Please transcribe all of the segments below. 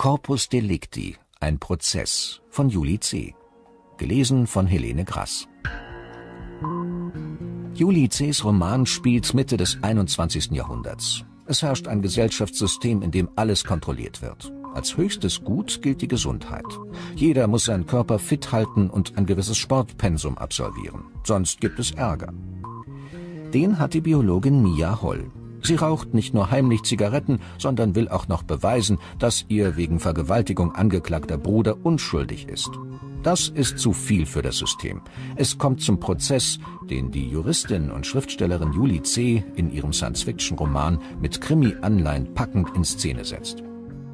Corpus Delicti, ein Prozess von Julie C. Gelesen von Helene Grass. Julie C.'s Roman spielt Mitte des 21. Jahrhunderts. Es herrscht ein Gesellschaftssystem, in dem alles kontrolliert wird. Als höchstes Gut gilt die Gesundheit. Jeder muss seinen Körper fit halten und ein gewisses Sportpensum absolvieren. Sonst gibt es Ärger. Den hat die Biologin Mia Holl. Sie raucht nicht nur heimlich Zigaretten, sondern will auch noch beweisen, dass ihr wegen Vergewaltigung angeklagter Bruder unschuldig ist. Das ist zu viel für das System. Es kommt zum Prozess, den die Juristin und Schriftstellerin Julie C. in ihrem Science-Fiction-Roman mit Krimi-Anleihen packend in Szene setzt.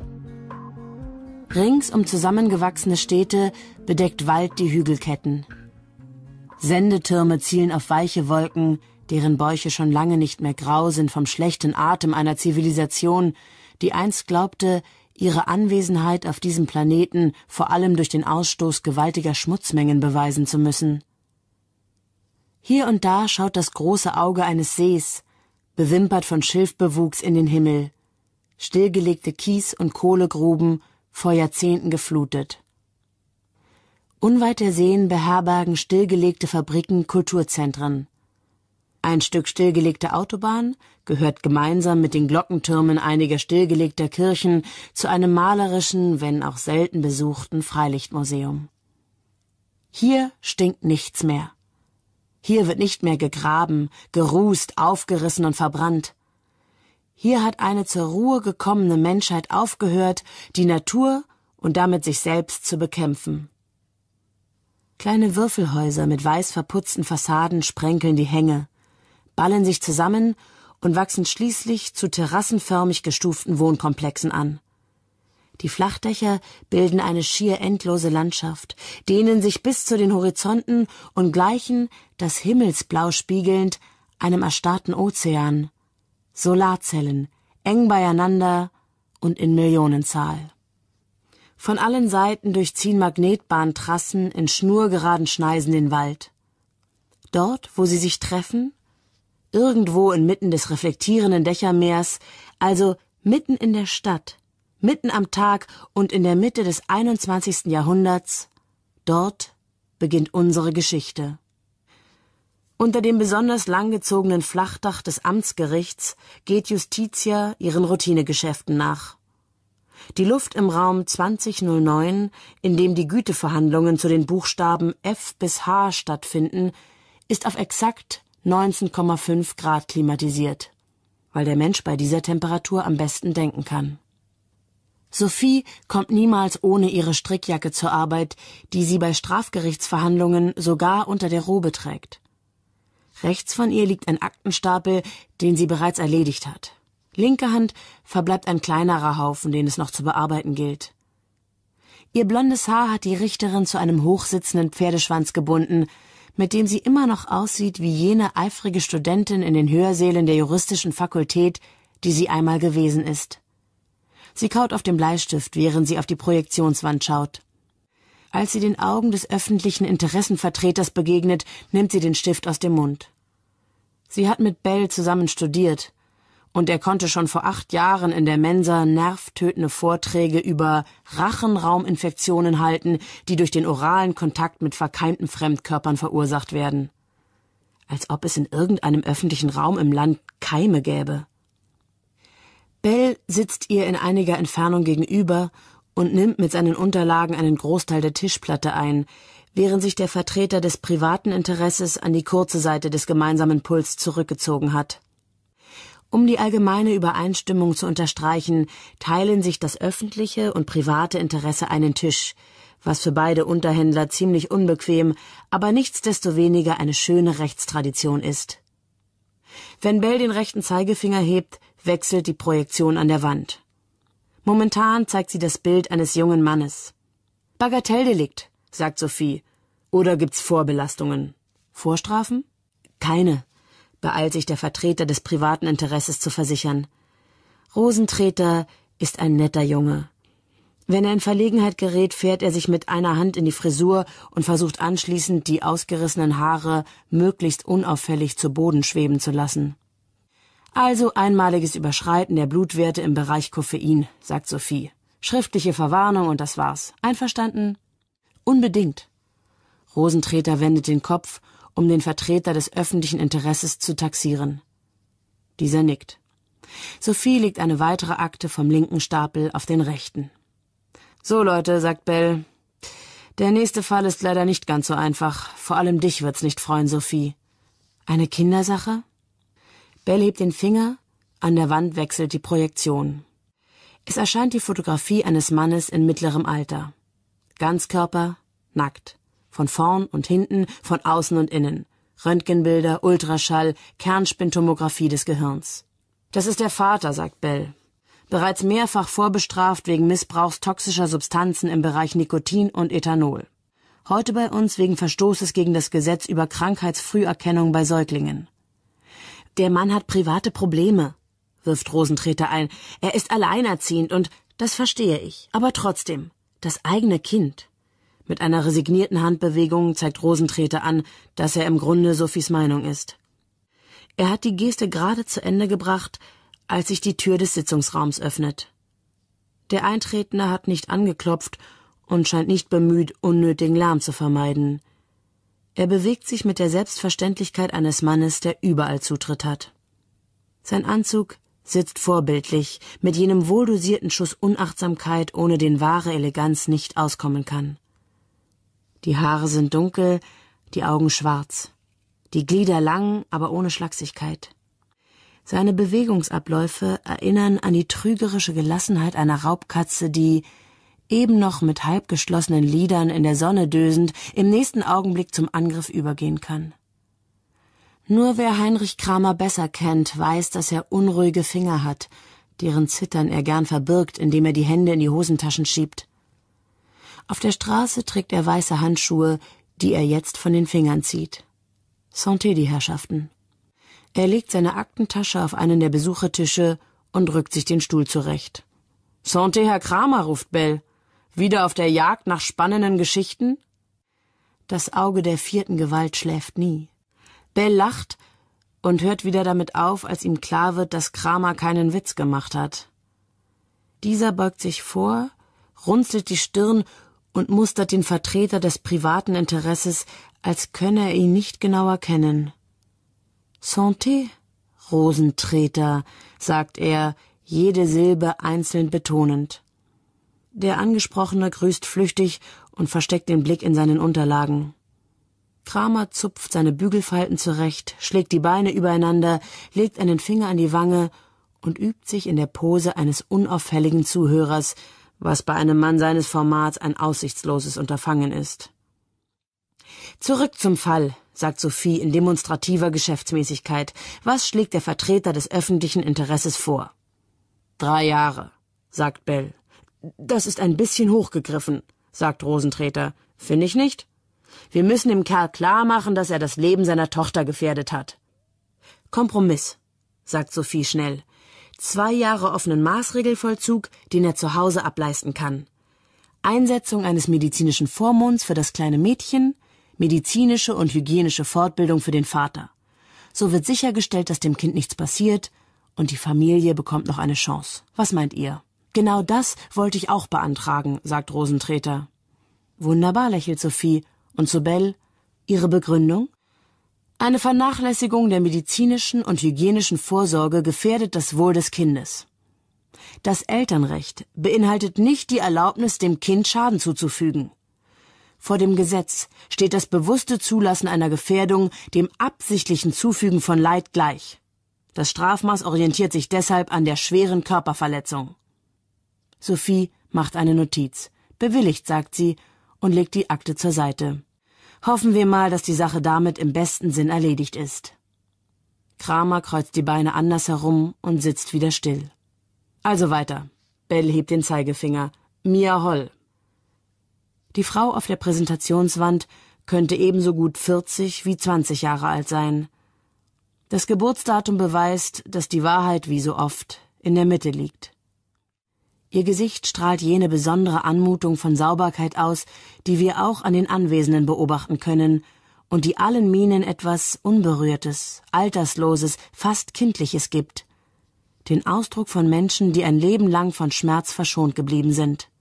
Rings um zusammengewachsene Städte bedeckt Wald die Hügelketten. Sendetürme zielen auf weiche Wolken, deren Bäuche schon lange nicht mehr grau sind vom schlechten Atem einer Zivilisation, die einst glaubte, ihre Anwesenheit auf diesem Planeten vor allem durch den Ausstoß gewaltiger Schmutzmengen beweisen zu müssen. Hier und da schaut das große Auge eines Sees, bewimpert von Schilfbewuchs, in den Himmel. Stillgelegte Kies- und Kohlegruben, vor Jahrzehnten geflutet. Unweit der Seen beherbergen stillgelegte Fabriken Kulturzentren. Ein Stück stillgelegte Autobahn gehört gemeinsam mit den Glockentürmen einiger stillgelegter Kirchen zu einem malerischen, wenn auch selten besuchten Freilichtmuseum. Hier stinkt nichts mehr. Hier wird nicht mehr gegraben, gerußt, aufgerissen und verbrannt. Hier hat eine zur Ruhe gekommene Menschheit aufgehört, die Natur und damit sich selbst zu bekämpfen. Kleine Würfelhäuser mit weiß verputzten Fassaden sprenkeln die Hänge, ballen sich zusammen und wachsen schließlich zu terrassenförmig gestuften Wohnkomplexen an. Die Flachdächer bilden eine schier endlose Landschaft, dehnen sich bis zu den Horizonten und gleichen, das Himmelsblau spiegelnd, einem erstarrten Ozean. Solarzellen, eng beieinander und in Millionenzahl. Von allen Seiten durchziehen Magnetbahntrassen in schnurgeraden Schneisen den Wald. Dort, wo sie sich treffen, irgendwo inmitten des reflektierenden Dächermeers, also mitten in der Stadt, mitten am Tag und in der Mitte des 21. Jahrhunderts, dort beginnt unsere Geschichte. Unter dem besonders langgezogenen Flachdach des Amtsgerichts geht Justitia ihren Routinegeschäften nach. Die Luft im Raum 2009, in dem die Güteverhandlungen zu den Buchstaben F bis H stattfinden, ist auf exakt 19,5 Grad klimatisiert, weil der Mensch bei dieser Temperatur am besten denken kann. Sophie kommt niemals ohne ihre Strickjacke zur Arbeit, die sie bei Strafgerichtsverhandlungen sogar unter der Robe trägt. Rechts von ihr liegt ein Aktenstapel, den sie bereits erledigt hat. Linke Hand verbleibt ein kleinerer Haufen, den es noch zu bearbeiten gilt. Ihr blondes Haar hat die Richterin zu einem hochsitzenden Pferdeschwanz gebunden, mit dem sie immer noch aussieht wie jene eifrige Studentin in den Hörsälen der juristischen Fakultät, die sie einmal gewesen ist. Sie kaut auf dem Bleistift, während sie auf die Projektionswand schaut. Als sie den Augen des öffentlichen Interessenvertreters begegnet, nimmt sie den Stift aus dem Mund. Sie hat mit Bell zusammen studiert, und er konnte schon vor 8 Jahren in der Mensa nervtötende Vorträge über Rachenrauminfektionen halten, die durch den oralen Kontakt mit verkeimten Fremdkörpern verursacht werden. Als ob es in irgendeinem öffentlichen Raum im Land Keime gäbe. Bell sitzt ihr in einiger Entfernung gegenüber und nimmt mit seinen Unterlagen einen Großteil der Tischplatte ein, während sich der Vertreter des privaten Interesses an die kurze Seite des gemeinsamen Puls zurückgezogen hat. Um die allgemeine Übereinstimmung zu unterstreichen, teilen sich das öffentliche und private Interesse einen Tisch, was für beide Unterhändler ziemlich unbequem, aber nichtsdestoweniger eine schöne Rechtstradition ist. Wenn Bell den rechten Zeigefinger hebt, wechselt die Projektion an der Wand. Momentan zeigt sie das Bild eines jungen Mannes. Bagatelldelikt, sagt Sophie. Oder gibt's Vorbelastungen? Vorstrafen? Keine, beeilt sich der Vertreter des privaten Interesses zu versichern. Rosentreter ist ein netter Junge. Wenn er in Verlegenheit gerät, fährt er sich mit einer Hand in die Frisur und versucht anschließend, die ausgerissenen Haare möglichst unauffällig zu Boden schweben zu lassen. Also einmaliges Überschreiten der Blutwerte im Bereich Koffein, sagt Sophie. Schriftliche Verwarnung und das war's. Einverstanden? Unbedingt. Rosentreter wendet den Kopf, um den Vertreter des öffentlichen Interesses zu taxieren. Dieser nickt. Sophie legt eine weitere Akte vom linken Stapel auf den rechten. »So, Leute«, sagt Bell, »der nächste Fall ist leider nicht ganz so einfach. Vor allem dich wird's nicht freuen, Sophie.« »Eine Kindersache?« Bell hebt den Finger, an der Wand wechselt die Projektion. Es erscheint die Fotografie eines Mannes in mittlerem Alter. Ganzkörper, nackt. Von vorn und hinten, von außen und innen. Röntgenbilder, Ultraschall, Kernspintomographie des Gehirns. »Das ist der Vater«, sagt Bell. »Bereits mehrfach vorbestraft wegen Missbrauchs toxischer Substanzen im Bereich Nikotin und Ethanol. Heute bei uns wegen Verstoßes gegen das Gesetz über Krankheitsfrüherkennung bei Säuglingen.« »Der Mann hat private Probleme«, wirft Rosentreter ein. »Er ist alleinerziehend und, das verstehe ich. Aber trotzdem, das eigene Kind.« Mit einer resignierten Handbewegung zeigt Rosentreter an, dass er im Grunde Sophies Meinung ist. Er hat die Geste gerade zu Ende gebracht, als sich die Tür des Sitzungsraums öffnet. Der Eintretende hat nicht angeklopft und scheint nicht bemüht, unnötigen Lärm zu vermeiden. Er bewegt sich mit der Selbstverständlichkeit eines Mannes, der überall Zutritt hat. Sein Anzug sitzt vorbildlich, mit jenem wohldosierten Schuss Unachtsamkeit, ohne den wahre Eleganz nicht auskommen kann. Die Haare sind dunkel, die Augen schwarz, die Glieder lang, aber ohne Schlachsigkeit. Seine Bewegungsabläufe erinnern an die trügerische Gelassenheit einer Raubkatze, die, eben noch mit halb geschlossenen Lidern in der Sonne dösend, im nächsten Augenblick zum Angriff übergehen kann. Nur wer Heinrich Kramer besser kennt, weiß, dass er unruhige Finger hat, deren Zittern er gern verbirgt, indem er die Hände in die Hosentaschen schiebt. Auf der Straße trägt er weiße Handschuhe, die er jetzt von den Fingern zieht. Santé, die Herrschaften. Er legt seine Aktentasche auf einen der Besuchertische und rückt sich den Stuhl zurecht. »Santé, Herr Kramer«, ruft Bell. »Wieder auf der Jagd nach spannenden Geschichten?« Das Auge der vierten Gewalt schläft nie. Bell lacht und hört wieder damit auf, als ihm klar wird, dass Kramer keinen Witz gemacht hat. Dieser beugt sich vor, runzelt die Stirn und mustert den Vertreter des privaten Interesses, als könne er ihn nicht genauer kennen. »Santé, Rosentreter«, sagt er, jede Silbe einzeln betonend. Der Angesprochene grüßt flüchtig und versteckt den Blick in seinen Unterlagen. Kramer zupft seine Bügelfalten zurecht, schlägt die Beine übereinander, legt einen Finger an die Wange und übt sich in der Pose eines unauffälligen Zuhörers, was bei einem Mann seines Formats ein aussichtsloses Unterfangen ist. »Zurück zum Fall«, sagt Sophie in demonstrativer Geschäftsmäßigkeit. »Was schlägt der Vertreter des öffentlichen Interesses vor?« 3 Jahre, sagt Bell. »Das ist ein bisschen hochgegriffen«, sagt Rosentreter. »Finde ich nicht? Wir müssen dem Kerl klar machen, dass er das Leben seiner Tochter gefährdet hat.« »Kompromiss«, sagt Sophie schnell. 2 Jahre offenen Maßregelvollzug, den er zu Hause ableisten kann. Einsetzung eines medizinischen Vormunds für das kleine Mädchen, medizinische und hygienische Fortbildung für den Vater. So wird sichergestellt, dass dem Kind nichts passiert und die Familie bekommt noch eine Chance. Was meint ihr? Genau das wollte ich auch beantragen, sagt Rosentreter. Wunderbar, lächelt Sophie. Und zu Bell, Ihre Begründung? Eine Vernachlässigung der medizinischen und hygienischen Vorsorge gefährdet das Wohl des Kindes. Das Elternrecht beinhaltet nicht die Erlaubnis, dem Kind Schaden zuzufügen. Vor dem Gesetz steht das bewusste Zulassen einer Gefährdung dem absichtlichen Zufügen von Leid gleich. Das Strafmaß orientiert sich deshalb an der schweren Körperverletzung. Sophie macht eine Notiz. Bewilligt, sagt sie und legt die Akte zur Seite. Hoffen wir mal, dass die Sache damit im besten Sinn erledigt ist. Kramer kreuzt die Beine andersherum und sitzt wieder still. Also weiter. Bell hebt den Zeigefinger. Mia Holl. Die Frau auf der Präsentationswand könnte ebenso gut 40 wie 20 Jahre alt sein. Das Geburtsdatum beweist, dass die Wahrheit wie so oft in der Mitte liegt. Ihr Gesicht strahlt jene besondere Anmutung von Sauberkeit aus, die wir auch an den Anwesenden beobachten können und die allen Mienen etwas Unberührtes, Altersloses, fast Kindliches gibt. den Ausdruck von Menschen, die ein Leben lang von Schmerz verschont geblieben sind.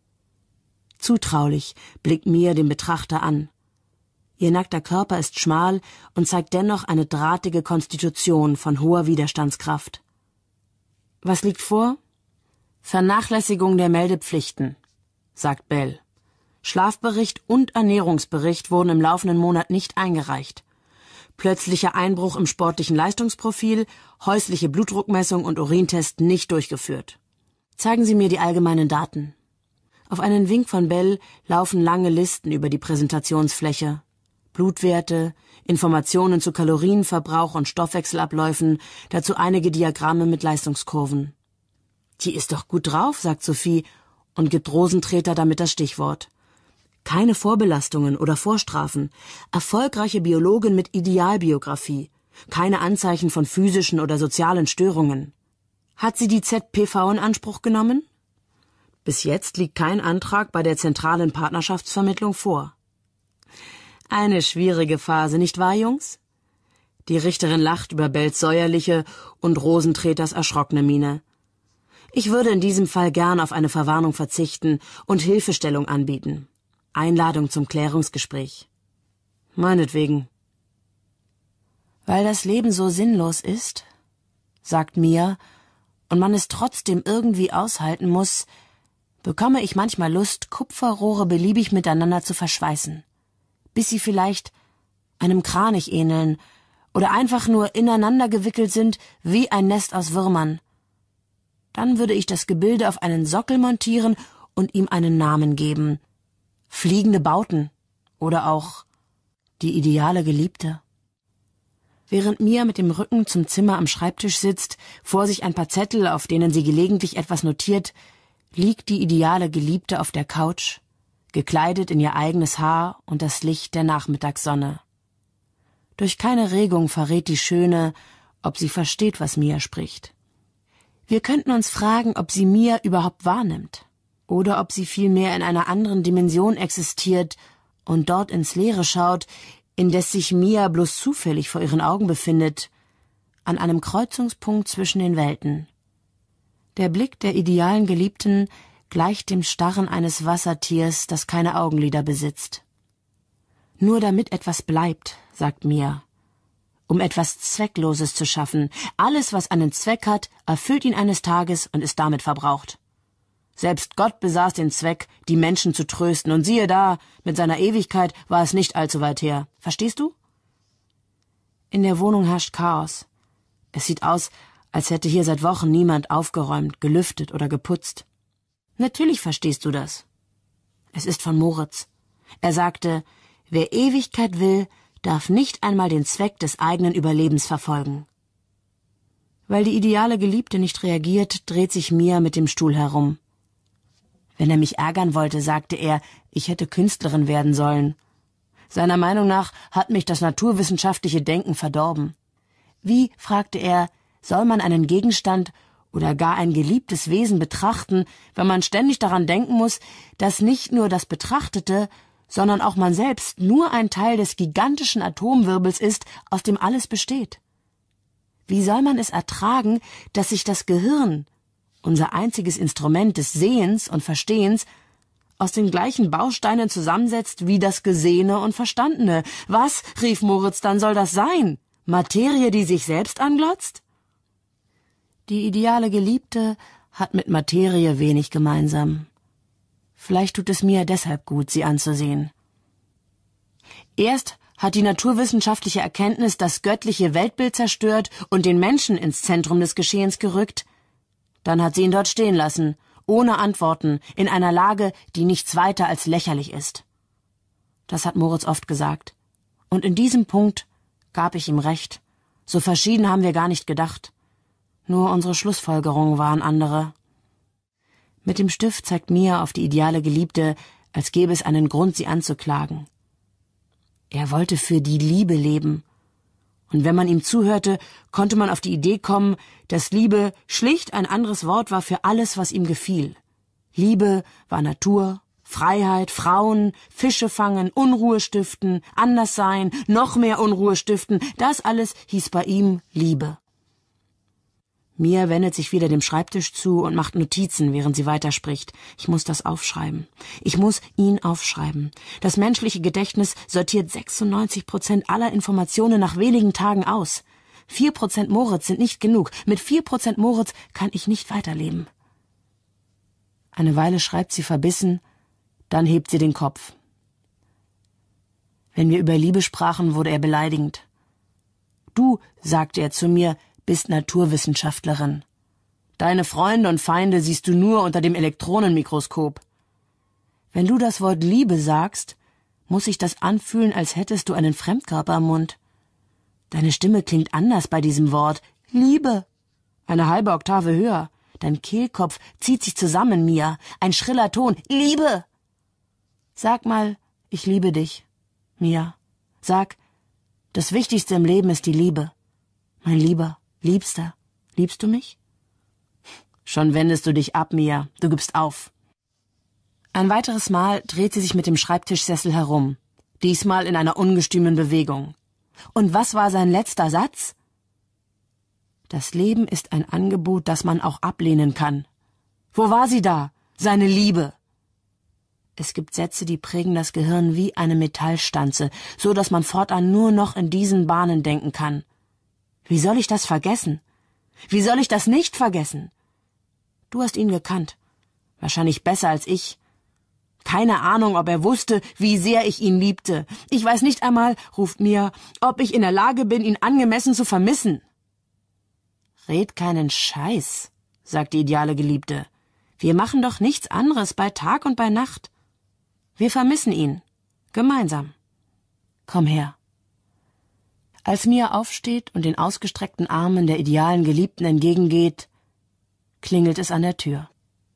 Zutraulich blickt Mia den Betrachter an. Ihr nackter Körper ist schmal und zeigt dennoch eine drahtige Konstitution von hoher Widerstandskraft. Was liegt vor? Vernachlässigung der Meldepflichten, sagt Bell. Schlafbericht und Ernährungsbericht wurden im laufenden Monat nicht eingereicht. Plötzlicher Einbruch im sportlichen Leistungsprofil, häusliche Blutdruckmessung und Urintest nicht durchgeführt. Zeigen Sie mir die allgemeinen Daten. Auf einen Wink von Bell laufen lange Listen über die Präsentationsfläche. Blutwerte, Informationen zu Kalorienverbrauch und Stoffwechselabläufen, dazu einige Diagramme mit Leistungskurven. Die ist doch gut drauf, sagt Sophie und gibt Rosentreter damit das Stichwort. Keine Vorbelastungen oder Vorstrafen, erfolgreiche Biologin mit Idealbiografie, keine Anzeichen von physischen oder sozialen Störungen. Hat sie die ZPV in Anspruch genommen? Bis jetzt liegt kein Antrag bei der zentralen Partnerschaftsvermittlung vor. Eine schwierige Phase, nicht wahr, Jungs? Die Richterin lacht über Bells säuerliche und Rosentreters erschrockene Miene. Ich würde in diesem Fall gern auf eine Verwarnung verzichten und Hilfestellung anbieten. Einladung zum Klärungsgespräch. Meinetwegen. Weil das Leben so sinnlos ist, sagt Mia, und man es trotzdem irgendwie aushalten muss, bekomme ich manchmal Lust, Kupferrohre beliebig miteinander zu verschweißen, bis sie vielleicht einem Kranich ähneln oder einfach nur ineinander gewickelt sind wie ein Nest aus Würmern. Dann würde ich das Gebilde auf einen Sockel montieren und ihm einen Namen geben. Fliegende Bauten oder auch die ideale Geliebte. Während Mia mit dem Rücken zum Zimmer am Schreibtisch sitzt, vor sich ein paar Zettel, auf denen sie gelegentlich etwas notiert, liegt die ideale Geliebte auf der Couch, gekleidet in ihr eigenes Haar und das Licht der Nachmittagssonne. Durch keine Regung verrät die Schöne, ob sie versteht, was Mia spricht. Wir könnten uns fragen, ob sie Mia überhaupt wahrnimmt oder ob sie vielmehr in einer anderen Dimension existiert und dort ins Leere schaut, indes sich Mia bloß zufällig vor ihren Augen befindet, an einem Kreuzungspunkt zwischen den Welten. Der Blick der idealen Geliebten gleicht dem Starren eines Wassertiers, das keine Augenlider besitzt. Nur damit etwas bleibt, sagt Mia, um etwas Zweckloses zu schaffen. Alles, was einen Zweck hat, erfüllt ihn eines Tages und ist damit verbraucht. Selbst Gott besaß den Zweck, die Menschen zu trösten, und siehe da, mit seiner Ewigkeit war es nicht allzu weit her. Verstehst du? In der Wohnung herrscht Chaos. Es sieht aus, als hätte hier seit Wochen niemand aufgeräumt, gelüftet oder geputzt. Natürlich verstehst du das. Es ist von Moritz. Er sagte, wer Ewigkeit will, darf nicht einmal den Zweck des eigenen Überlebens verfolgen. Weil die ideale Geliebte nicht reagiert, dreht sich Mia mit dem Stuhl herum. Wenn er mich ärgern wollte, sagte er, ich hätte Künstlerin werden sollen. Seiner Meinung nach hat mich das naturwissenschaftliche Denken verdorben. Wie, fragte er, soll man einen Gegenstand oder gar ein geliebtes Wesen betrachten, wenn man ständig daran denken muss, dass nicht nur das Betrachtete, sondern auch man selbst nur ein Teil des gigantischen Atomwirbels ist, aus dem alles besteht? Wie soll man es ertragen, dass sich das Gehirn, unser einziges Instrument des Sehens und Verstehens, aus den gleichen Bausteinen zusammensetzt wie das Gesehene und Verstandene? Was, rief Moritz, dann soll das sein? Materie, die sich selbst anglotzt? Die ideale Geliebte hat mit Materie wenig gemeinsam. Vielleicht tut es mir deshalb gut, sie anzusehen. Erst hat die naturwissenschaftliche Erkenntnis das göttliche Weltbild zerstört und den Menschen ins Zentrum des Geschehens gerückt. Dann hat sie ihn dort stehen lassen, ohne Antworten, in einer Lage, die nichts weiter als lächerlich ist. Das hat Moritz oft gesagt. Und in diesem Punkt gab ich ihm recht. So verschieden haben wir gar nicht gedacht. Nur unsere Schlussfolgerungen waren andere. Mit dem Stift zeigt Mia auf die ideale Geliebte, als gäbe es einen Grund, sie anzuklagen. Er wollte für die Liebe leben. Und wenn man ihm zuhörte, konnte man auf die Idee kommen, dass Liebe schlicht ein anderes Wort war für alles, was ihm gefiel. Liebe war Natur, Freiheit, Frauen, Fische fangen, Unruhe stiften, anders sein, noch mehr Unruhe stiften, das alles hieß bei ihm Liebe. Mia wendet sich wieder dem Schreibtisch zu und macht Notizen, während sie weiterspricht. Ich muss das aufschreiben. Ich muss ihn aufschreiben. Das menschliche Gedächtnis sortiert 96% aller Informationen nach wenigen Tagen aus. 4% Moritz sind nicht genug. Mit 4% Moritz kann ich nicht weiterleben. Eine Weile schreibt sie verbissen, dann hebt sie den Kopf. Wenn wir über Liebe sprachen, wurde er beleidigend. Du, sagte er zu mir, bist Naturwissenschaftlerin. Deine Freunde und Feinde siehst du nur unter dem Elektronenmikroskop. Wenn du das Wort Liebe sagst, muss sich das anfühlen, als hättest du einen Fremdkörper im Mund. Deine Stimme klingt anders bei diesem Wort. Liebe. Eine halbe Oktave höher. Dein Kehlkopf zieht sich zusammen, Mia. Ein schriller Ton. Liebe. Sag mal, ich liebe dich, Mia. Sag, das Wichtigste im Leben ist die Liebe. Mein Lieber, Liebster, liebst du mich? Schon wendest du dich ab, Mia. Du gibst auf. Ein weiteres Mal dreht sie sich mit dem Schreibtischsessel herum. Diesmal in einer ungestümen Bewegung. Und was war sein letzter Satz? Das Leben ist ein Angebot, das man auch ablehnen kann. Wo war sie da? Seine Liebe. Es gibt Sätze, die prägen das Gehirn wie eine Metallstanze, so dass man fortan nur noch in diesen Bahnen denken kann. Wie soll ich das vergessen? Wie soll ich das nicht vergessen? Du hast ihn gekannt. Wahrscheinlich besser als ich. Keine Ahnung, ob er wusste, wie sehr ich ihn liebte. Ich weiß nicht einmal, ruft Mia, ob ich in der Lage bin, ihn angemessen zu vermissen. Red keinen Scheiß, sagt die ideale Geliebte. Wir machen doch nichts anderes bei Tag und bei Nacht. Wir vermissen ihn. Gemeinsam. Komm her. Als Mia aufsteht und den ausgestreckten Armen der idealen Geliebten entgegengeht, klingelt es an der Tür.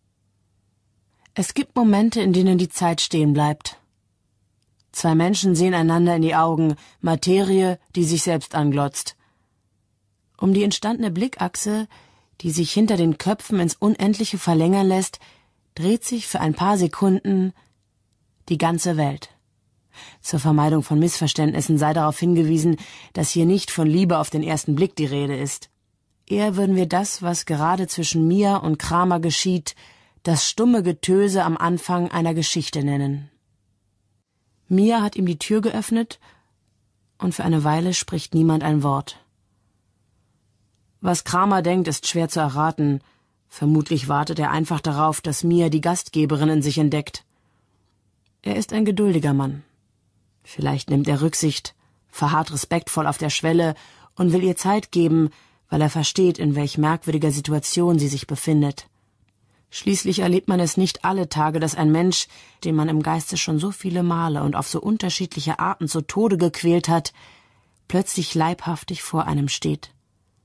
Es gibt Momente, in denen die Zeit stehen bleibt. Zwei Menschen sehen einander in die Augen, Materie, die sich selbst anglotzt. Um die entstandene Blickachse, die sich hinter den Köpfen ins Unendliche verlängern lässt, dreht sich für ein paar Sekunden die ganze Welt. Zur Vermeidung von Missverständnissen sei darauf hingewiesen, dass hier nicht von Liebe auf den ersten Blick die Rede ist. Eher würden wir das, was gerade zwischen Mia und Kramer geschieht, das stumme Getöse am Anfang einer Geschichte nennen. Mia hat ihm die Tür geöffnet und für eine Weile spricht niemand ein Wort. Was Kramer denkt, ist schwer zu erraten. Vermutlich wartet er einfach darauf, dass Mia die Gastgeberin in sich entdeckt. Er ist ein geduldiger Mann. Vielleicht nimmt er Rücksicht, verharrt respektvoll auf der Schwelle und will ihr Zeit geben, weil er versteht, in welch merkwürdiger Situation sie sich befindet. Schließlich erlebt man es nicht alle Tage, dass ein Mensch, den man im Geiste schon so viele Male und auf so unterschiedliche Arten zu Tode gequält hat, plötzlich leibhaftig vor einem steht.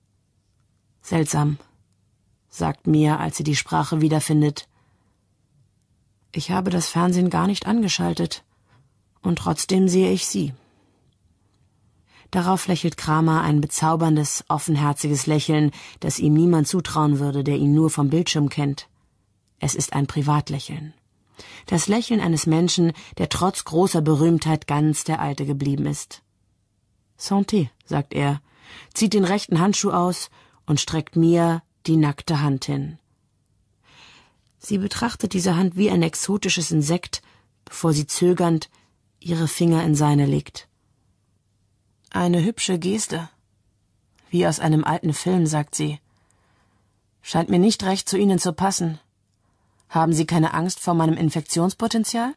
Seltsam, sagt Mia, als sie die Sprache wiederfindet. Ich habe das Fernsehen gar nicht angeschaltet, und trotzdem sehe ich sie. Darauf lächelt Kramer ein bezauberndes, offenherziges Lächeln, das ihm niemand zutrauen würde, der ihn nur vom Bildschirm kennt. Es ist ein Privatlächeln. Das Lächeln eines Menschen, der trotz großer Berühmtheit ganz der Alte geblieben ist. Santé, sagt er, zieht den rechten Handschuh aus und streckt Mia die nackte Hand hin. Sie betrachtet diese Hand wie ein exotisches Insekt, bevor sie zögernd ihre Finger in seine legt. Eine hübsche Geste. Wie aus einem alten Film, sagt sie. Scheint mir nicht recht zu Ihnen zu passen. Haben Sie keine Angst vor meinem Infektionspotenzial?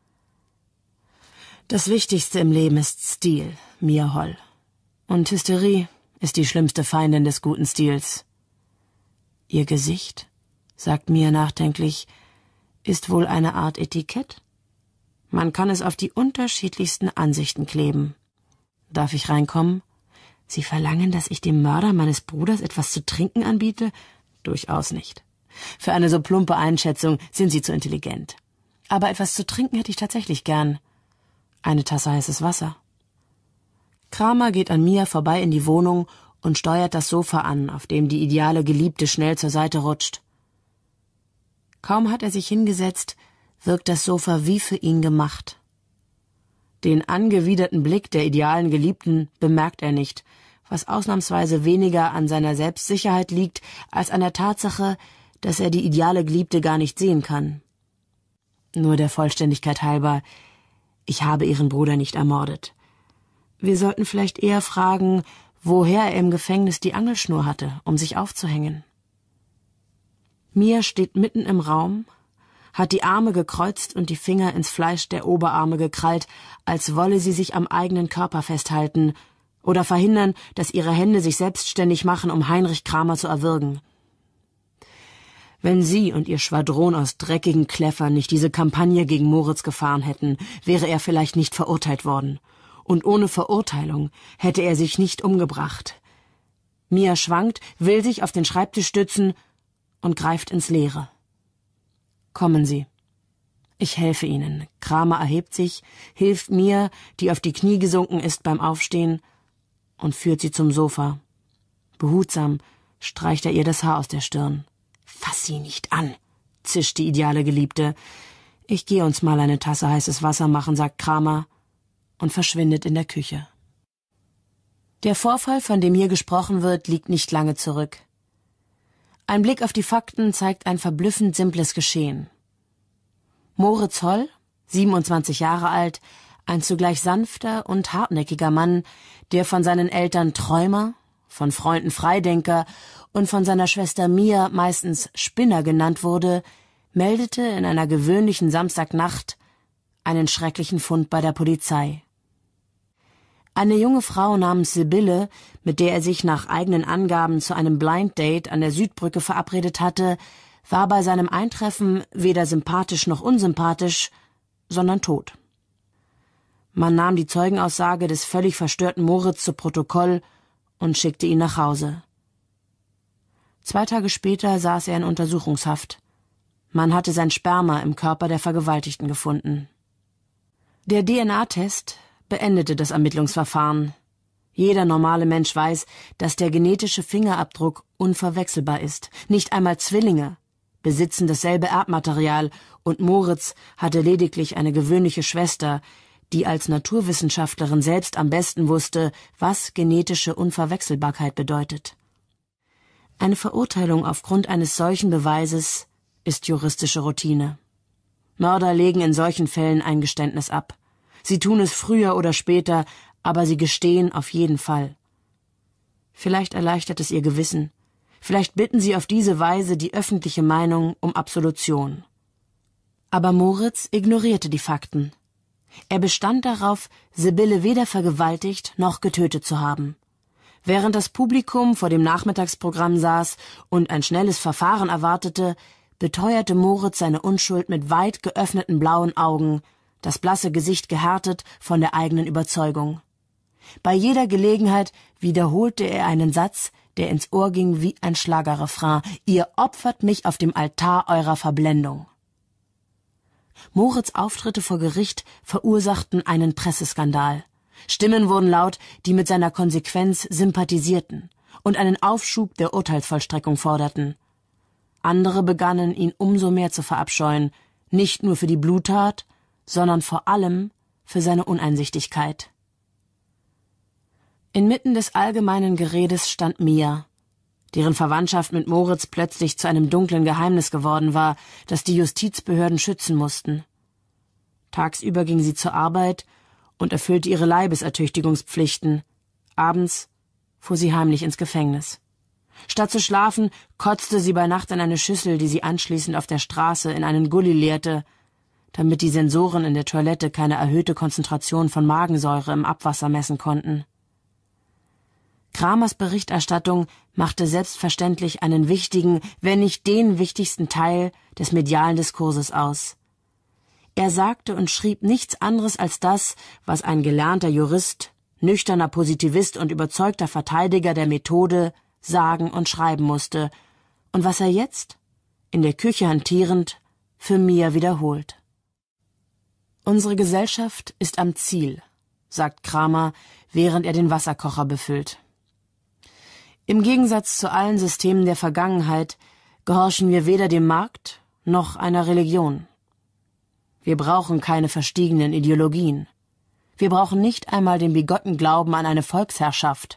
Das Wichtigste im Leben ist Stil, Mia Holl. Und Hysterie ist die schlimmste Feindin des guten Stils. Ihr Gesicht, sagt Mia nachdenklich, ist wohl eine Art Etikett? Man kann es auf die unterschiedlichsten Ansichten kleben. Darf ich reinkommen? Sie verlangen, dass ich dem Mörder meines Bruders etwas zu trinken anbiete? Durchaus nicht. Für eine so plumpe Einschätzung sind Sie zu intelligent. Aber etwas zu trinken hätte ich tatsächlich gern. Eine Tasse heißes Wasser. Kramer geht an Mia vorbei in die Wohnung und steuert das Sofa an, auf dem die ideale Geliebte schnell zur Seite rutscht. Kaum hat er sich hingesetzt, wirkt das Sofa wie für ihn gemacht. Den angewiderten Blick der idealen Geliebten bemerkt er nicht, was ausnahmsweise weniger an seiner Selbstsicherheit liegt, als an der Tatsache, dass er die ideale Geliebte gar nicht sehen kann. Nur der Vollständigkeit halber, ich habe ihren Bruder nicht ermordet. Wir sollten vielleicht eher fragen, woher er im Gefängnis die Angelschnur hatte, um sich aufzuhängen. Mia steht mitten im Raum, hat die Arme gekreuzt und die Finger ins Fleisch der Oberarme gekrallt, als wolle sie sich am eigenen Körper festhalten oder verhindern, dass ihre Hände sich selbstständig machen, um Heinrich Kramer zu erwürgen. Wenn sie und ihr Schwadron aus dreckigen Kläffern nicht diese Kampagne gegen Moritz gefahren hätten, wäre er vielleicht nicht verurteilt worden. Und ohne Verurteilung hätte er sich nicht umgebracht. Mia schwankt, will sich auf den Schreibtisch stützen und greift ins Leere. »Kommen Sie. Ich helfe Ihnen.« Kramer erhebt sich, hilft Mia, die auf die Knie gesunken ist, beim Aufstehen und führt sie zum Sofa. Behutsam streicht er ihr das Haar aus der Stirn. »Fass sie nicht an«, zischt die ideale Geliebte. »Ich gehe uns mal eine Tasse heißes Wasser machen«, sagt Kramer und verschwindet in der Küche. Der Vorfall, von dem hier gesprochen wird, liegt nicht lange zurück. Ein Blick auf die Fakten zeigt ein verblüffend simples Geschehen. Moritz Holl, 27 Jahre alt, ein zugleich sanfter und hartnäckiger Mann, der von seinen Eltern Träumer, von Freunden Freidenker und von seiner Schwester Mia meistens Spinner genannt wurde, meldete in einer gewöhnlichen Samstagnacht einen schrecklichen Fund bei der Polizei. Eine junge Frau namens Sibylle, mit der er sich nach eigenen Angaben zu einem Blind Date an der Südbrücke verabredet hatte, war bei seinem Eintreffen weder sympathisch noch unsympathisch, sondern tot. Man nahm die Zeugenaussage des völlig verstörten Moritz zu Protokoll und schickte ihn nach Hause. 2 Tage später saß er in Untersuchungshaft. Man hatte sein Sperma im Körper der Vergewaltigten gefunden. Der DNA-Test beendete das Ermittlungsverfahren. Jeder normale Mensch weiß, dass der genetische Fingerabdruck unverwechselbar ist. Nicht einmal Zwillinge besitzen dasselbe Erbmaterial und Moritz hatte lediglich eine gewöhnliche Schwester, die als Naturwissenschaftlerin selbst am besten wusste, was genetische Unverwechselbarkeit bedeutet. Eine Verurteilung aufgrund eines solchen Beweises ist juristische Routine. Mörder legen in solchen Fällen ein Geständnis ab. Sie tun es früher oder später, aber sie gestehen auf jeden Fall. Vielleicht erleichtert es ihr Gewissen. Vielleicht bitten sie auf diese Weise die öffentliche Meinung um Absolution. Aber Moritz ignorierte die Fakten. Er bestand darauf, Sibylle weder vergewaltigt noch getötet zu haben. Während das Publikum vor dem Nachmittagsprogramm saß und ein schnelles Verfahren erwartete, beteuerte Moritz seine Unschuld mit weit geöffneten blauen Augen, das blasse Gesicht gehärtet von der eigenen Überzeugung. Bei jeder Gelegenheit wiederholte er einen Satz, der ins Ohr ging wie ein Schlagerrefrain: »Ihr opfert mich auf dem Altar eurer Verblendung.« Moritz' Auftritte vor Gericht verursachten einen Presseskandal. Stimmen wurden laut, die mit seiner Konsequenz sympathisierten und einen Aufschub der Urteilsvollstreckung forderten. Andere begannen, ihn umso mehr zu verabscheuen, nicht nur für die Bluttat, sondern vor allem für seine Uneinsichtigkeit. Inmitten des allgemeinen Geredes stand Mia, deren Verwandtschaft mit Moritz plötzlich zu einem dunklen Geheimnis geworden war, das die Justizbehörden schützen mussten. Tagsüber ging sie zur Arbeit und erfüllte ihre Leibesertüchtigungspflichten. Abends fuhr sie heimlich ins Gefängnis. Statt zu schlafen, kotzte sie bei Nacht in eine Schüssel, die sie anschließend auf der Straße in einen Gully leerte, damit die Sensoren in der Toilette keine erhöhte Konzentration von Magensäure im Abwasser messen konnten. Kramers Berichterstattung machte selbstverständlich einen wichtigen, wenn nicht den wichtigsten Teil des medialen Diskurses aus. Er sagte und schrieb nichts anderes als das, was ein gelernter Jurist, nüchterner Positivist und überzeugter Verteidiger der Methode sagen und schreiben musste, und was er jetzt, in der Küche hantierend, für Mia wiederholt. »Unsere Gesellschaft ist am Ziel«, sagt Kramer, während er den Wasserkocher befüllt. Im Gegensatz zu allen Systemen der Vergangenheit gehorchen wir weder dem Markt noch einer Religion. Wir brauchen keine verstiegenen Ideologien. Wir brauchen nicht einmal den bigotten Glauben an eine Volksherrschaft,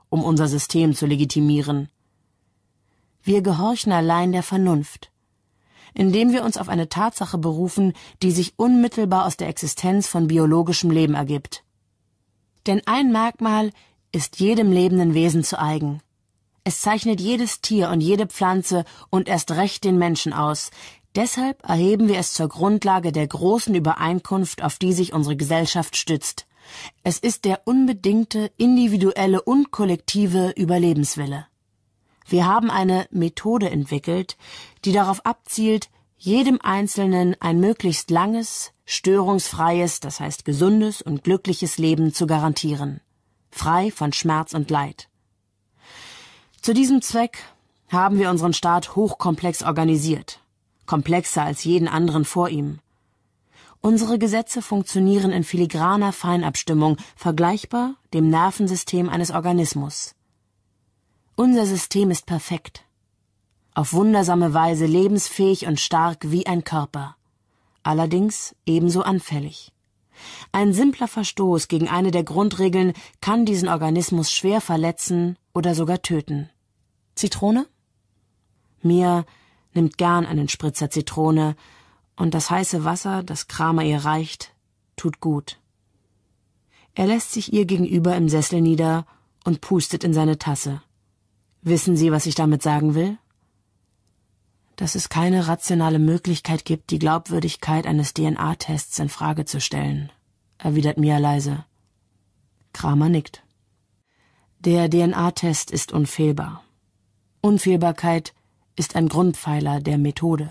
um unser System zu legitimieren. Wir gehorchen allein der Vernunft, indem wir uns auf eine Tatsache berufen, die sich unmittelbar aus der Existenz von biologischem Leben ergibt. Denn ein Merkmal ist jedem lebenden Wesen zu eigen. Es zeichnet jedes Tier und jede Pflanze und erst recht den Menschen aus. Deshalb erheben wir es zur Grundlage der großen Übereinkunft, auf die sich unsere Gesellschaft stützt. Es ist der unbedingte, individuelle und kollektive Überlebenswille. Wir haben eine Methode entwickelt, die darauf abzielt, jedem Einzelnen ein möglichst langes, störungsfreies, das heißt gesundes und glückliches Leben zu garantieren, frei von Schmerz und Leid. Zu diesem Zweck haben wir unseren Staat hochkomplex organisiert, komplexer als jeden anderen vor ihm. Unsere Gesetze funktionieren in filigraner Feinabstimmung, vergleichbar dem Nervensystem eines Organismus. Unser System ist perfekt, auf wundersame Weise lebensfähig und stark wie ein Körper, allerdings ebenso anfällig. Ein simpler Verstoß gegen eine der Grundregeln kann diesen Organismus schwer verletzen oder sogar töten. Zitrone? Mia nimmt gern einen Spritzer Zitrone, und das heiße Wasser, das Kramer ihr reicht, tut gut. Er lässt sich ihr gegenüber im Sessel nieder und pustet in seine Tasse. Wissen Sie, was ich damit sagen will? Dass es keine rationale Möglichkeit gibt, die Glaubwürdigkeit eines DNA-Tests in Frage zu stellen, erwidert Mia leise. Kramer nickt. Der DNA-Test ist unfehlbar. Unfehlbarkeit ist ein Grundpfeiler der Methode.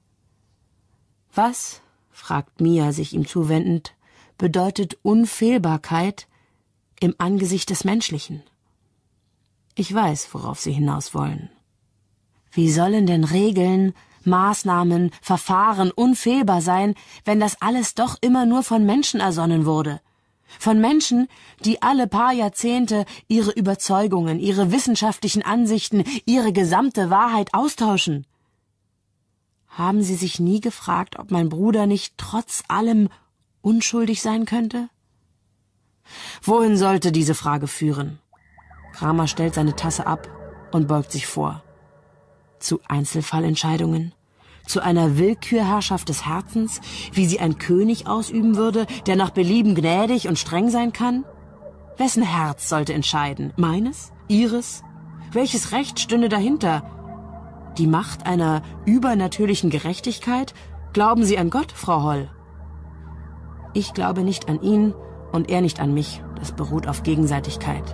Was, fragt Mia, sich ihm zuwendend, bedeutet Unfehlbarkeit im Angesicht des Menschlichen? Ich weiß, worauf Sie hinaus wollen. Wie sollen denn Regeln, Maßnahmen, Verfahren unfehlbar sein, wenn das alles doch immer nur von Menschen ersonnen wurde? Von Menschen, die alle paar Jahrzehnte ihre Überzeugungen, ihre wissenschaftlichen Ansichten, ihre gesamte Wahrheit austauschen. Haben Sie sich nie gefragt, ob mein Bruder nicht trotz allem unschuldig sein könnte? Wohin sollte diese Frage führen? Kramer stellt seine Tasse ab und beugt sich vor. Zu Einzelfallentscheidungen? Zu einer Willkürherrschaft des Herzens, wie sie ein König ausüben würde, der nach Belieben gnädig und streng sein kann? Wessen Herz sollte entscheiden? Meines? Ihres? Welches Recht stünde dahinter? Die Macht einer übernatürlichen Gerechtigkeit? Glauben Sie an Gott, Frau Holl? Ich glaube nicht an ihn und er nicht an mich. Das beruht auf Gegenseitigkeit.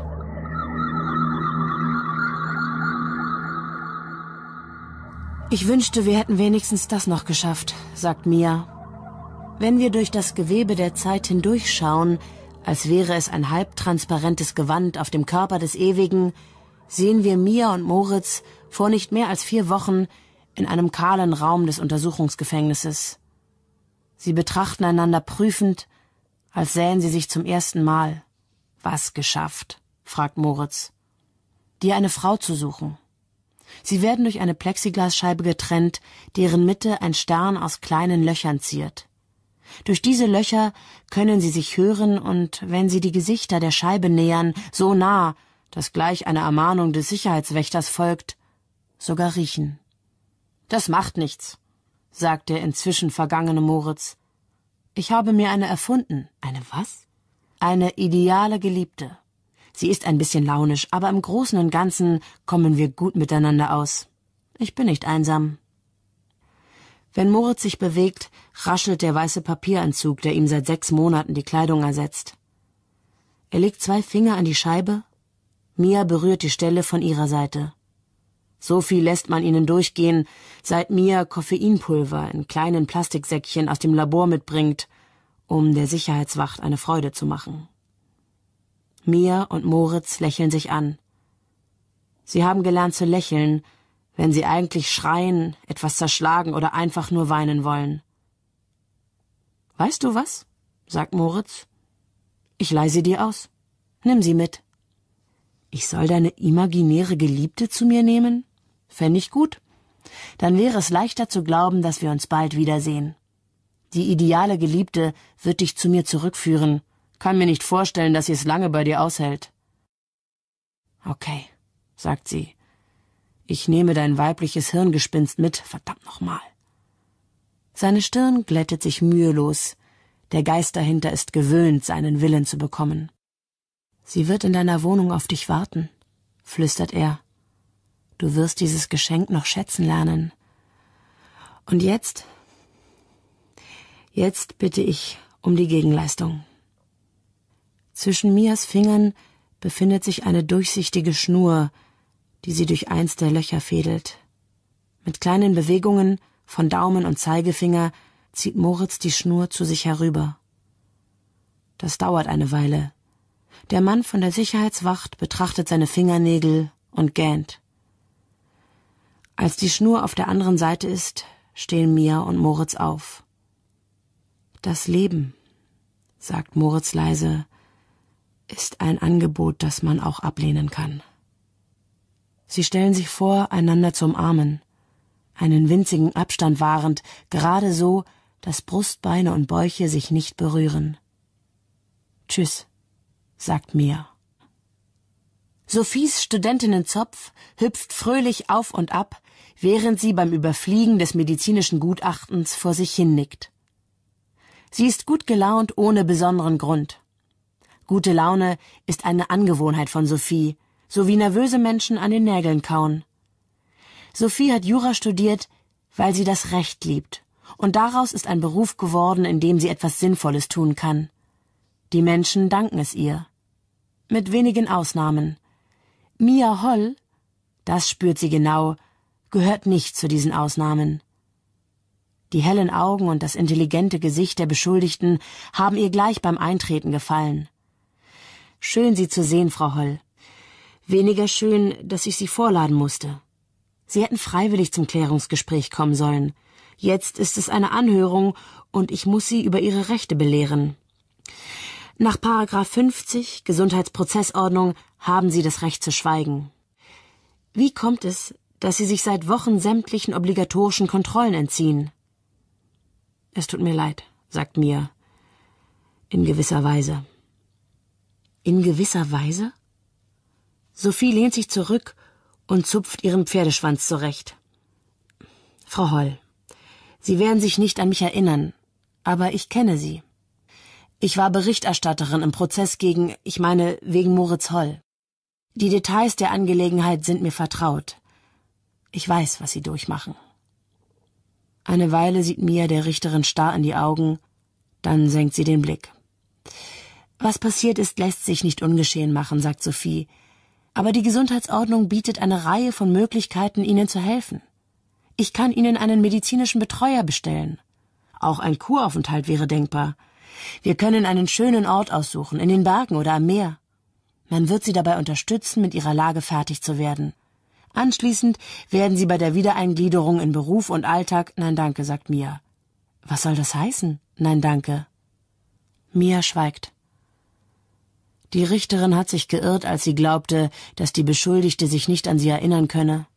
Ich wünschte, wir hätten wenigstens das noch geschafft, sagt Mia. Wenn wir durch das Gewebe der Zeit hindurchschauen, als wäre es ein halbtransparentes Gewand auf dem Körper des Ewigen, sehen wir Mia und Moritz vor nicht mehr als 4 Wochen in einem kahlen Raum des Untersuchungsgefängnisses. Sie betrachten einander prüfend, als sähen sie sich zum ersten Mal. Was geschafft? Fragt Moritz. Dir eine Frau zu suchen. Sie werden durch eine Plexiglasscheibe getrennt, deren Mitte ein Stern aus kleinen Löchern ziert. Durch diese Löcher können sie sich hören und, wenn sie die Gesichter der Scheibe nähern, so nah, dass gleich eine Ermahnung des Sicherheitswächters folgt, sogar riechen. Das macht nichts, sagt der inzwischen vergangene Moritz. Ich habe mir eine erfunden. Eine was? Eine ideale Geliebte. Sie ist ein bisschen launisch, aber im Großen und Ganzen kommen wir gut miteinander aus. Ich bin nicht einsam. Wenn Moritz sich bewegt, raschelt der weiße Papieranzug, der ihm seit 6 Monaten die Kleidung ersetzt. Er legt 2 Finger an die Scheibe. Mia berührt die Stelle von ihrer Seite. So viel lässt man ihnen durchgehen, seit Mia Koffeinpulver in kleinen Plastiksäckchen aus dem Labor mitbringt, um der Sicherheitswacht eine Freude zu machen. Mia und Moritz lächeln sich an. Sie haben gelernt zu lächeln, wenn sie eigentlich schreien, etwas zerschlagen oder einfach nur weinen wollen. »Weißt du was?« sagt Moritz. »Ich leihe sie dir aus. Nimm sie mit.« »Ich soll deine imaginäre Geliebte zu mir nehmen? Fände ich gut. Dann wäre es leichter zu glauben, dass wir uns bald wiedersehen. Die ideale Geliebte wird dich zu mir zurückführen. Kann mir nicht vorstellen, dass sie es lange bei dir aushält.« Okay, sagt sie. Ich nehme dein weibliches Hirngespinst mit, verdammt nochmal. Seine Stirn glättet sich mühelos. Der Geist dahinter ist gewöhnt, seinen Willen zu bekommen. Sie wird in deiner Wohnung auf dich warten, flüstert er. Du wirst dieses Geschenk noch schätzen lernen. Und jetzt bitte ich um die Gegenleistung. Zwischen Mias Fingern befindet sich eine durchsichtige Schnur, die sie durch eins der Löcher fädelt. Mit kleinen Bewegungen von Daumen und Zeigefinger zieht Moritz die Schnur zu sich herüber. Das dauert eine Weile. Der Mann von der Sicherheitswacht betrachtet seine Fingernägel und gähnt. Als die Schnur auf der anderen Seite ist, stehen Mia und Moritz auf. Das Leben, sagt Moritz leise, ist ein Angebot, das man auch ablehnen kann. Sie stellen sich vor, einander zu umarmen, einen winzigen Abstand wahrend, gerade so, dass Brustbeine und Bäuche sich nicht berühren. Tschüss, sagt Mia. Sophies Studentinnenzopf hüpft fröhlich auf und ab, während sie beim Überfliegen des medizinischen Gutachtens vor sich hin nickt. Sie ist gut gelaunt ohne besonderen Grund. Gute Laune ist eine Angewohnheit von Sophie, so wie nervöse Menschen an den Nägeln kauen. Sophie hat Jura studiert, weil sie das Recht liebt, und daraus ist ein Beruf geworden, in dem sie etwas Sinnvolles tun kann. Die Menschen danken es ihr. Mit wenigen Ausnahmen. Mia Holl, das spürt sie genau, gehört nicht zu diesen Ausnahmen. Die hellen Augen und das intelligente Gesicht der Beschuldigten haben ihr gleich beim Eintreten gefallen. Schön, Sie zu sehen, Frau Holl. Weniger schön, dass ich Sie vorladen musste. Sie hätten freiwillig zum Klärungsgespräch kommen sollen. Jetzt ist es eine Anhörung und ich muss Sie über Ihre Rechte belehren. Nach § 50 Gesundheitsprozessordnung haben Sie das Recht zu schweigen. Wie kommt es, dass Sie sich seit Wochen sämtlichen obligatorischen Kontrollen entziehen? Es tut mir leid, sagt Mia. In gewisser Weise. In gewisser Weise? Sophie lehnt sich zurück und zupft ihren Pferdeschwanz zurecht. Frau Holl, Sie werden sich nicht an mich erinnern, aber ich kenne Sie. Ich war Berichterstatterin im Prozess wegen Moritz Holl. Die Details der Angelegenheit sind mir vertraut. Ich weiß, was Sie durchmachen. Eine Weile sieht Mia der Richterin starr in die Augen, dann senkt sie den Blick. Was passiert ist, lässt sich nicht ungeschehen machen, sagt Sophie. Aber die Gesundheitsordnung bietet eine Reihe von Möglichkeiten, Ihnen zu helfen. Ich kann Ihnen einen medizinischen Betreuer bestellen. Auch ein Kuraufenthalt wäre denkbar. Wir können einen schönen Ort aussuchen, in den Bergen oder am Meer. Man wird Sie dabei unterstützen, mit Ihrer Lage fertig zu werden. Anschließend werden Sie bei der Wiedereingliederung in Beruf und Alltag... Nein, danke, sagt Mia. Was soll das heißen? Nein, danke. Mia schweigt. Die Richterin hat sich geirrt, als sie glaubte, dass die Beschuldigte sich nicht an sie erinnern könne.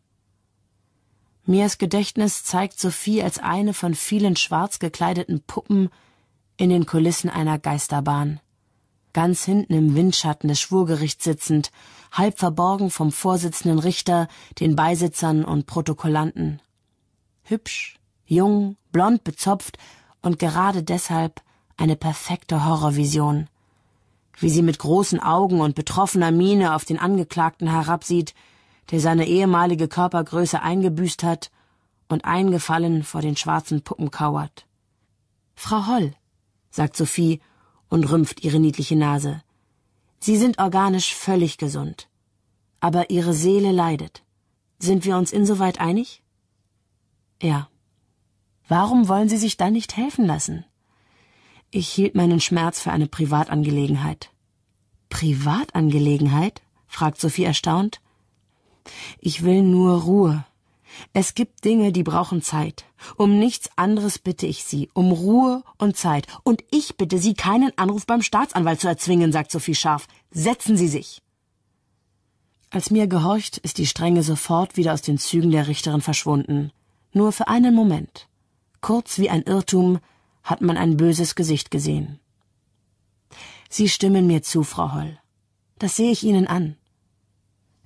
Mias Gedächtnis zeigt Sophie als eine von vielen schwarz gekleideten Puppen in den Kulissen einer Geisterbahn. Ganz hinten im Windschatten des Schwurgerichts sitzend, halb verborgen vom Vorsitzenden Richter, den Beisitzern und Protokollanten. Hübsch, jung, blond bezopft und gerade deshalb eine perfekte Horrorvision. Wie sie mit großen Augen und betroffener Miene auf den Angeklagten herabsieht, der seine ehemalige Körpergröße eingebüßt hat und eingefallen vor den schwarzen Puppen kauert. »Frau Holl«, sagt Sophie und rümpft ihre niedliche Nase. »Sie sind organisch völlig gesund. Aber Ihre Seele leidet. Sind wir uns insoweit einig?« »Ja.« »Warum wollen Sie sich dann nicht helfen lassen?« »Ich hielt meinen Schmerz für eine Privatangelegenheit.« »Privatangelegenheit?« fragt Sophie erstaunt. »Ich will nur Ruhe. Es gibt Dinge, die brauchen Zeit. Um nichts anderes bitte ich Sie, um Ruhe und Zeit. Und ich bitte Sie, keinen Anruf beim Staatsanwalt zu erzwingen«, sagt Sophie scharf. »Setzen Sie sich!« Als Mia gehorcht, ist die Strenge sofort wieder aus den Zügen der Richterin verschwunden. Nur für einen Moment. Kurz wie ein Irrtum hat man ein böses Gesicht gesehen. »Sie stimmen mir zu, Frau Holl. Das sehe ich Ihnen an.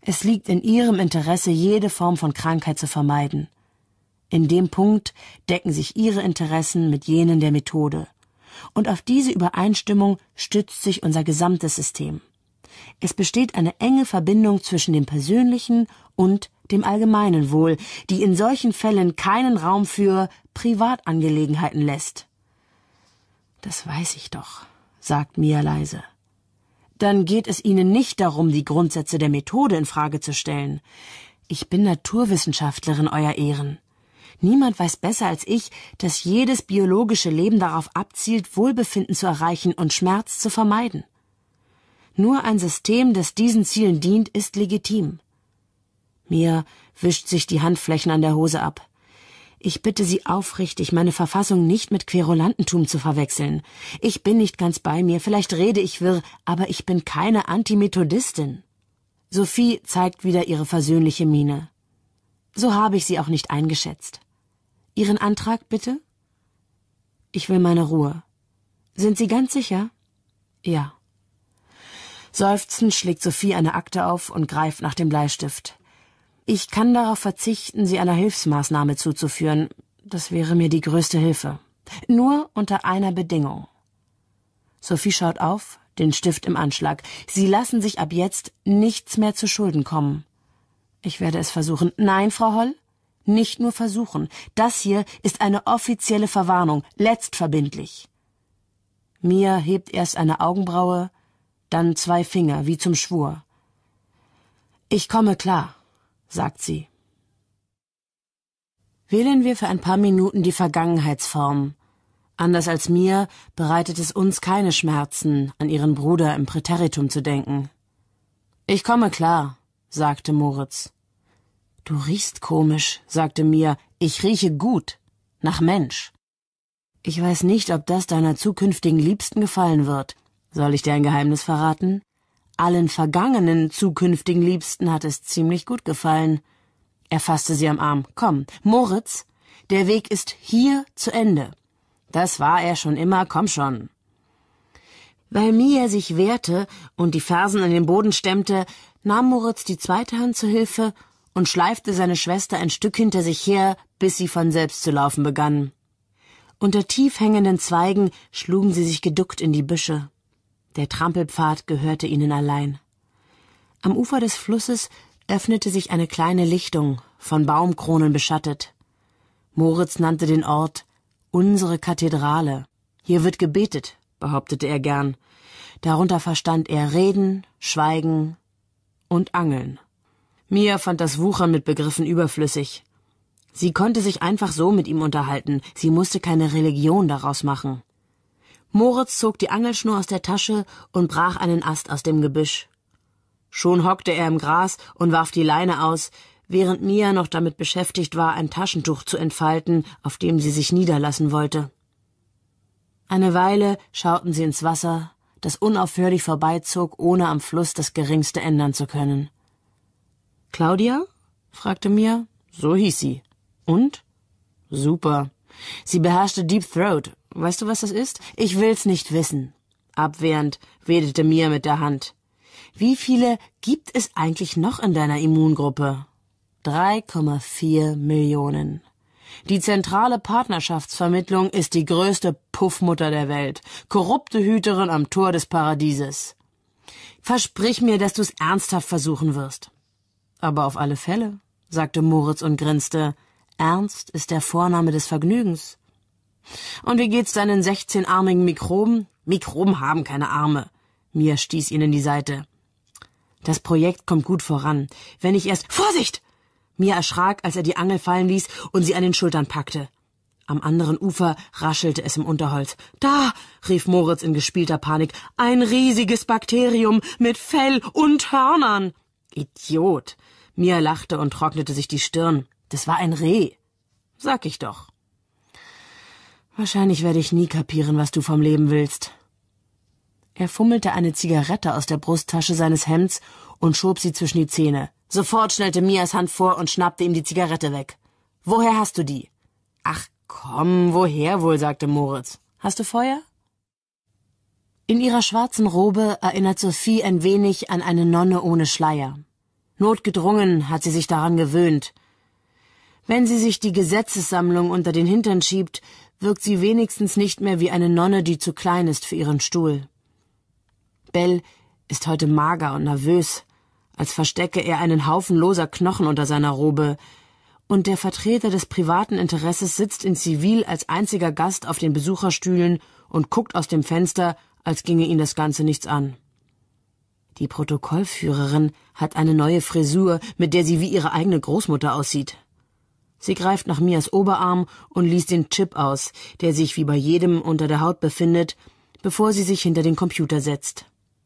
Es liegt in ihrem Interesse, jede Form von Krankheit zu vermeiden. In dem Punkt decken sich ihre Interessen mit jenen der Methode. Und auf diese Übereinstimmung stützt sich unser gesamtes System. Es besteht eine enge Verbindung zwischen dem persönlichen und dem allgemeinen Wohl, die in solchen Fällen keinen Raum für Privatangelegenheiten lässt. »Das weiß ich doch«, sagt Mia leise. »Dann geht es Ihnen nicht darum, die Grundsätze der Methode in Frage zu stellen. Ich bin Naturwissenschaftlerin, Euer Ehren. Niemand weiß besser als ich, dass jedes biologische Leben darauf abzielt, Wohlbefinden zu erreichen und Schmerz zu vermeiden. Nur ein System, das diesen Zielen dient, ist legitim.« Mia wischt sich die Handflächen an der Hose ab. »Ich bitte Sie aufrichtig, meine Verfassung nicht mit Querulantentum zu verwechseln. Ich bin nicht ganz bei mir, vielleicht rede ich wirr, aber ich bin keine Antimethodistin.« Sophie zeigt wieder ihre versöhnliche Miene. »So habe ich Sie auch nicht eingeschätzt. Ihren Antrag, bitte?« »Ich will meine Ruhe.« »Sind Sie ganz sicher?« »Ja.« Seufzend schlägt Sophie eine Akte auf und greift nach dem Bleistift. »Ich kann darauf verzichten, Sie einer Hilfsmaßnahme zuzuführen. Das wäre mir die größte Hilfe. Nur unter einer Bedingung.« Sophie schaut auf, den Stift im Anschlag. »Sie lassen sich ab jetzt nichts mehr zu Schulden kommen.« »Ich werde es versuchen.« »Nein, Frau Holl, nicht nur versuchen. Das hier ist eine offizielle Verwarnung, letztverbindlich.« Mia hebt erst eine Augenbraue, dann 2 Finger, wie zum Schwur. »Ich komme klar«, sagt sie. Wählen wir für ein paar Minuten die Vergangenheitsform. Anders als mir bereitet es uns keine Schmerzen, an ihren Bruder im Präteritum zu denken. »Ich komme klar«, sagte Moritz. »Du riechst komisch«, sagte Mia. »Ich rieche gut, nach Mensch.« »Ich weiß nicht, ob das deiner zukünftigen Liebsten gefallen wird. Soll ich dir ein Geheimnis verraten? Allen vergangenen zukünftigen Liebsten hat es ziemlich gut gefallen.« Er fasste sie am Arm. »Komm, Moritz, der Weg ist hier zu Ende. Das war er schon immer, komm schon.« Weil Mia sich wehrte und die Fersen in den Boden stemmte, nahm Moritz die zweite Hand zu Hilfe und schleifte seine Schwester ein Stück hinter sich her, bis sie von selbst zu laufen begann. Unter tief hängenden Zweigen schlugen sie sich geduckt in die Büsche. Der Trampelpfad gehörte ihnen allein. Am Ufer des Flusses öffnete sich eine kleine Lichtung, von Baumkronen beschattet. Moritz nannte den Ort »unsere Kathedrale«. Hier wird gebetet, behauptete er gern. Darunter verstand er Reden, Schweigen und Angeln. Mia fand das Wuchern mit Begriffen überflüssig. Sie konnte sich einfach so mit ihm unterhalten, sie musste keine Religion daraus machen. Moritz zog die Angelschnur aus der Tasche und brach einen Ast aus dem Gebüsch. Schon hockte er im Gras und warf die Leine aus, während Mia noch damit beschäftigt war, ein Taschentuch zu entfalten, auf dem sie sich niederlassen wollte. Eine Weile schauten sie ins Wasser, das unaufhörlich vorbeizog, ohne am Fluss das Geringste ändern zu können. »Claudia?« fragte Mia. »So hieß sie.« »Und?« »Super. Sie beherrschte Deep Throat. Weißt du, was das ist?« »Ich will's nicht wissen.« Abwehrend wedelte Mia mit der Hand. »Wie viele gibt es eigentlich noch in deiner Immungruppe?« 3,4 Millionen. Die zentrale Partnerschaftsvermittlung ist die größte Puffmutter der Welt. Korrupte Hüterin am Tor des Paradieses. Versprich mir, dass du's ernsthaft versuchen wirst.« »Aber auf alle Fälle«, sagte Moritz und grinste. »Ernst ist der Vorname des Vergnügens.« »Und wie geht's deinen 16-armigen Mikroben?« »Mikroben haben keine Arme.« Mia stieß ihn in die Seite. »Das Projekt kommt gut voran. Wenn ich erst... Vorsicht!« Mia erschrak, als er die Angel fallen ließ und sie an den Schultern packte. Am anderen Ufer raschelte es im Unterholz. »Da«, rief Moritz in gespielter Panik, »ein riesiges Bakterium mit Fell und Hörnern.« »Idiot!« Mia lachte und trocknete sich die Stirn. »Das war ein Reh.« »Sag ich doch.« »Wahrscheinlich werde ich nie kapieren, was du vom Leben willst.« Er fummelte eine Zigarette aus der Brusttasche seines Hemds und schob sie zwischen die Zähne. Sofort schnellte Mias Hand vor und schnappte ihm die Zigarette weg. »Woher hast du die?« »Ach komm, woher wohl«, sagte Moritz. »Hast du Feuer?« In ihrer schwarzen Robe erinnert Sophie ein wenig an eine Nonne ohne Schleier. Notgedrungen hat sie sich daran gewöhnt. Wenn sie sich die Gesetzessammlung unter den Hintern schiebt, wirkt sie wenigstens nicht mehr wie eine Nonne, die zu klein ist für ihren Stuhl. Bell ist heute mager und nervös, als verstecke er einen Haufen loser Knochen unter seiner Robe, und der Vertreter des privaten Interesses sitzt in Zivil als einziger Gast auf den Besucherstühlen und guckt aus dem Fenster, als ginge ihn das Ganze nichts an. Die Protokollführerin hat eine neue Frisur, mit der sie wie ihre eigene Großmutter aussieht. Sie greift nach Mias Oberarm und liest den Chip aus, der sich wie bei jedem unter der Haut befindet, bevor sie sich hinter den Computer setzt.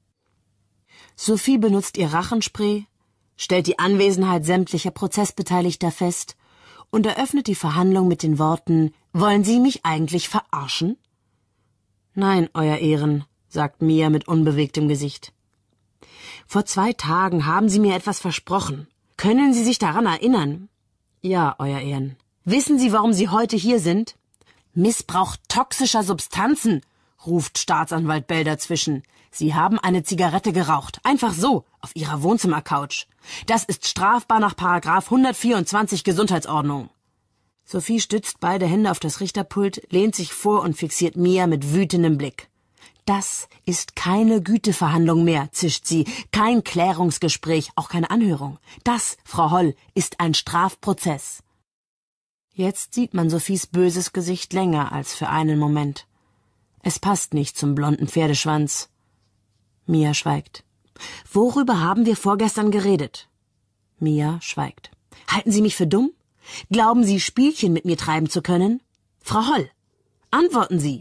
Sophie benutzt ihr Rachenspray, stellt die Anwesenheit sämtlicher Prozessbeteiligter fest und eröffnet die Verhandlung mit den Worten: »Wollen Sie mich eigentlich verarschen?« »Nein, Euer Ehren«, sagt Mia mit unbewegtem Gesicht. »Vor 2 Tagen haben Sie mir etwas versprochen. Können Sie sich daran erinnern?« »Ja, Euer Ehren.« »Wissen Sie, warum Sie heute hier sind?« »Missbrauch toxischer Substanzen«, ruft Staatsanwalt Bell dazwischen. »Sie haben eine Zigarette geraucht, einfach so, auf Ihrer Wohnzimmercouch. Das ist strafbar nach § 124 Gesundheitsordnung.« Sophie stützt beide Hände auf das Richterpult, lehnt sich vor und fixiert Mia mit wütendem Blick. »Das ist keine Güteverhandlung mehr«, zischt sie, »kein Klärungsgespräch, auch keine Anhörung. Das, Frau Holl, ist ein Strafprozess.« Jetzt sieht man Sophies böses Gesicht länger als für einen Moment. Es passt nicht zum blonden Pferdeschwanz. Mia schweigt. »Worüber haben wir vorgestern geredet?« Mia schweigt. »Halten Sie mich für dumm? Glauben Sie, Spielchen mit mir treiben zu können? Frau Holl, antworten Sie!«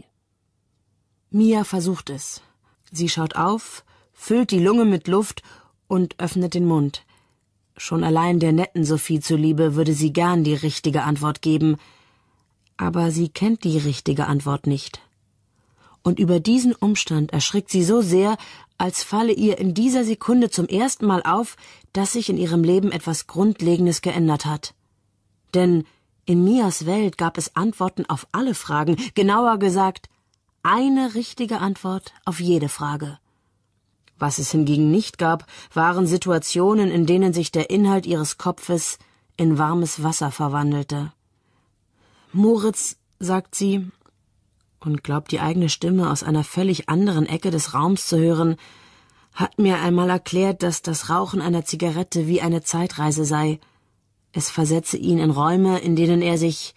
Mia versucht es. Sie schaut auf, füllt die Lunge mit Luft und öffnet den Mund. Schon allein der netten Sophie zuliebe würde sie gern die richtige Antwort geben, aber sie kennt die richtige Antwort nicht. Und über diesen Umstand erschrickt sie so sehr, als falle ihr in dieser Sekunde zum ersten Mal auf, dass sich in ihrem Leben etwas Grundlegendes geändert hat. Denn in Mias Welt gab es Antworten auf alle Fragen, genauer gesagt, eine richtige Antwort auf jede Frage. Was es hingegen nicht gab, waren Situationen, in denen sich der Inhalt ihres Kopfes in warmes Wasser verwandelte. »Moritz«, sagt sie, und glaubt die eigene Stimme aus einer völlig anderen Ecke des Raums zu hören, hat mir einmal erklärt, dass das Rauchen einer Zigarette wie eine Zeitreise sei. Es versetze ihn in Räume, in denen er sich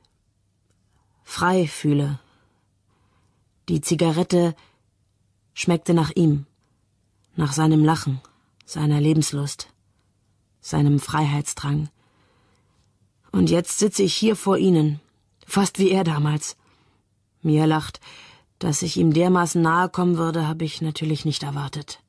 frei fühle. Die Zigarette schmeckte nach ihm, nach seinem Lachen, seiner Lebenslust, seinem Freiheitsdrang. Und jetzt sitze ich hier vor Ihnen, fast wie er damals. Mia lacht. Dass ich ihm dermaßen nahe kommen würde, habe ich natürlich nicht erwartet.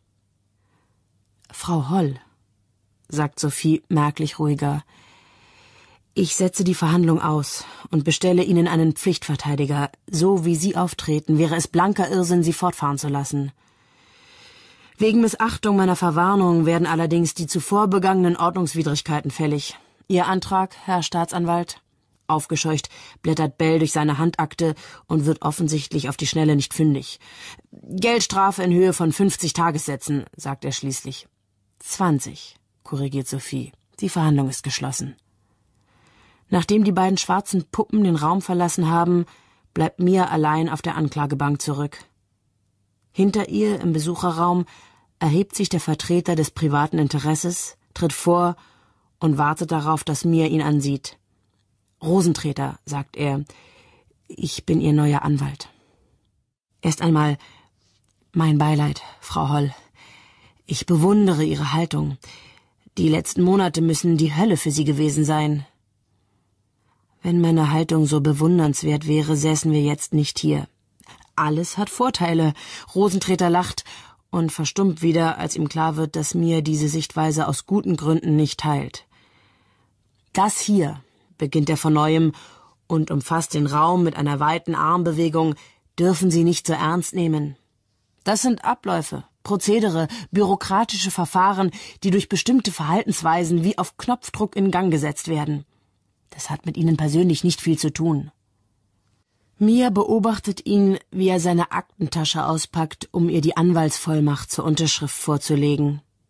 »Frau Holl«, sagt Sophie merklich ruhiger, »ich setze die Verhandlung aus und bestelle Ihnen einen Pflichtverteidiger. So wie Sie auftreten, wäre es blanker Irrsinn, Sie fortfahren zu lassen. Wegen Missachtung meiner Verwarnung werden allerdings die zuvor begangenen Ordnungswidrigkeiten fällig. Ihr Antrag, Herr Staatsanwalt?« Aufgescheucht blättert Bell durch seine Handakte und wird offensichtlich auf die Schnelle nicht fündig. »Geldstrafe in Höhe von 50 Tagessätzen«, sagt er schließlich. 20, korrigiert Sophie. Die Verhandlung ist geschlossen. Nachdem die beiden schwarzen Puppen den Raum verlassen haben, bleibt Mia allein auf der Anklagebank zurück. Hinter ihr im Besucherraum erhebt sich der Vertreter des privaten Interesses, tritt vor und wartet darauf, dass Mia ihn ansieht. »Rosentreter«, sagt er, »ich bin Ihr neuer Anwalt.« »Erst einmal mein Beileid, Frau Holl. Ich bewundere Ihre Haltung. Die letzten Monate müssen die Hölle für Sie gewesen sein.« »Wenn meine Haltung so bewundernswert wäre, säßen wir jetzt nicht hier. Alles hat Vorteile.« Rosentreter lacht und verstummt wieder, als ihm klar wird, dass Mia diese Sichtweise aus guten Gründen nicht teilt. »Das hier«, beginnt er von Neuem und umfasst den Raum mit einer weiten Armbewegung, »dürfen Sie nicht so ernst nehmen. Das sind Abläufe, Prozedere, bürokratische Verfahren, die durch bestimmte Verhaltensweisen wie auf Knopfdruck in Gang gesetzt werden. Das hat mit Ihnen persönlich nicht viel zu tun.« Mia beobachtet ihn, wie er seine Aktentasche auspackt, um ihr die Anwaltsvollmacht zur Unterschrift vorzulegen.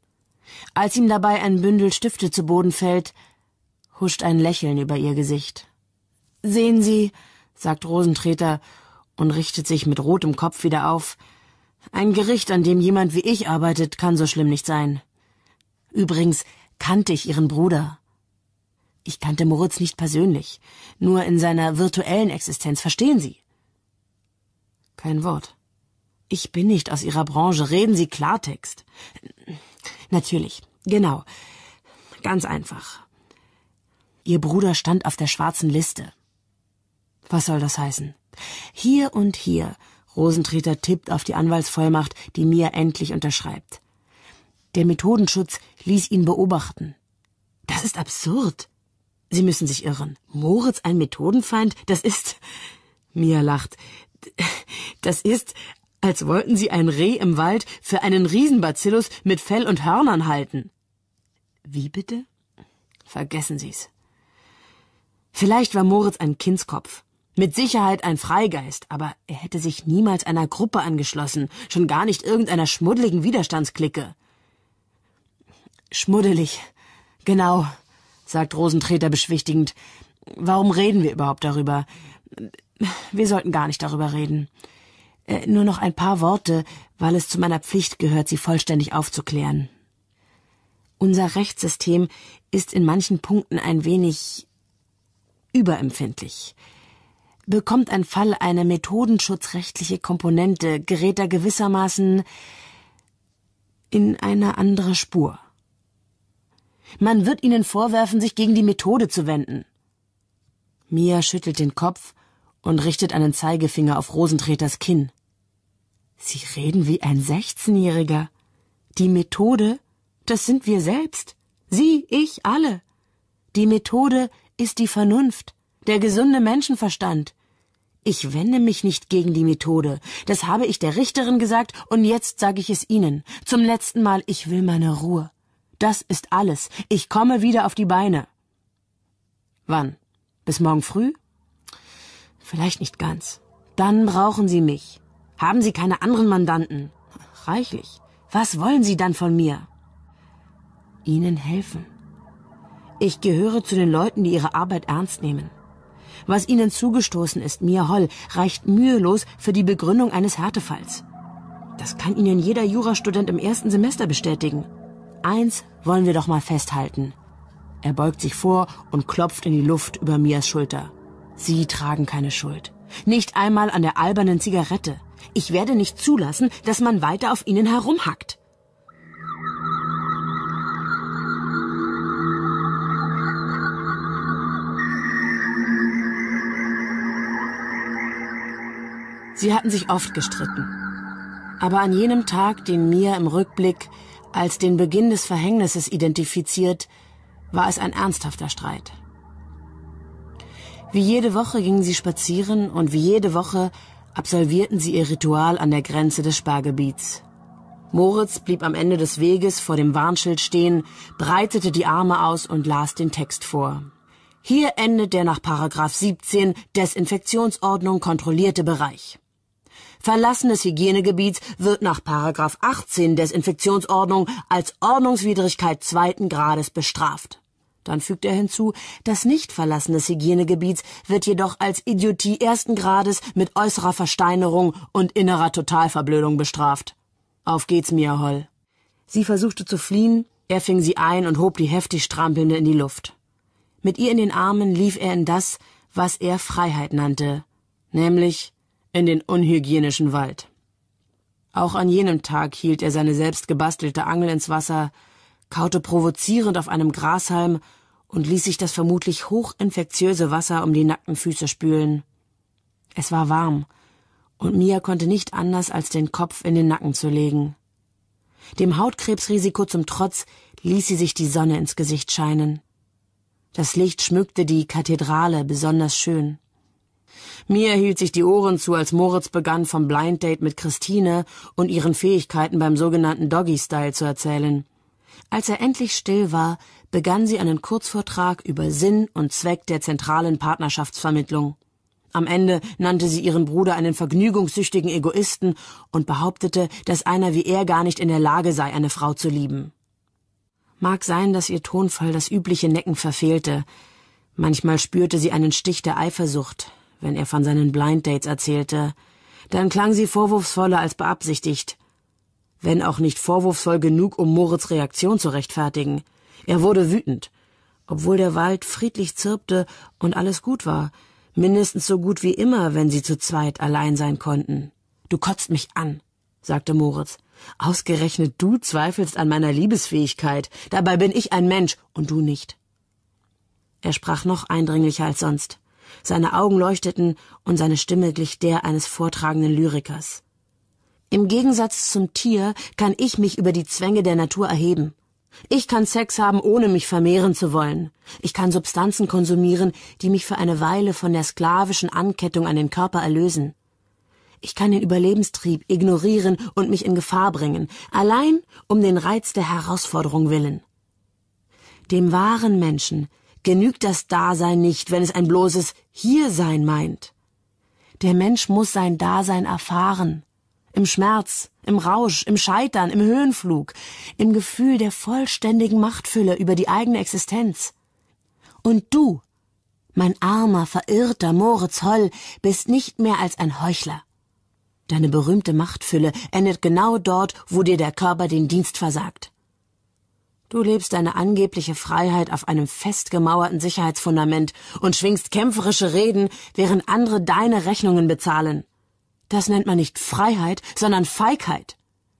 Als ihm dabei ein Bündel Stifte zu Boden fällt, huscht ein Lächeln über ihr Gesicht. »Sehen Sie«, sagt Rosentreter und richtet sich mit rotem Kopf wieder auf, »ein Gericht, an dem jemand wie ich arbeitet, kann so schlimm nicht sein. Übrigens kannte ich Ihren Bruder. Ich kannte Moritz nicht persönlich, nur in seiner virtuellen Existenz, verstehen Sie?« Kein Wort. »Ich bin nicht aus Ihrer Branche, reden Sie Klartext.« »Natürlich, genau, ganz einfach. Ihr Bruder stand auf der schwarzen Liste.« »Was soll das heißen?« »Hier und hier«, Rosentreter tippt auf die Anwaltsvollmacht, die Mia endlich unterschreibt. »Der Methodenschutz ließ ihn beobachten.« »Das ist absurd. Sie müssen sich irren. Moritz ein Methodenfeind? Das ist...« Mia lacht. »Das ist, als wollten Sie ein Reh im Wald für einen Riesenbazillus mit Fell und Hörnern halten.« »Wie bitte?« »Vergessen Sie's. Vielleicht war Moritz ein Kindskopf. Mit Sicherheit ein Freigeist, aber er hätte sich niemals einer Gruppe angeschlossen, schon gar nicht irgendeiner schmuddeligen Widerstandsklicke.« »Schmuddelig, genau«, sagt Rosentreter beschwichtigend. »Warum reden wir überhaupt darüber? Wir sollten gar nicht darüber reden. Nur noch ein paar Worte, weil es zu meiner Pflicht gehört, sie vollständig aufzuklären. Unser Rechtssystem ist in manchen Punkten ein wenig überempfindlich. Bekommt ein Fall eine methodenschutzrechtliche Komponente, gerät er gewissermaßen in eine andere Spur. Man wird Ihnen vorwerfen, sich gegen die Methode zu wenden.« Mia schüttelt den Kopf und richtet einen Zeigefinger auf Rosentreters Kinn. »Sie reden wie ein 16-Jähriger. Die Methode, das sind wir selbst. Sie, ich, alle. Die Methode ist die Vernunft, der gesunde Menschenverstand. Ich wende mich nicht gegen die Methode. Das habe ich der Richterin gesagt und jetzt sage ich es Ihnen. Zum letzten Mal, ich will meine Ruhe. Das ist alles. Ich komme wieder auf die Beine.« »Wann? Bis morgen früh?« »Vielleicht nicht ganz. Dann brauchen Sie mich. Haben Sie keine anderen Mandanten?« »Reichlich. Was wollen Sie dann von mir?« »Ihnen helfen. Ich gehöre zu den Leuten, die ihre Arbeit ernst nehmen. Was Ihnen zugestoßen ist, Mia Holl, reicht mühelos für die Begründung eines Härtefalls. Das kann Ihnen jeder Jurastudent im ersten Semester bestätigen. Eins wollen wir doch mal festhalten.« Er beugt sich vor und klopft in die Luft über Mias Schulter. »Sie tragen keine Schuld. Nicht einmal an der albernen Zigarette. Ich werde nicht zulassen, dass man weiter auf Ihnen herumhackt.« Sie hatten sich oft gestritten. Aber an jenem Tag, den Mia im Rückblick als den Beginn des Verhängnisses identifiziert, war es ein ernsthafter Streit. Wie jede Woche gingen sie spazieren und wie jede Woche absolvierten sie ihr Ritual an der Grenze des Sperrgebiets. Moritz blieb am Ende des Weges vor dem Warnschild stehen, breitete die Arme aus und las den Text vor. »Hier endet der nach § 17 Desinfektionsordnung kontrollierte Bereich. Verlassen des Hygienegebiets wird nach § 18 Desinfektionsordnung als Ordnungswidrigkeit 2. Grades bestraft.« Dann fügt er hinzu, das Nichtverlassen des Hygienegebiets wird jedoch als Idiotie 1. Grades mit äußerer Versteinerung und innerer Totalverblödung bestraft. Auf geht's, Mia Holl. Sie versuchte zu fliehen, er fing sie ein und hob die heftig Strampelnde in die Luft. Mit ihr in den Armen lief er in das, was er Freiheit nannte, nämlich in den unhygienischen Wald. Auch an jenem Tag hielt er seine selbst gebastelte Angel ins Wasser, kaute provozierend auf einem Grashalm und ließ sich das vermutlich hochinfektiöse Wasser um die nackten Füße spülen. Es war warm, und Mia konnte nicht anders, als den Kopf in den Nacken zu legen. Dem Hautkrebsrisiko zum Trotz ließ sie sich die Sonne ins Gesicht scheinen. Das Licht schmückte die Kathedrale besonders schön. Mia hielt sich die Ohren zu, als Moritz begann, vom Blind Date mit Christine und ihren Fähigkeiten beim sogenannten Doggy-Style zu erzählen. Als er endlich still war, begann sie einen Kurzvortrag über Sinn und Zweck der zentralen Partnerschaftsvermittlung. Am Ende nannte sie ihren Bruder einen vergnügungssüchtigen Egoisten und behauptete, dass einer wie er gar nicht in der Lage sei, eine Frau zu lieben. Mag sein, dass ihr Tonfall das übliche Necken verfehlte. Manchmal spürte sie einen Stich der Eifersucht, wenn er von seinen Blind Dates erzählte. Dann klang sie vorwurfsvoller als beabsichtigt. Wenn auch nicht vorwurfsvoll genug, um Moritz' Reaktion zu rechtfertigen. Er wurde wütend, obwohl der Wald friedlich zirpte und alles gut war. Mindestens so gut wie immer, wenn sie zu zweit allein sein konnten. »Du kotzt mich an«, sagte Moritz. »Ausgerechnet du zweifelst an meiner Liebesfähigkeit. Dabei bin ich ein Mensch und du nicht.« Er sprach noch eindringlicher als sonst. Seine Augen leuchteten und seine Stimme glich der eines vortragenden Lyrikers. »Im Gegensatz zum Tier kann ich mich über die Zwänge der Natur erheben. Ich kann Sex haben, ohne mich vermehren zu wollen. Ich kann Substanzen konsumieren, die mich für eine Weile von der sklavischen Ankettung an den Körper erlösen. Ich kann den Überlebenstrieb ignorieren und mich in Gefahr bringen, allein um den Reiz der Herausforderung willen. Dem wahren Menschen genügt das Dasein nicht, wenn es ein bloßes Hiersein meint. Der Mensch muss sein Dasein erfahren. Im Schmerz, im Rausch, im Scheitern, im Höhenflug, im Gefühl der vollständigen Machtfülle über die eigene Existenz. Und du, mein armer, verirrter Moritz Holl, bist nicht mehr als ein Heuchler. Deine berühmte Machtfülle endet genau dort, wo dir der Körper den Dienst versagt. Du lebst deine angebliche Freiheit auf einem festgemauerten Sicherheitsfundament und schwingst kämpferische Reden, während andere deine Rechnungen bezahlen. Das nennt man nicht Freiheit, sondern Feigheit.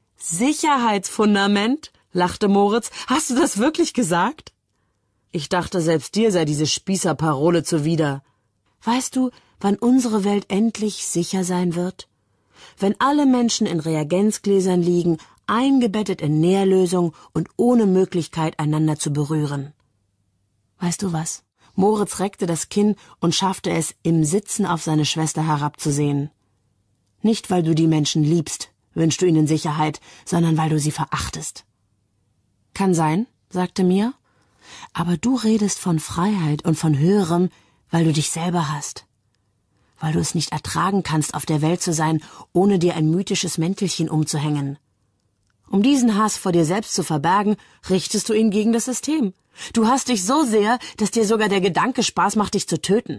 »Sicherheitsfundament?«, lachte Moritz. »Hast du das wirklich gesagt?« »Ich dachte, selbst dir sei diese Spießerparole zuwider. Weißt du, wann unsere Welt endlich sicher sein wird? Wenn alle Menschen in Reagenzgläsern liegen, eingebettet in Nährlösung und ohne Möglichkeit, einander zu berühren. Weißt du was?« Moritz reckte das Kinn und schaffte es, im Sitzen auf seine Schwester herabzusehen. »Nicht, weil du die Menschen liebst, wünschst du ihnen Sicherheit, sondern weil du sie verachtest.« »Kann sein«, sagte Mia, »aber du redest von Freiheit und von Höherem, weil du dich selber hast. Weil du es nicht ertragen kannst, auf der Welt zu sein, ohne dir ein mythisches Mäntelchen umzuhängen. Um diesen Hass vor dir selbst zu verbergen, richtest du ihn gegen das System. Du hasst dich so sehr, dass dir sogar der Gedanke Spaß macht, dich zu töten.«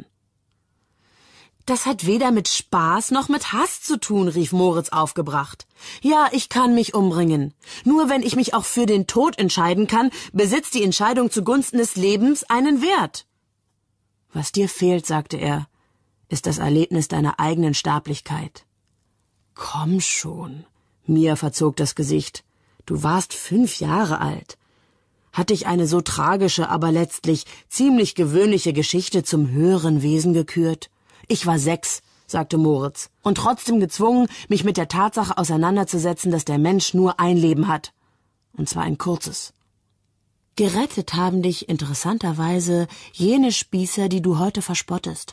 »Das hat weder mit Spaß noch mit Hass zu tun«, rief Moritz aufgebracht. »Ja, ich kann mich umbringen. Nur wenn ich mich auch für den Tod entscheiden kann, besitzt die Entscheidung zugunsten des Lebens einen Wert.« »Was dir fehlt«, sagte er, »ist das Erlebnis deiner eigenen Sterblichkeit.« »Komm schon«, Mia verzog das Gesicht. »Du warst 5 Jahre alt. Hat dich eine so tragische, aber letztlich ziemlich gewöhnliche Geschichte zum höheren Wesen gekürt? Ich war 6, sagte Moritz, und trotzdem gezwungen, mich mit der Tatsache auseinanderzusetzen, dass der Mensch nur ein Leben hat. Und zwar ein kurzes. Gerettet haben dich interessanterweise jene Spießer, die du heute verspottest.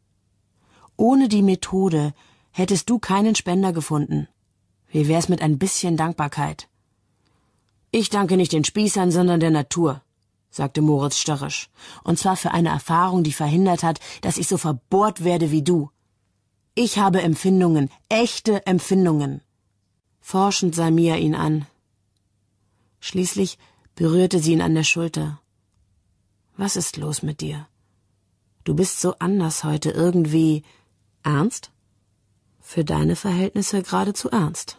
Ohne die Methode hättest du keinen Spender gefunden. Wie wär's mit ein bisschen Dankbarkeit? Ich danke nicht den Spießern, sondern der Natur, sagte Moritz störrisch, und zwar für eine Erfahrung, die verhindert hat, dass ich so verbohrt werde wie du. Ich habe Empfindungen, echte Empfindungen. Forschend sah Mia ihn an. Schließlich berührte sie ihn an der Schulter. Was ist los mit dir? Du bist so anders heute, irgendwie ernst? Für deine Verhältnisse geradezu ernst.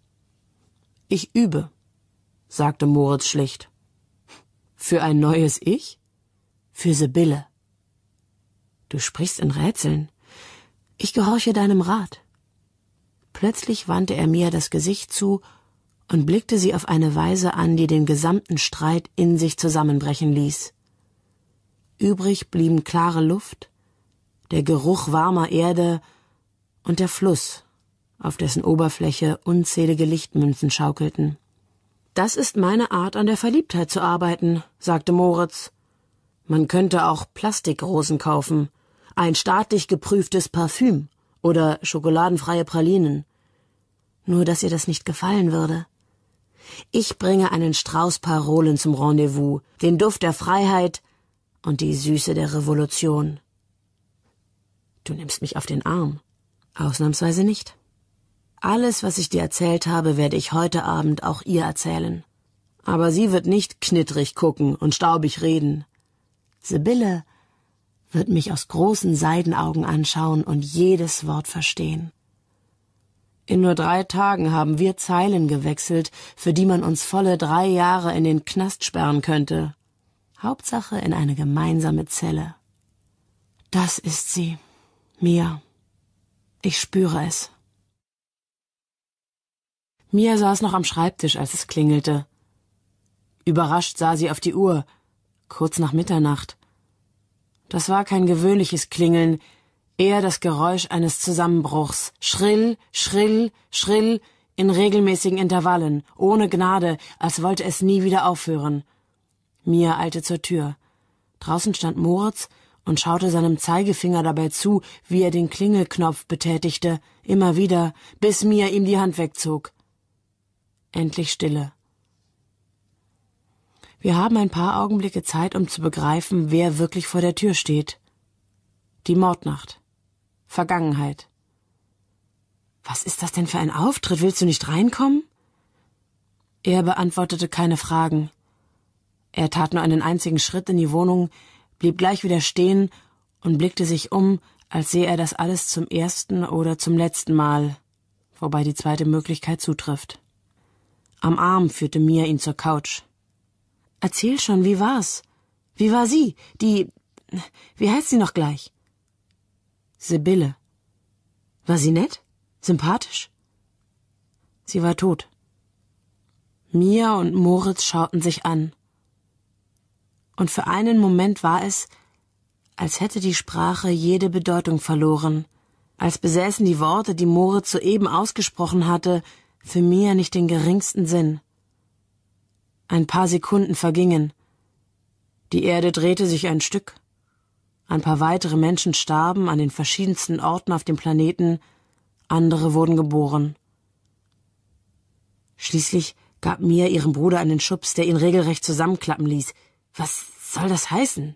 Ich übe, sagte Moritz schlicht. Für ein neues Ich? Für Sibylle. Du sprichst in Rätseln. Ich gehorche deinem Rat. Plötzlich wandte er Mia das Gesicht zu und blickte sie auf eine Weise an, die den gesamten Streit in sich zusammenbrechen ließ. Übrig blieben klare Luft, der Geruch warmer Erde und der Fluss, auf dessen Oberfläche unzählige Lichtmünzen schaukelten. »Das ist meine Art, an der Verliebtheit zu arbeiten«, sagte Moritz. »Man könnte auch Plastikrosen kaufen, ein staatlich geprüftes Parfüm oder schokoladenfreie Pralinen. Nur, dass ihr das nicht gefallen würde. Ich bringe einen Strauß Parolen zum Rendezvous, den Duft der Freiheit und die Süße der Revolution.« »Du nimmst mich auf den Arm.« »Ausnahmsweise nicht. Alles, was ich dir erzählt habe, werde ich heute Abend auch ihr erzählen. Aber sie wird nicht knittrig gucken und staubig reden. Sibylle wird mich aus großen Seidenaugen anschauen und jedes Wort verstehen. In nur 3 Tagen haben wir Zeilen gewechselt, für die man uns volle 3 Jahre in den Knast sperren könnte. Hauptsache in eine gemeinsame Zelle. Das ist sie, Mia. Ich spüre es. Mia saß noch am Schreibtisch, als es klingelte. Überrascht sah sie auf die Uhr, kurz nach Mitternacht. Das war kein gewöhnliches Klingeln, eher das Geräusch eines Zusammenbruchs. Schrill, schrill, schrill, in regelmäßigen Intervallen, ohne Gnade, als wollte es nie wieder aufhören. Mia eilte zur Tür. Draußen stand Moritz und schaute seinem Zeigefinger dabei zu, wie er den Klingelknopf betätigte, immer wieder, bis Mia ihm die Hand wegzog. Endlich Stille. Wir haben ein paar Augenblicke Zeit, um zu begreifen, wer wirklich vor der Tür steht. Die Mordnacht. Vergangenheit. Was ist das denn für ein Auftritt? Willst du nicht reinkommen? Er beantwortete keine Fragen. Er tat nur einen einzigen Schritt in die Wohnung, blieb gleich wieder stehen und blickte sich um, als sähe er das alles zum ersten oder zum letzten Mal, wobei die zweite Möglichkeit zutrifft. Am Arm führte Mia ihn zur Couch. »Erzähl schon, wie war's? Wie war sie? Wie heißt sie noch gleich?« »Sibylle.« »War sie nett? Sympathisch?« »Sie war tot.« Mia und Moritz schauten sich an. Und für einen Moment war es, als hätte die Sprache jede Bedeutung verloren, als besäßen die Worte, die Moritz soeben ausgesprochen hatte, für Mia nicht den geringsten Sinn. Ein paar Sekunden vergingen. Die Erde drehte sich ein Stück. Ein paar weitere Menschen starben an den verschiedensten Orten auf dem Planeten, andere wurden geboren. Schließlich gab Mia ihrem Bruder einen Schubs, der ihn regelrecht zusammenklappen ließ. Was soll das heißen?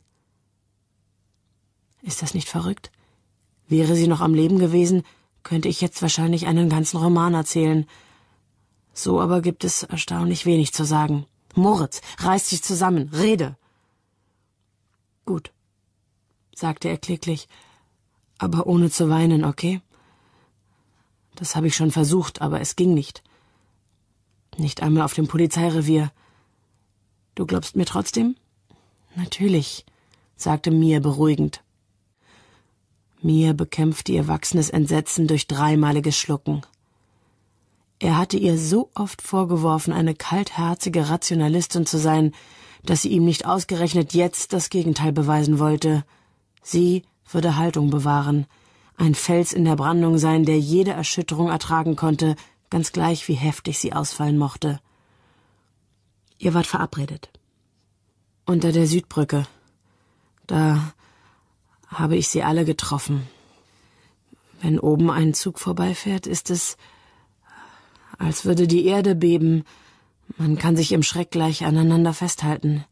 Ist das nicht verrückt? Wäre sie noch am Leben gewesen, könnte ich jetzt wahrscheinlich einen ganzen Roman erzählen. So aber gibt es erstaunlich wenig zu sagen. Moritz, reiß dich zusammen, rede. Gut, sagte er kläglich, aber ohne zu weinen, okay? Das habe ich schon versucht, aber es ging nicht. Nicht einmal auf dem Polizeirevier. Du glaubst mir trotzdem? Natürlich, sagte Mia beruhigend. Mia bekämpfte ihr wachsendes Entsetzen durch 3-maliges Schlucken. Er hatte ihr so oft vorgeworfen, eine kaltherzige Rationalistin zu sein, dass sie ihm nicht ausgerechnet jetzt das Gegenteil beweisen wollte. Sie würde Haltung bewahren, ein Fels in der Brandung sein, der jede Erschütterung ertragen konnte, ganz gleich wie heftig sie ausfallen mochte. Ihr wart verabredet. Unter der Südbrücke. Da habe ich sie alle getroffen. Wenn oben ein Zug vorbeifährt, ist es, als würde die Erde beben. Man kann sich im Schreck gleich aneinander festhalten.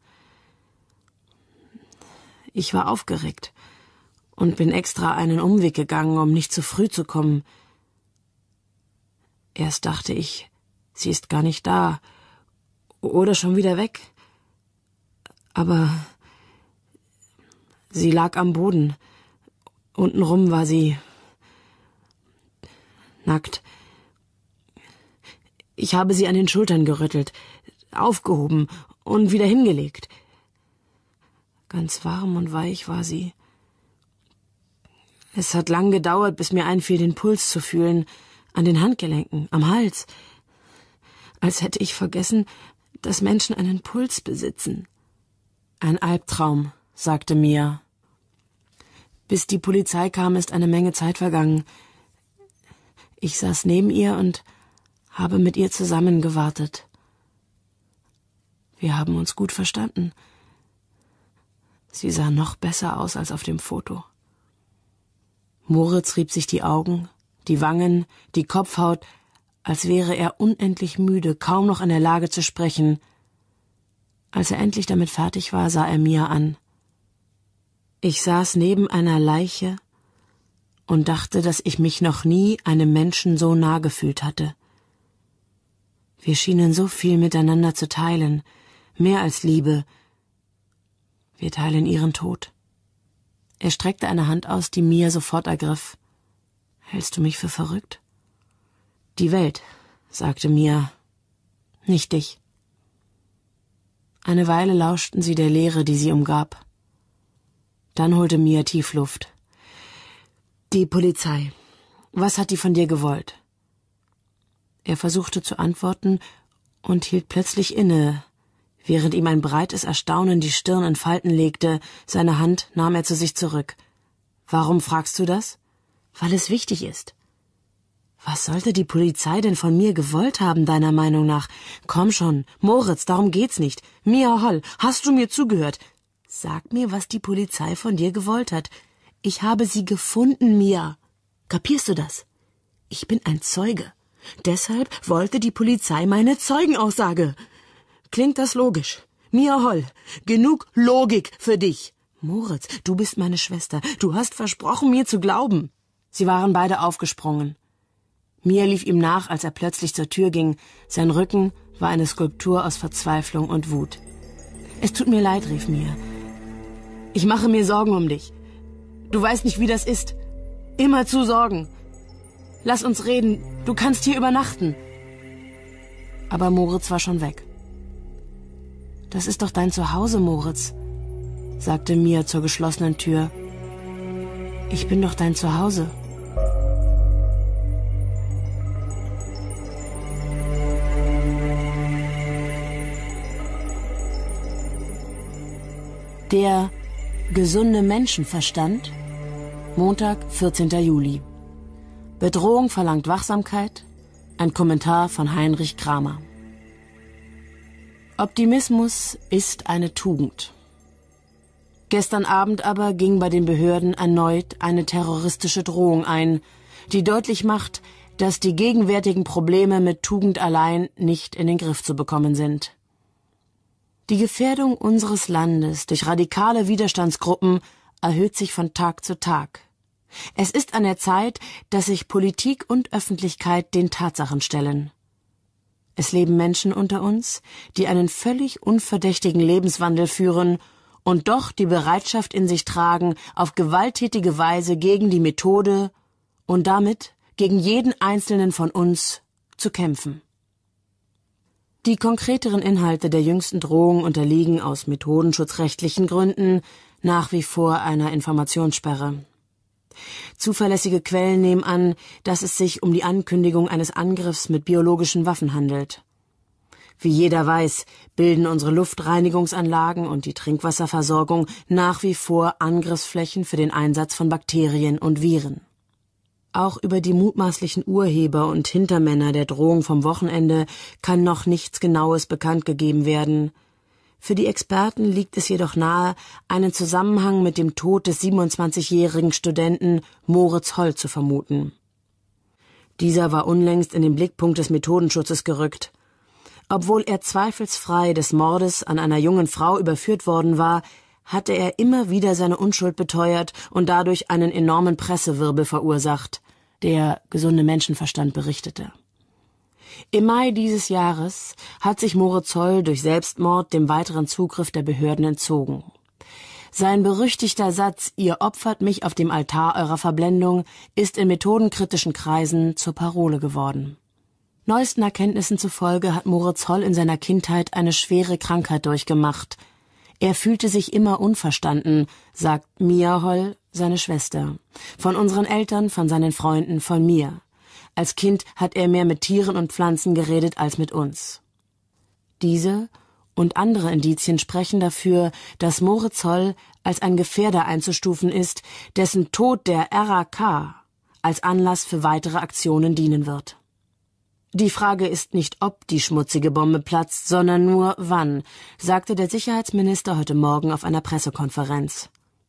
Ich war aufgeregt und bin extra einen Umweg gegangen, um nicht zu früh zu kommen. Erst dachte ich, sie ist gar nicht da oder schon wieder weg. Aber sie lag am Boden. Untenrum war sie nackt. Ich habe sie an den Schultern gerüttelt, aufgehoben und wieder hingelegt. Ganz warm und weich war sie. Es hat lang gedauert, bis mir einfiel, den Puls zu fühlen, an den Handgelenken, am Hals. Als hätte ich vergessen, dass Menschen einen Puls besitzen. Ein Albtraum, sagte Mia. Bis die Polizei kam, ist eine Menge Zeit vergangen. Ich saß neben ihr und habe mit ihr zusammen gewartet. Wir haben uns gut verstanden. Sie sah noch besser aus als auf dem Foto. Moritz rieb sich die Augen, die Wangen, die Kopfhaut, als wäre er unendlich müde, kaum noch in der Lage zu sprechen. Als er endlich damit fertig war, sah er Mia an. Ich saß neben einer Leiche und dachte, dass ich mich noch nie einem Menschen so nah gefühlt hatte. Wir schienen so viel miteinander zu teilen, mehr als Liebe. Wir teilen ihren Tod. Er streckte eine Hand aus, die Mia sofort ergriff. Hältst du mich für verrückt? Die Welt, sagte Mia, nicht dich. Eine Weile lauschten sie der Leere, die sie umgab. Dann holte Mia tief Luft. Die Polizei. Was hat die von dir gewollt? Er versuchte zu antworten und hielt plötzlich inne, während ihm ein breites Erstaunen die Stirn in Falten legte. Seine Hand nahm er zu sich zurück. Warum fragst du das? Weil es wichtig ist. Was sollte die Polizei denn von mir gewollt haben, deiner Meinung nach? Komm schon, Moritz, darum geht's nicht. Mia Holl, hast du mir zugehört? Sag mir, was die Polizei von dir gewollt hat. Ich habe sie gefunden, Mia. Kapierst du das? Ich bin ein Zeuge. Deshalb wollte die Polizei meine Zeugenaussage. Klingt das logisch? Mia Holl, genug Logik für dich. Moritz, du bist meine Schwester. Du hast versprochen, mir zu glauben. Sie waren beide aufgesprungen. Mia lief ihm nach, als er plötzlich zur Tür ging. Sein Rücken war eine Skulptur aus Verzweiflung und Wut. Es tut mir leid, rief Mia. Ich mache mir Sorgen um dich. Du weißt nicht, wie das ist. Immer zu Sorgen. Lass uns reden, du kannst hier übernachten. Aber Moritz war schon weg. Das ist doch dein Zuhause, Moritz, sagte Mia zur geschlossenen Tür. Ich bin doch dein Zuhause. Der gesunde Menschenverstand, Montag, 14. Juli. Bedrohung verlangt Wachsamkeit, ein Kommentar von Heinrich Kramer. Optimismus ist eine Tugend. Gestern Abend aber ging bei den Behörden erneut eine terroristische Drohung ein, die deutlich macht, dass die gegenwärtigen Probleme mit Tugend allein nicht in den Griff zu bekommen sind. Die Gefährdung unseres Landes durch radikale Widerstandsgruppen erhöht sich von Tag zu Tag. Es ist an der Zeit, dass sich Politik und Öffentlichkeit den Tatsachen stellen. Es leben Menschen unter uns, die einen völlig unverdächtigen Lebenswandel führen und doch die Bereitschaft in sich tragen, auf gewalttätige Weise gegen die Methode und damit gegen jeden Einzelnen von uns zu kämpfen. Die konkreteren Inhalte der jüngsten Drohung unterliegen aus methodenschutzrechtlichen Gründen nach wie vor einer Informationssperre. Zuverlässige Quellen nehmen an, dass es sich um die Ankündigung eines Angriffs mit biologischen Waffen handelt. Wie jeder weiß, bilden unsere Luftreinigungsanlagen und die Trinkwasserversorgung nach wie vor Angriffsflächen für den Einsatz von Bakterien und Viren. Auch über die mutmaßlichen Urheber und Hintermänner der Drohung vom Wochenende kann noch nichts Genaues bekannt gegeben werden. Für die Experten liegt es jedoch nahe, einen Zusammenhang mit dem Tod des 27-jährigen Studenten Moritz Holl zu vermuten. Dieser war unlängst in den Blickpunkt des Methodenschutzes gerückt. Obwohl er zweifelsfrei des Mordes an einer jungen Frau überführt worden war, hatte er immer wieder seine Unschuld beteuert und dadurch einen enormen Pressewirbel verursacht, der gesunde Menschenverstand berichtete. Im Mai dieses Jahres hat sich Moritz Holl durch Selbstmord dem weiteren Zugriff der Behörden entzogen. Sein berüchtigter Satz, ihr opfert mich auf dem Altar eurer Verblendung, ist in methodenkritischen Kreisen zur Parole geworden. Neuesten Erkenntnissen zufolge hat Moritz Holl in seiner Kindheit eine schwere Krankheit durchgemacht. Er fühlte sich immer unverstanden, sagt Mia Holl, seine Schwester. Von unseren Eltern, von seinen Freunden, von mir. Als Kind hat er mehr mit Tieren und Pflanzen geredet als mit uns. Diese und andere Indizien sprechen dafür, dass Moritz Holl als ein Gefährder einzustufen ist, dessen Tod der RAK als Anlass für weitere Aktionen dienen wird. Die Frage ist nicht, ob die schmutzige Bombe platzt, sondern nur wann, sagte der Sicherheitsminister heute Morgen auf einer Pressekonferenz.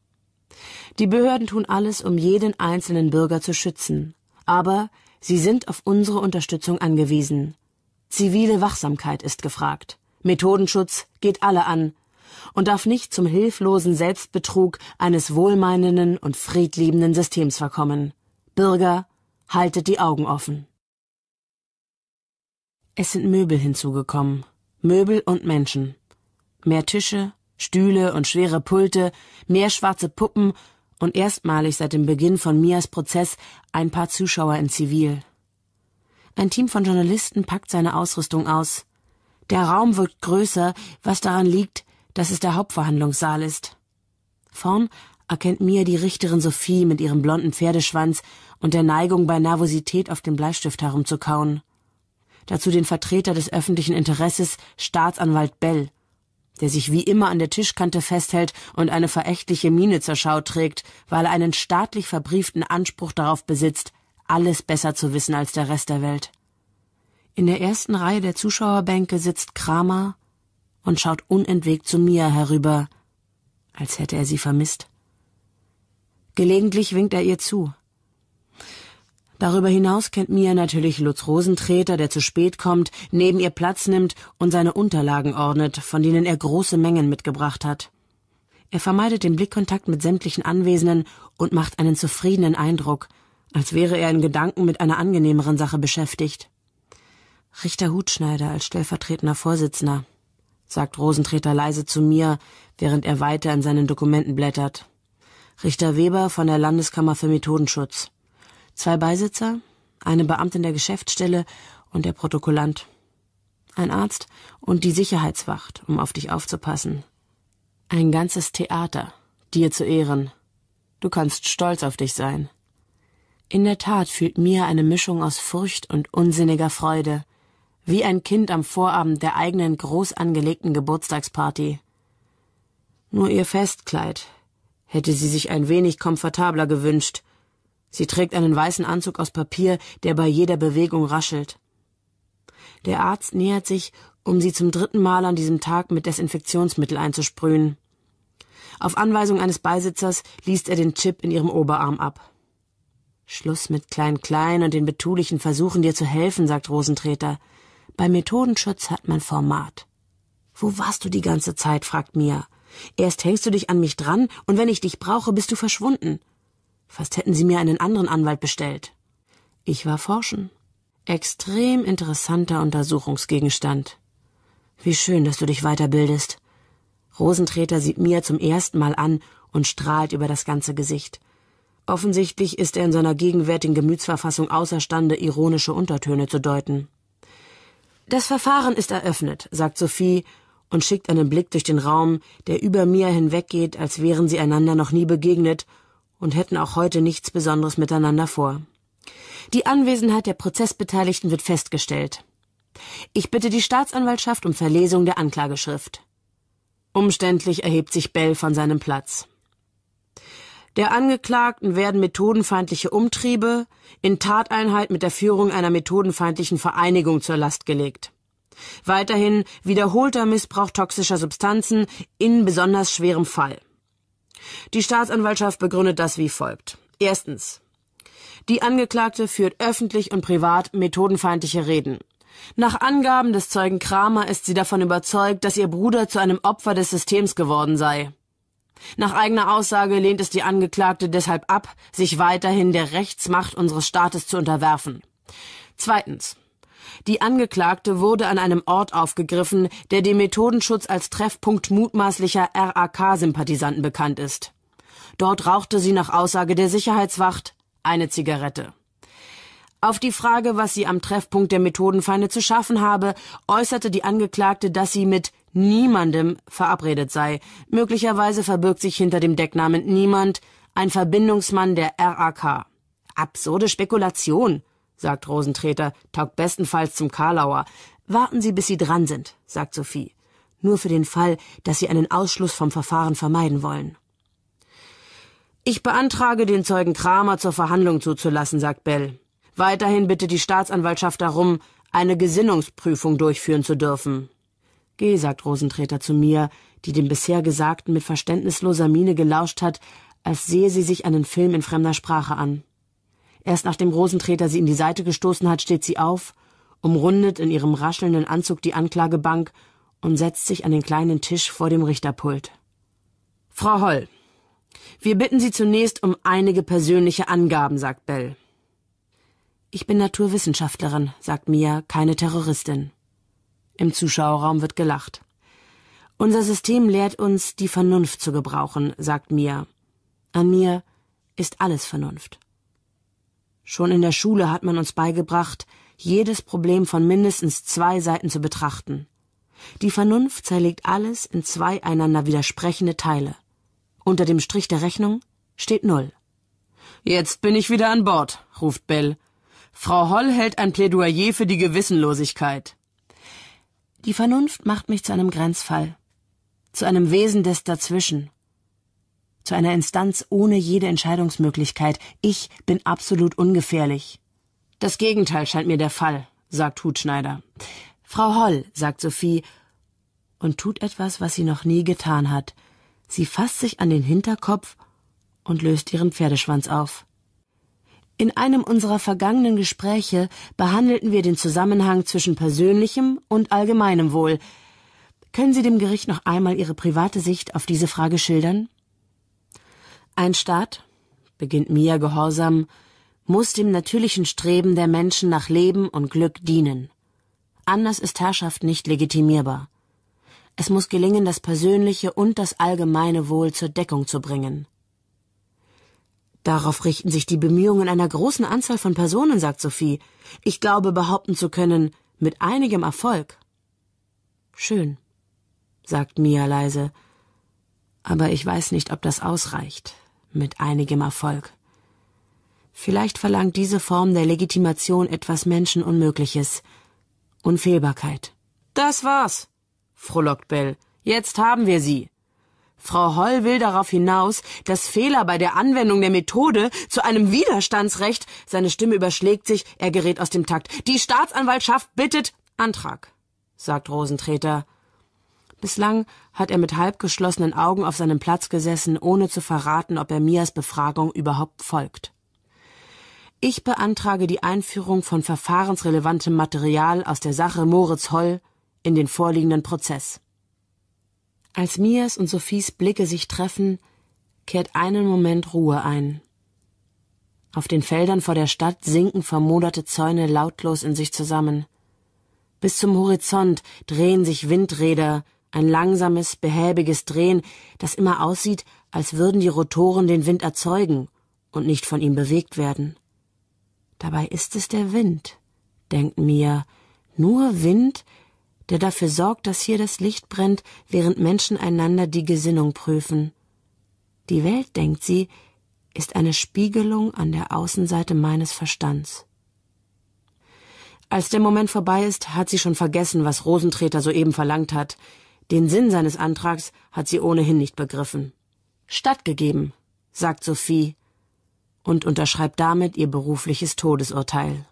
Die Behörden tun alles, um jeden einzelnen Bürger zu schützen. Aber sie sind auf unsere Unterstützung angewiesen. Zivile Wachsamkeit ist gefragt. Methodenschutz geht alle an und darf nicht zum hilflosen Selbstbetrug eines wohlmeinenden und friedliebenden Systems verkommen. Bürger, haltet die Augen offen. Es sind Möbel hinzugekommen. Möbel und Menschen. Mehr Tische, Stühle und schwere Pulte, mehr schwarze Puppen und erstmalig seit dem Beginn von Mias Prozess ein paar Zuschauer in Zivil. Ein Team von Journalisten packt seine Ausrüstung aus. Der Raum wirkt größer, was daran liegt, dass es der Hauptverhandlungssaal ist. Vorn erkennt Mia die Richterin Sophie mit ihrem blonden Pferdeschwanz und der Neigung, bei Nervosität auf dem Bleistift herumzukauen. Dazu den Vertreter des öffentlichen Interesses, Staatsanwalt Bell, der sich wie immer an der Tischkante festhält und eine verächtliche Miene zur Schau trägt, weil er einen staatlich verbrieften Anspruch darauf besitzt, alles besser zu wissen als der Rest der Welt. In der ersten Reihe der Zuschauerbänke sitzt Kramer und schaut unentwegt zu Mia herüber, als hätte er sie vermisst. Gelegentlich winkt er ihr zu. Darüber hinaus kennt Mia natürlich Lutz Rosentreter, der zu spät kommt, neben ihr Platz nimmt und seine Unterlagen ordnet, von denen er große Mengen mitgebracht hat. Er vermeidet den Blickkontakt mit sämtlichen Anwesenden und macht einen zufriedenen Eindruck, als wäre er in Gedanken mit einer angenehmeren Sache beschäftigt. Richter Hutschneider als stellvertretender Vorsitzender, sagt Rosentreter leise zu mir, während er weiter in seinen Dokumenten blättert. Richter Weber von der Landeskammer für Methodenschutz. 2 Beisitzer, eine Beamtin der Geschäftsstelle und der Protokollant. Ein Arzt und die Sicherheitswacht, um auf dich aufzupassen. Ein ganzes Theater, dir zu Ehren. Du kannst stolz auf dich sein. In der Tat fühlt Mia eine Mischung aus Furcht und unsinniger Freude, wie ein Kind am Vorabend der eigenen groß angelegten Geburtstagsparty. Nur ihr Festkleid hätte sie sich ein wenig komfortabler gewünscht. Sie trägt einen weißen Anzug aus Papier, der bei jeder Bewegung raschelt. Der Arzt nähert sich, um sie zum 3. Mal an diesem Tag mit Desinfektionsmittel einzusprühen. Auf Anweisung eines Beisitzers liest er den Chip in ihrem Oberarm ab. »Schluss mit Klein-Klein und den betulichen Versuchen, dir zu helfen«, sagt Rosentreter. »Beim Methodenschutz hat man Format.« »Wo warst du die ganze Zeit?«, fragt Mia. »Erst hängst du dich an mich dran, und wenn ich dich brauche, bist du verschwunden. Fast hätten sie mir einen anderen Anwalt bestellt.« »Ich war forschen. Extrem interessanter Untersuchungsgegenstand. Wie schön, dass du dich weiterbildest.« Rosentreter sieht Mia zum ersten Mal an und strahlt über das ganze Gesicht. Offensichtlich ist er in seiner gegenwärtigen Gemütsverfassung außerstande, ironische Untertöne zu deuten. »Das Verfahren ist eröffnet«, sagt Sophie und schickt einen Blick durch den Raum, der über Mia hinweggeht, als wären sie einander noch nie begegnet und hätten auch heute nichts Besonderes miteinander vor. Die Anwesenheit der Prozessbeteiligten wird festgestellt. Ich bitte die Staatsanwaltschaft um Verlesung der Anklageschrift. Umständlich erhebt sich Bell von seinem Platz. Der Angeklagten werden methodenfeindliche Umtriebe in Tateinheit mit der Führung einer methodenfeindlichen Vereinigung zur Last gelegt. Weiterhin wiederholter Missbrauch toxischer Substanzen in besonders schwerem Fall. Die Staatsanwaltschaft begründet das wie folgt. Erstens. Die Angeklagte führt öffentlich und privat methodenfeindliche Reden. Nach Angaben des Zeugen Kramer ist sie davon überzeugt, dass ihr Bruder zu einem Opfer des Systems geworden sei. Nach eigener Aussage lehnt es die Angeklagte deshalb ab, sich weiterhin der Rechtsmacht unseres Staates zu unterwerfen. Zweitens. Die Angeklagte wurde an einem Ort aufgegriffen, der dem Methodenschutz als Treffpunkt mutmaßlicher RAK-Sympathisanten bekannt ist. Dort rauchte sie nach Aussage der Sicherheitswacht eine Zigarette. Auf die Frage, was sie am Treffpunkt der Methodenfeinde zu schaffen habe, äußerte die Angeklagte, dass sie mit niemandem verabredet sei. Möglicherweise verbirgt sich hinter dem Decknamen Niemand ein Verbindungsmann der RAK. Absurde Spekulation, sagt Rosentreter, taugt bestenfalls zum Karlauer. Warten Sie, bis Sie dran sind, sagt Sophie. Nur für den Fall, dass Sie einen Ausschluss vom Verfahren vermeiden wollen. Ich beantrage, den Zeugen Kramer zur Verhandlung zuzulassen, sagt Bell. Weiterhin bitte die Staatsanwaltschaft darum, eine Gesinnungsprüfung durchführen zu dürfen. Geh, sagt Rosentreter zu mir, die dem bisher Gesagten mit verständnisloser Miene gelauscht hat, als sehe sie sich einen Film in fremder Sprache an. Erst nachdem Rosentreter sie in die Seite gestoßen hat, steht sie auf, umrundet in ihrem raschelnden Anzug die Anklagebank und setzt sich an den kleinen Tisch vor dem Richterpult. »Frau Holl, wir bitten Sie zunächst um einige persönliche Angaben«, sagt Bell. Ich bin Naturwissenschaftlerin, sagt Mia, keine Terroristin. Im Zuschauerraum wird gelacht. Unser System lehrt uns, die Vernunft zu gebrauchen, sagt Mia. An mir ist alles Vernunft. Schon in der Schule hat man uns beigebracht, jedes Problem von mindestens 2 Seiten zu betrachten. Die Vernunft zerlegt alles in 2 einander widersprechende Teile. Unter dem Strich der Rechnung steht 0. »Jetzt bin ich wieder an Bord«, ruft Bell. »Frau Holl hält ein Plädoyer für die Gewissenlosigkeit.« Die Vernunft macht mich zu einem Grenzfall, zu einem Wesen des Dazwischen, zu einer Instanz ohne jede Entscheidungsmöglichkeit. Ich bin absolut ungefährlich. Das Gegenteil scheint mir der Fall, sagt Hutschneider. Frau Holl, sagt Sophie, und tut etwas, was sie noch nie getan hat. Sie fasst sich an den Hinterkopf und löst ihren Pferdeschwanz auf. In einem unserer vergangenen Gespräche behandelten wir den Zusammenhang zwischen persönlichem und allgemeinem Wohl. Können Sie dem Gericht noch einmal Ihre private Sicht auf diese Frage schildern? Ein Staat, beginnt Mia gehorsam, muss dem natürlichen Streben der Menschen nach Leben und Glück dienen. Anders ist Herrschaft nicht legitimierbar. Es muss gelingen, das persönliche und das allgemeine Wohl zur Deckung zu bringen. Darauf richten sich die Bemühungen einer großen Anzahl von Personen, sagt Sophie. Ich glaube, behaupten zu können, mit einigem Erfolg. Schön, sagt Mia leise. Aber ich weiß nicht, ob das ausreicht, mit einigem Erfolg. Vielleicht verlangt diese Form der Legitimation etwas Menschenunmögliches. Unfehlbarkeit. Das war's, frohlockt Bell. Jetzt haben wir sie. Frau Holl will darauf hinaus, dass Fehler bei der Anwendung der Methode zu einem Widerstandsrecht, seine Stimme überschlägt sich, er gerät aus dem Takt. Die Staatsanwaltschaft bittet Antrag, sagt Rosentreter. Bislang hat er mit halb geschlossenen Augen auf seinem Platz gesessen, ohne zu verraten, ob er Mias Befragung überhaupt folgt. Ich beantrage die Einführung von verfahrensrelevantem Material aus der Sache Moritz Holl in den vorliegenden Prozess. Als Mias und Sophies Blicke sich treffen, kehrt einen Moment Ruhe ein. Auf den Feldern vor der Stadt sinken vermoderte Zäune lautlos in sich zusammen. Bis zum Horizont drehen sich Windräder, ein langsames, behäbiges Drehen, das immer aussieht, als würden die Rotoren den Wind erzeugen und nicht von ihm bewegt werden. Dabei ist es der Wind, denkt Mia, nur Wind, der dafür sorgt, dass hier das Licht brennt, während Menschen einander die Gesinnung prüfen. Die Welt, denkt sie, ist eine Spiegelung an der Außenseite meines Verstands. Als der Moment vorbei ist, hat sie schon vergessen, was Rosentreter soeben verlangt hat. Den Sinn seines Antrags hat sie ohnehin nicht begriffen. Stattgegeben, sagt Sophie und unterschreibt damit ihr berufliches Todesurteil.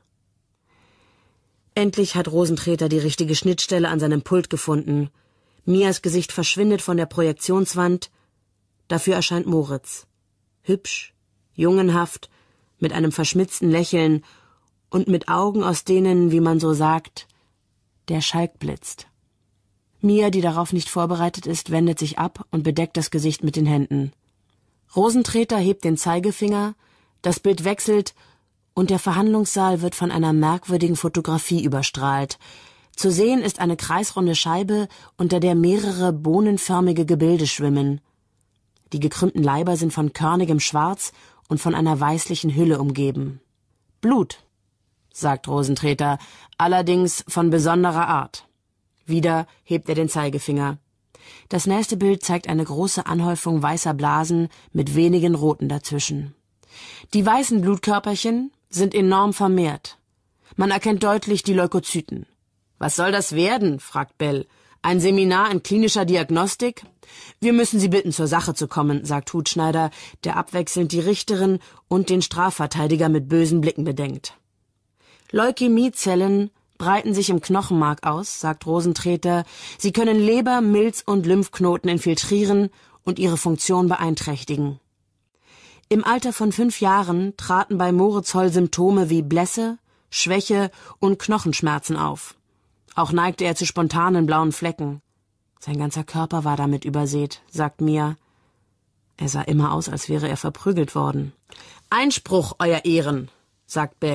Endlich hat Rosentreter die richtige Schnittstelle an seinem Pult gefunden. Mias Gesicht verschwindet von der Projektionswand. Dafür erscheint Moritz. Hübsch, jungenhaft, mit einem verschmitzten Lächeln und mit Augen, aus denen, wie man so sagt, der Schalk blitzt. Mia, die darauf nicht vorbereitet ist, wendet sich ab und bedeckt das Gesicht mit den Händen. Rosentreter hebt den Zeigefinger, das Bild wechselt und der Verhandlungssaal wird von einer merkwürdigen Fotografie überstrahlt. Zu sehen ist eine kreisrunde Scheibe, unter der mehrere bohnenförmige Gebilde schwimmen. Die gekrümmten Leiber sind von körnigem Schwarz und von einer weißlichen Hülle umgeben. Blut, sagt Rosentreter, allerdings von besonderer Art. Wieder hebt er den Zeigefinger. Das nächste Bild zeigt eine große Anhäufung weißer Blasen mit wenigen roten dazwischen. Die weißen Blutkörperchen sind enorm vermehrt. Man erkennt deutlich die Leukozyten. »Was soll das werden?« fragt Bell. »Ein Seminar in klinischer Diagnostik?« »Wir müssen Sie bitten, zur Sache zu kommen«, sagt Hutschneider, der abwechselnd die Richterin und den Strafverteidiger mit bösen Blicken bedenkt. »Leukämiezellen breiten sich im Knochenmark aus«, sagt Rosentreter. »Sie können Leber, Milz und Lymphknoten infiltrieren und ihre Funktion beeinträchtigen.« Im Alter von 5 Jahren traten bei Moritz Holl Symptome wie Blässe, Schwäche und Knochenschmerzen auf. Auch neigte er zu spontanen blauen Flecken. Sein ganzer Körper war damit übersät, sagt Mia. Er sah immer aus, als wäre er verprügelt worden. »Einspruch, Euer Ehren«, sagt Bell.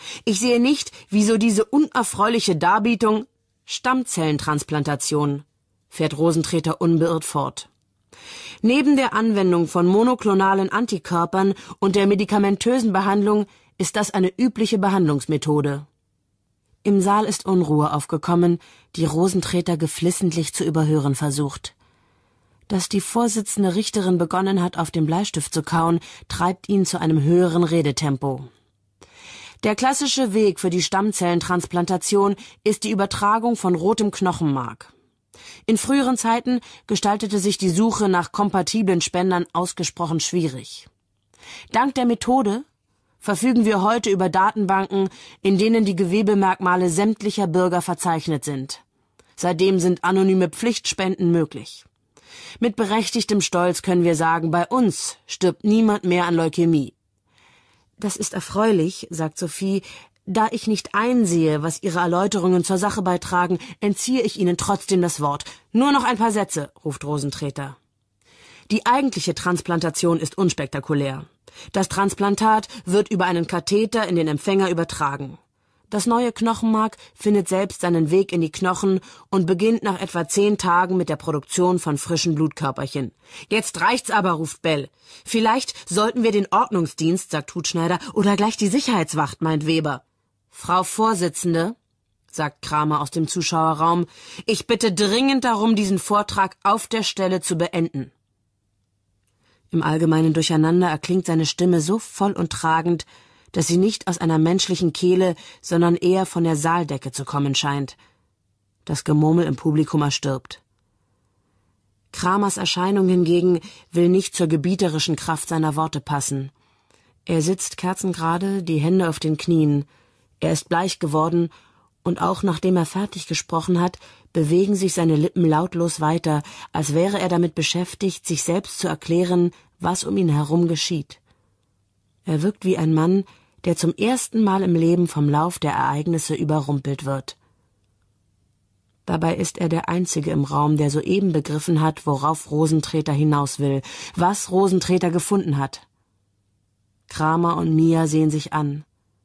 Ich sehe nicht, wieso diese unerfreuliche Darbietung Stammzellentransplantation, fährt Rosentreter unbeirrt fort. Neben der Anwendung von monoklonalen Antikörpern und der medikamentösen Behandlung ist das eine übliche Behandlungsmethode. Im Saal ist Unruhe aufgekommen, die Rosentreter geflissentlich zu überhören versucht. Dass die Vorsitzende Richterin begonnen hat, auf dem Bleistift zu kauen, treibt ihn zu einem höheren Redetempo. Der klassische Weg für die Stammzellentransplantation ist die Übertragung von rotem Knochenmark. In früheren Zeiten gestaltete sich die Suche nach kompatiblen Spendern ausgesprochen schwierig. Dank der Methode verfügen wir heute über Datenbanken, in denen die Gewebemerkmale sämtlicher Bürger verzeichnet sind. Seitdem sind anonyme Pflichtspenden möglich. Mit berechtigtem Stolz können wir sagen, bei uns stirbt niemand mehr an Leukämie. Das ist erfreulich, sagt Sophie. Da ich nicht einsehe, was Ihre Erläuterungen zur Sache beitragen, entziehe ich Ihnen trotzdem das Wort. Nur noch ein paar Sätze, ruft Rosentreter. Die eigentliche Transplantation ist unspektakulär. Das Transplantat wird über einen Katheter in den Empfänger übertragen. Das neue Knochenmark findet selbst seinen Weg in die Knochen und beginnt nach etwa 10 Tagen mit der Produktion von frischen Blutkörperchen. Jetzt reicht's aber, ruft Bell. Vielleicht sollten wir den Ordnungsdienst, sagt Hutschneider, oder gleich die Sicherheitswacht, meint Weber. Frau Vorsitzende, sagt Kramer aus dem Zuschauerraum, ich bitte dringend darum, diesen Vortrag auf der Stelle zu beenden. Im allgemeinen Durcheinander erklingt seine Stimme so voll und tragend, dass sie nicht aus einer menschlichen Kehle, sondern eher von der Saaldecke zu kommen scheint. Das Gemurmel im Publikum erstirbt. Kramers Erscheinung hingegen will nicht zur gebieterischen Kraft seiner Worte passen. Er sitzt kerzengerade, die Hände auf den Knien. Er ist bleich geworden, und auch nachdem er fertig gesprochen hat, bewegen sich seine Lippen lautlos weiter, als wäre er damit beschäftigt, sich selbst zu erklären, was um ihn herum geschieht. Er wirkt wie ein Mann, der zum ersten Mal im Leben vom Lauf der Ereignisse überrumpelt wird. Dabei ist er der Einzige im Raum, der soeben begriffen hat, worauf Rosentreter hinaus will, was Rosentreter gefunden hat. Kramer und Mia sehen sich an.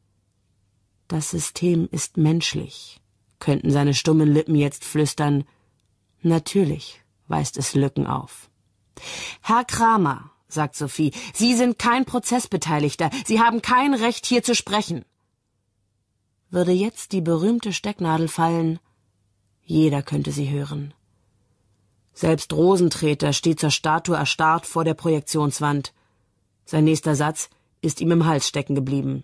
Das System ist menschlich, könnten seine stummen Lippen jetzt flüstern. Natürlich weist es Lücken auf. Herr Kramer, sagt Sophie, Sie sind kein Prozessbeteiligter, Sie haben kein Recht, hier zu sprechen. Würde jetzt die berühmte Stecknadel fallen, jeder könnte sie hören. Selbst Rosentreter steht zur Statue erstarrt vor der Projektionswand. Sein nächster Satz ist ihm im Hals stecken geblieben.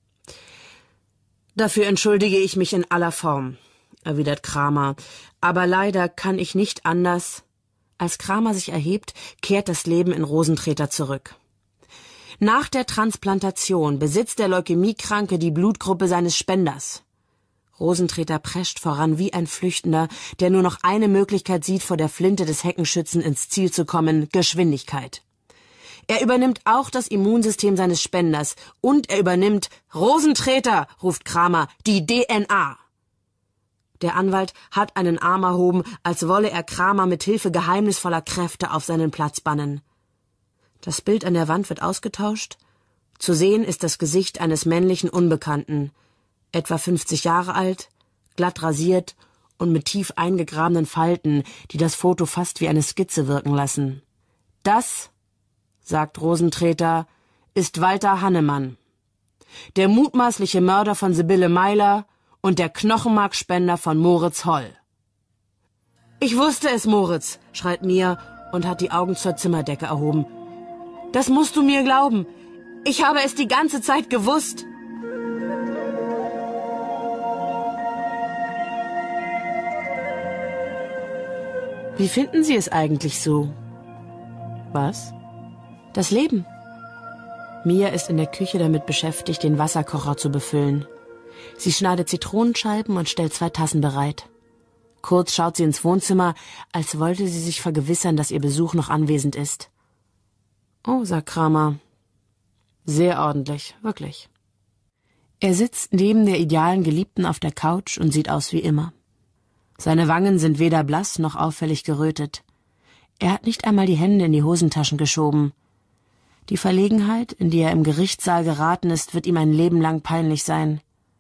Dafür entschuldige ich mich in aller Form, erwidert Kramer, aber leider kann ich nicht anders. Als Kramer sich erhebt, kehrt das Leben in Rosentreter zurück. Nach der Transplantation besitzt der Leukämiekranke die Blutgruppe seines Spenders. Rosentreter prescht voran wie ein Flüchtender, der nur noch eine Möglichkeit sieht, vor der Flinte des Heckenschützen ins Ziel zu kommen: Geschwindigkeit. Er übernimmt auch das Immunsystem seines Spenders und er übernimmt Rosentreter, ruft Kramer, die DNA. Der Anwalt hat einen Arm erhoben, als wolle er Kramer mit Hilfe geheimnisvoller Kräfte auf seinen Platz bannen. Das Bild an der Wand wird ausgetauscht. Zu sehen ist das Gesicht eines männlichen Unbekannten, etwa 50 Jahre alt, glatt rasiert und mit tief eingegrabenen Falten, die das Foto fast wie eine Skizze wirken lassen. Das, sagt Rosentreter, ist Walter Hannemann, der mutmaßliche Mörder von Sibylle Meiler und der Knochenmarkspender von Moritz Holl. »Ich wusste es, Moritz«, schreit Mia und hat die Augen zur Zimmerdecke erhoben. »Das musst du mir glauben. Ich habe es die ganze Zeit gewusst.« Wie finden Sie es eigentlich so? Was? Das Leben. Mia ist in der Küche damit beschäftigt, den Wasserkocher zu befüllen. Sie schneidet Zitronenscheiben und stellt 2 Tassen bereit. Kurz schaut sie ins Wohnzimmer, als wollte sie sich vergewissern, dass ihr Besuch noch anwesend ist. »Oh«, sagt Kramer. »Sehr ordentlich, wirklich.« Er sitzt neben der idealen Geliebten auf der Couch und sieht aus wie immer. Seine Wangen sind weder blass noch auffällig gerötet. Er hat nicht einmal die Hände in die Hosentaschen geschoben. Die Verlegenheit, in die er im Gerichtssaal geraten ist, wird ihm ein Leben lang peinlich sein.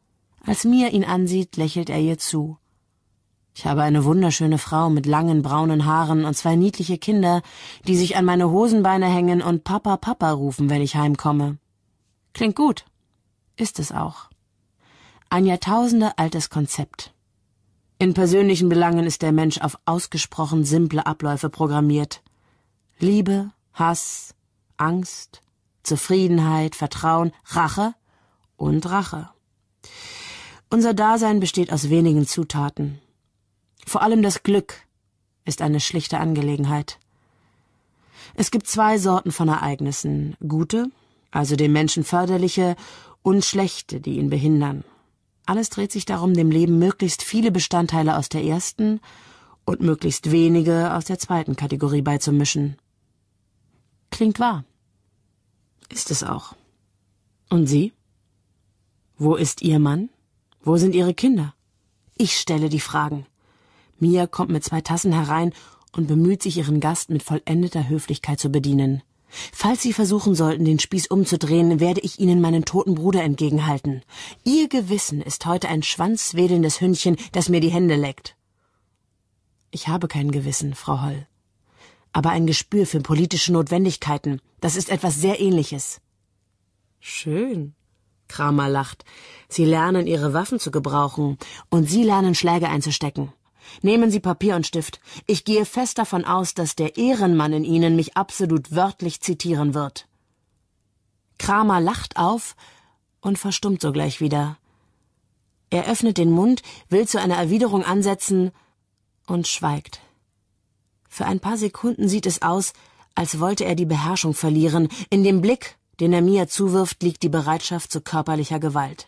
Als Mia ihn ansieht, lächelt er ihr zu. Ich habe eine wunderschöne Frau mit langen braunen Haaren und 2 niedliche Kinder, die sich an meine Hosenbeine hängen und Papa, Papa rufen, wenn ich heimkomme. Klingt gut. Ist es auch. Ein Jahrtausende altes Konzept. In persönlichen Belangen ist der Mensch auf ausgesprochen simple Abläufe programmiert. Liebe, Hass, Angst, Zufriedenheit, Vertrauen, Rache und Rache. Unser Dasein besteht aus wenigen Zutaten. Vor allem das Glück ist eine schlichte Angelegenheit. Es gibt 2 Sorten von Ereignissen, gute, also dem Menschen förderliche, und schlechte, die ihn behindern. Alles dreht sich darum, dem Leben möglichst viele Bestandteile aus der ersten und möglichst wenige aus der zweiten Kategorie beizumischen. Klingt wahr. Ist es auch. Und Sie? Wo ist Ihr Mann? Wo sind Ihre Kinder? Ich stelle die Fragen. Mia kommt mit 2 Tassen herein und bemüht sich, ihren Gast mit vollendeter Höflichkeit zu bedienen. Falls Sie versuchen sollten, den Spieß umzudrehen, werde ich Ihnen meinen toten Bruder entgegenhalten. Ihr Gewissen ist heute ein schwanzwedelndes Hündchen, das mir die Hände leckt. Ich habe kein Gewissen, Frau Holl. Aber ein Gespür für politische Notwendigkeiten, das ist etwas sehr Ähnliches. Schön. Kramer lacht. Sie lernen, Ihre Waffen zu gebrauchen, und Sie lernen, Schläge einzustecken. Nehmen Sie Papier und Stift. Ich gehe fest davon aus, dass der Ehrenmann in Ihnen mich absolut wörtlich zitieren wird. Kramer lacht auf und verstummt sogleich wieder. Er öffnet den Mund, will zu einer Erwiderung ansetzen und schweigt. Für ein paar Sekunden sieht es aus, als wollte er die Beherrschung verlieren. In dem Blick, den er Mia zuwirft, liegt die Bereitschaft zu körperlicher Gewalt.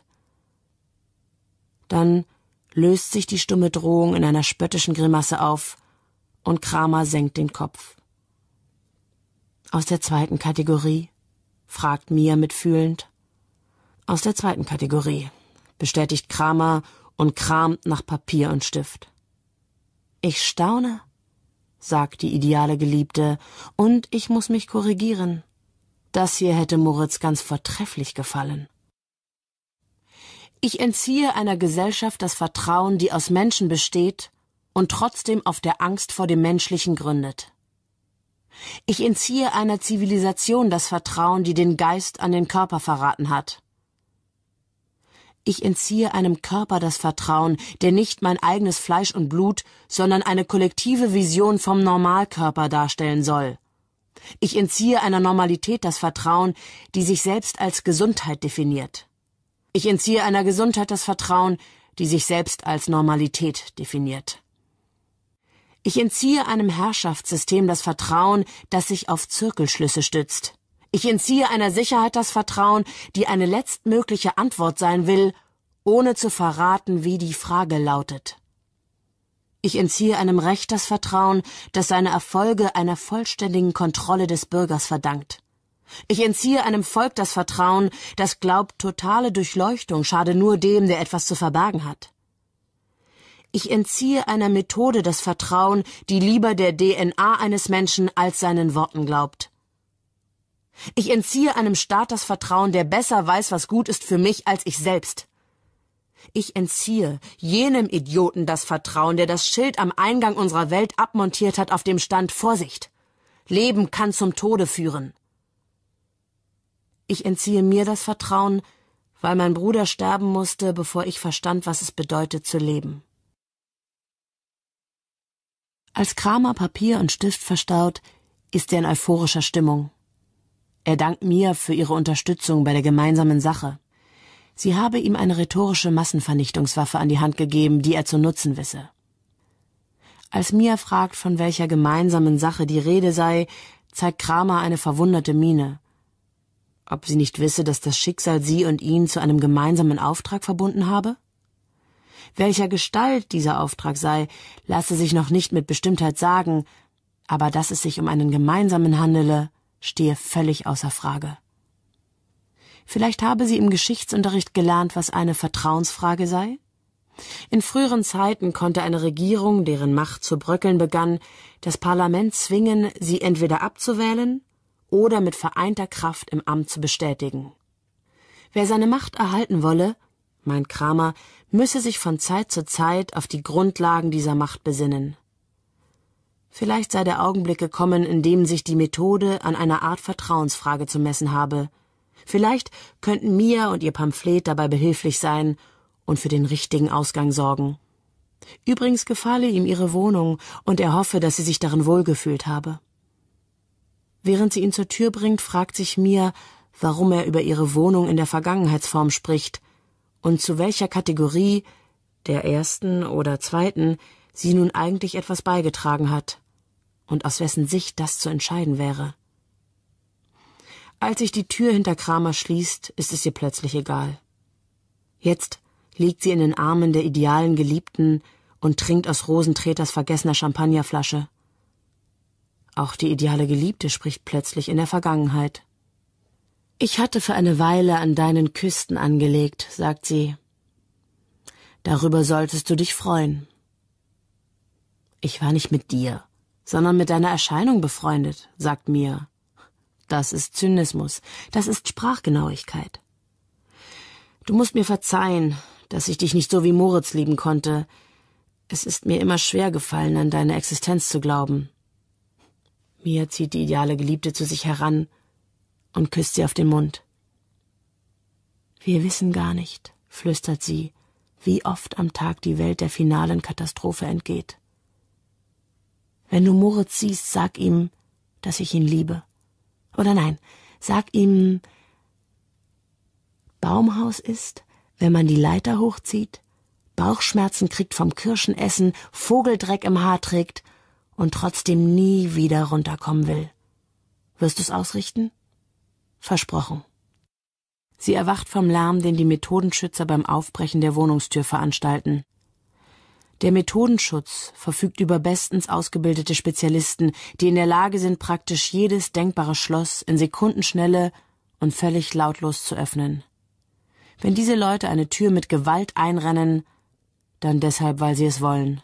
Dann löst sich die stumme Drohung in einer spöttischen Grimasse auf, und Kramer senkt den Kopf. Aus der zweiten Kategorie? Fragt Mia mitfühlend. Aus der zweiten Kategorie, bestätigt Kramer und kramt nach Papier und Stift. Ich staune, sagt die ideale Geliebte, und ich muss mich korrigieren. Das hier hätte Moritz ganz vortrefflich gefallen. Ich entziehe einer Gesellschaft das Vertrauen, die aus Menschen besteht und trotzdem auf der Angst vor dem Menschlichen gründet. Ich entziehe einer Zivilisation das Vertrauen, die den Geist an den Körper verraten hat. Ich entziehe einem Körper das Vertrauen, der nicht mein eigenes Fleisch und Blut, sondern eine kollektive Vision vom Normalkörper darstellen soll. Ich entziehe einer Normalität das Vertrauen, die sich selbst als Gesundheit definiert. Ich entziehe einer Gesundheit das Vertrauen, die sich selbst als Normalität definiert. Ich entziehe einem Herrschaftssystem das Vertrauen, das sich auf Zirkelschlüsse stützt. Ich entziehe einer Sicherheit das Vertrauen, die eine letztmögliche Antwort sein will, ohne zu verraten, wie die Frage lautet. Ich entziehe einem Recht das Vertrauen, das seine Erfolge einer vollständigen Kontrolle des Bürgers verdankt. Ich entziehe einem Volk das Vertrauen, das glaubt, totale Durchleuchtung schade nur dem, der etwas zu verbergen hat. Ich entziehe einer Methode das Vertrauen, die lieber der DNA eines Menschen als seinen Worten glaubt. Ich entziehe einem Staat das Vertrauen, der besser weiß, was gut ist für mich, als ich selbst. Ich entziehe jenem Idioten das Vertrauen, der das Schild am Eingang unserer Welt abmontiert hat auf dem Stand Vorsicht. Leben kann zum Tode führen. Ich entziehe mir das Vertrauen, weil mein Bruder sterben musste, bevor ich verstand, was es bedeutet zu leben. Als Kramer Papier und Stift verstaut, ist er in euphorischer Stimmung. Er dankt Mia für ihre Unterstützung bei der gemeinsamen Sache. Sie habe ihm eine rhetorische Massenvernichtungswaffe an die Hand gegeben, die er zu nutzen wisse. Als Mia fragt, von welcher gemeinsamen Sache die Rede sei, zeigt Kramer eine verwunderte Miene. Ob sie nicht wisse, dass das Schicksal sie und ihn zu einem gemeinsamen Auftrag verbunden habe? Welcher Gestalt dieser Auftrag sei, lasse sich noch nicht mit Bestimmtheit sagen, aber dass es sich um einen gemeinsamen handele, stehe völlig außer Frage. Vielleicht habe sie im Geschichtsunterricht gelernt, was eine Vertrauensfrage sei? In früheren Zeiten konnte eine Regierung, deren Macht zu bröckeln begann, das Parlament zwingen, sie entweder abzuwählen oder mit vereinter Kraft im Amt zu bestätigen. Wer seine Macht erhalten wolle, meint Kramer, müsse sich von Zeit zu Zeit auf die Grundlagen dieser Macht besinnen. Vielleicht sei der Augenblick gekommen, in dem sich die Methode an einer Art Vertrauensfrage zu messen habe. Vielleicht könnten Mia und ihr Pamphlet dabei behilflich sein und für den richtigen Ausgang sorgen. Übrigens gefalle ihm ihre Wohnung und er hoffe, dass sie sich darin wohlgefühlt habe. Während sie ihn zur Tür bringt, fragt sich Mia, warum er über ihre Wohnung in der Vergangenheitsform spricht und zu welcher Kategorie, der ersten oder zweiten, sie nun eigentlich etwas beigetragen hat und aus wessen Sicht das zu entscheiden wäre. Als sich die Tür hinter Kramer schließt, ist es ihr plötzlich egal. Jetzt liegt sie in den Armen der idealen Geliebten und trinkt aus Rosentreters vergessener Champagnerflasche. Auch die ideale Geliebte spricht plötzlich in der Vergangenheit. »Ich hatte für eine Weile an deinen Küsten angelegt«, sagt sie. »Darüber solltest du dich freuen.« »Ich war nicht mit dir, sondern mit deiner Erscheinung befreundet«, sagt Mia. Das ist Zynismus, das ist Sprachgenauigkeit. »Du musst mir verzeihen, dass ich dich nicht so wie Moritz lieben konnte. Es ist mir immer schwer gefallen, an deine Existenz zu glauben.« Mia zieht die ideale Geliebte zu sich heran und küsst sie auf den Mund. »Wir wissen gar nicht«, flüstert sie, »wie oft am Tag die Welt der finalen Katastrophe entgeht. Wenn du Moritz siehst, sag ihm, dass ich ihn liebe. Oder nein, sag ihm, Baumhaus ist, wenn man die Leiter hochzieht, Bauchschmerzen kriegt vom Kirschenessen, Vogeldreck im Haar trägt und trotzdem nie wieder runterkommen will. Wirst du's ausrichten? Versprochen.« Sie erwacht vom Lärm, den die Methodenschützer beim Aufbrechen der Wohnungstür veranstalten. Der Methodenschutz verfügt über bestens ausgebildete Spezialisten, die in der Lage sind, praktisch jedes denkbare Schloss in Sekundenschnelle und völlig lautlos zu öffnen. Wenn diese Leute eine Tür mit Gewalt einrennen, dann deshalb, weil sie es wollen.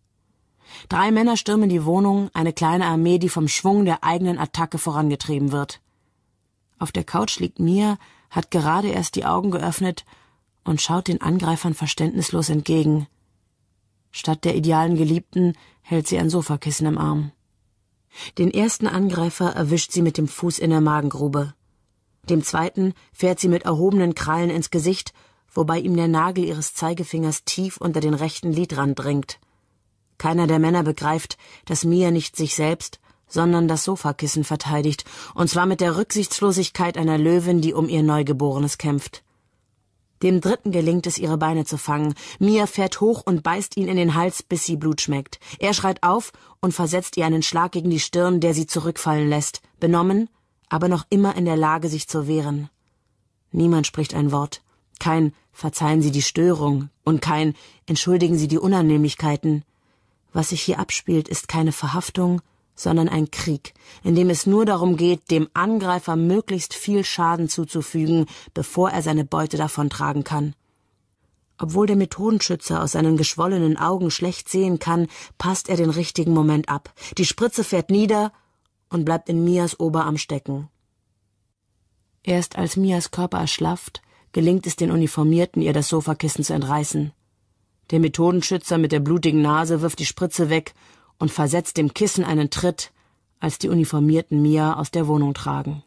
3 Männer stürmen die Wohnung, eine kleine Armee, die vom Schwung der eigenen Attacke vorangetrieben wird. Auf der Couch liegt Mia, hat gerade erst die Augen geöffnet und schaut den Angreifern verständnislos entgegen. Statt der idealen Geliebten hält sie ein Sofakissen im Arm. Den ersten Angreifer erwischt sie mit dem Fuß in der Magengrube. Dem zweiten fährt sie mit erhobenen Krallen ins Gesicht, wobei ihm der Nagel ihres Zeigefingers tief unter den rechten Lidrand dringt. Keiner der Männer begreift, dass Mia nicht sich selbst, sondern das Sofakissen verteidigt, und zwar mit der Rücksichtslosigkeit einer Löwin, die um ihr Neugeborenes kämpft. Dem dritten gelingt es, ihre Beine zu fangen. Mia fährt hoch und beißt ihn in den Hals, bis sie Blut schmeckt. Er schreit auf und versetzt ihr einen Schlag gegen die Stirn, der sie zurückfallen lässt, benommen, aber noch immer in der Lage, sich zu wehren. Niemand spricht ein Wort. Kein »Verzeihen Sie die Störung« und kein »Entschuldigen Sie die Unannehmlichkeiten«. Was sich hier abspielt, ist keine Verhaftung, sondern ein Krieg, in dem es nur darum geht, dem Angreifer möglichst viel Schaden zuzufügen, bevor er seine Beute davontragen kann. Obwohl der Methodenschützer aus seinen geschwollenen Augen schlecht sehen kann, passt er den richtigen Moment ab. Die Spritze fährt nieder und bleibt in Mias Oberarm stecken. Erst als Mias Körper erschlafft, gelingt es den Uniformierten, ihr das Sofakissen zu entreißen. Der Methodenschützer mit der blutigen Nase wirft die Spritze weg und versetzt dem Kissen einen Tritt, als die Uniformierten Mia aus der Wohnung tragen.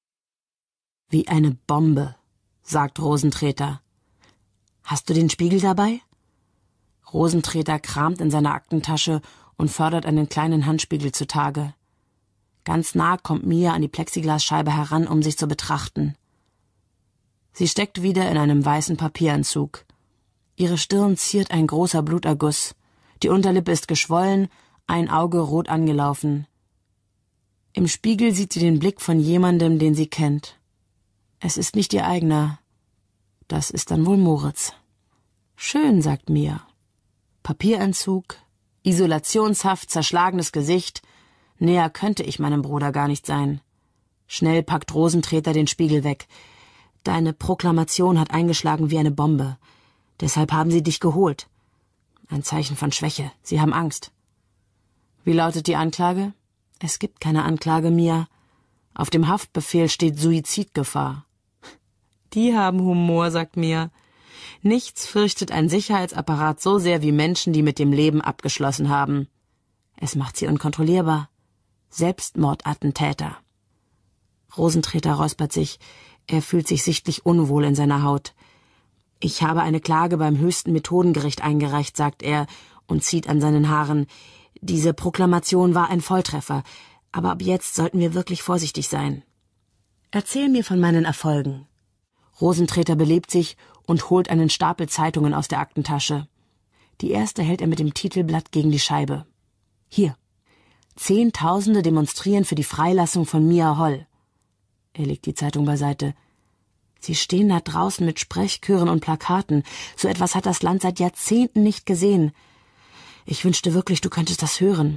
»Wie eine Bombe«, sagt Rosentreter. »Hast du den Spiegel dabei?« Rosentreter kramt in seiner Aktentasche und fördert einen kleinen Handspiegel zutage. Ganz nah kommt Mia an die Plexiglasscheibe heran, um sich zu betrachten. Sie steckt wieder in einem weißen Papieranzug. Ihre Stirn ziert ein großer Bluterguss. Die Unterlippe ist geschwollen, ein Auge rot angelaufen. Im Spiegel sieht sie den Blick von jemandem, den sie kennt. Es ist nicht ihr eigener. Das ist dann wohl Moritz. »Schön«, sagt Mia. Papieranzug, Isolationshaft, zerschlagenes Gesicht. Näher könnte ich meinem Bruder gar nicht sein. Schnell packt Rosentreter den Spiegel weg. »Deine Proklamation hat eingeschlagen wie eine Bombe. Deshalb haben sie dich geholt. Ein Zeichen von Schwäche. Sie haben Angst.« »Wie lautet die Anklage?« »Es gibt keine Anklage, Mia. Auf dem Haftbefehl steht Suizidgefahr.« »Die haben Humor«, sagt Mia. Nichts fürchtet ein Sicherheitsapparat so sehr wie Menschen, die mit dem Leben abgeschlossen haben. Es macht sie unkontrollierbar. Selbstmordattentäter. Rosentreter räuspert sich. Er fühlt sich sichtlich unwohl in seiner Haut. »Ich habe eine Klage beim höchsten Methodengericht eingereicht«, sagt er und zieht an seinen Haaren. »Diese Proklamation war ein Volltreffer, aber ab jetzt sollten wir wirklich vorsichtig sein. Erzähl mir von meinen Erfolgen.« Rosentreter belebt sich und holt einen Stapel Zeitungen aus der Aktentasche. Die erste hält er mit dem Titelblatt gegen die Scheibe. »Hier. Zehntausende demonstrieren für die Freilassung von Mia Holl.« Er legt die Zeitung beiseite. »Sie stehen da draußen mit Sprechchören und Plakaten. So etwas hat das Land seit Jahrzehnten nicht gesehen. Ich wünschte wirklich, du könntest das hören.«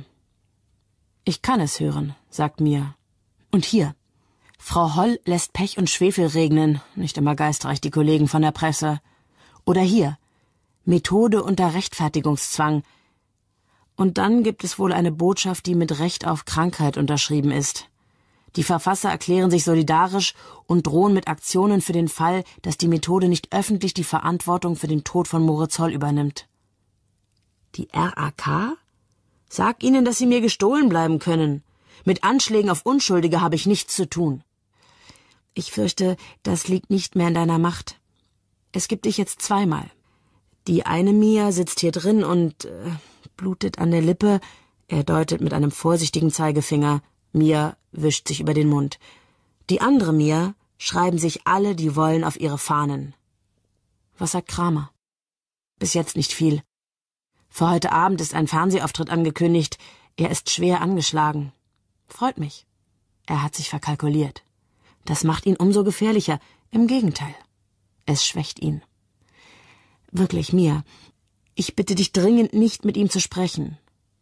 »Ich kann es hören«, sagt Mia. »Und hier. Frau Holl lässt Pech und Schwefel regnen, nicht immer geistreich die Kollegen von der Presse. Oder hier. Methode unter Rechtfertigungszwang. Und dann gibt es wohl eine Botschaft, die mit Recht auf Krankheit unterschrieben ist. Die Verfasser erklären sich solidarisch und drohen mit Aktionen für den Fall, dass die Methode nicht öffentlich die Verantwortung für den Tod von Moritz Holl übernimmt.« »Die RAK? Sag ihnen, dass sie mir gestohlen bleiben können. Mit Anschlägen auf Unschuldige habe ich nichts zu tun.« »Ich fürchte, das liegt nicht mehr in deiner Macht. Es gibt dich jetzt zweimal. Die eine Mia sitzt hier drin und blutet an der Lippe.« Er deutet mit einem vorsichtigen Zeigefinger. Mia wischt sich über den Mund. »Die andere Mia schreiben sich alle, die wollen, auf ihre Fahnen.« »Was sagt Kramer?« »Bis jetzt nicht viel. Für heute Abend ist ein Fernsehauftritt angekündigt. Er ist schwer angeschlagen. Freut mich. Er hat sich verkalkuliert. Das macht ihn umso gefährlicher. Im Gegenteil. Es schwächt ihn. Wirklich, Mia, ich bitte dich dringend, nicht mit ihm zu sprechen.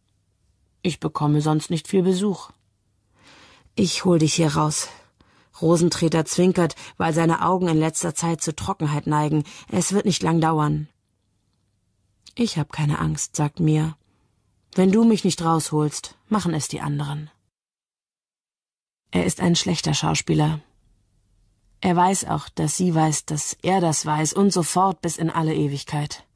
Ich bekomme sonst nicht viel Besuch. Ich hol dich hier raus.« Rosentreter zwinkert, weil seine Augen in letzter Zeit zur Trockenheit neigen. Es wird nicht lang dauern. »Ich hab keine Angst«, sagt Mia. »Wenn du mich nicht rausholst, machen es die anderen.« Er ist ein schlechter Schauspieler. Er weiß auch, dass sie weiß, dass er das weiß und so fort bis in alle Ewigkeit.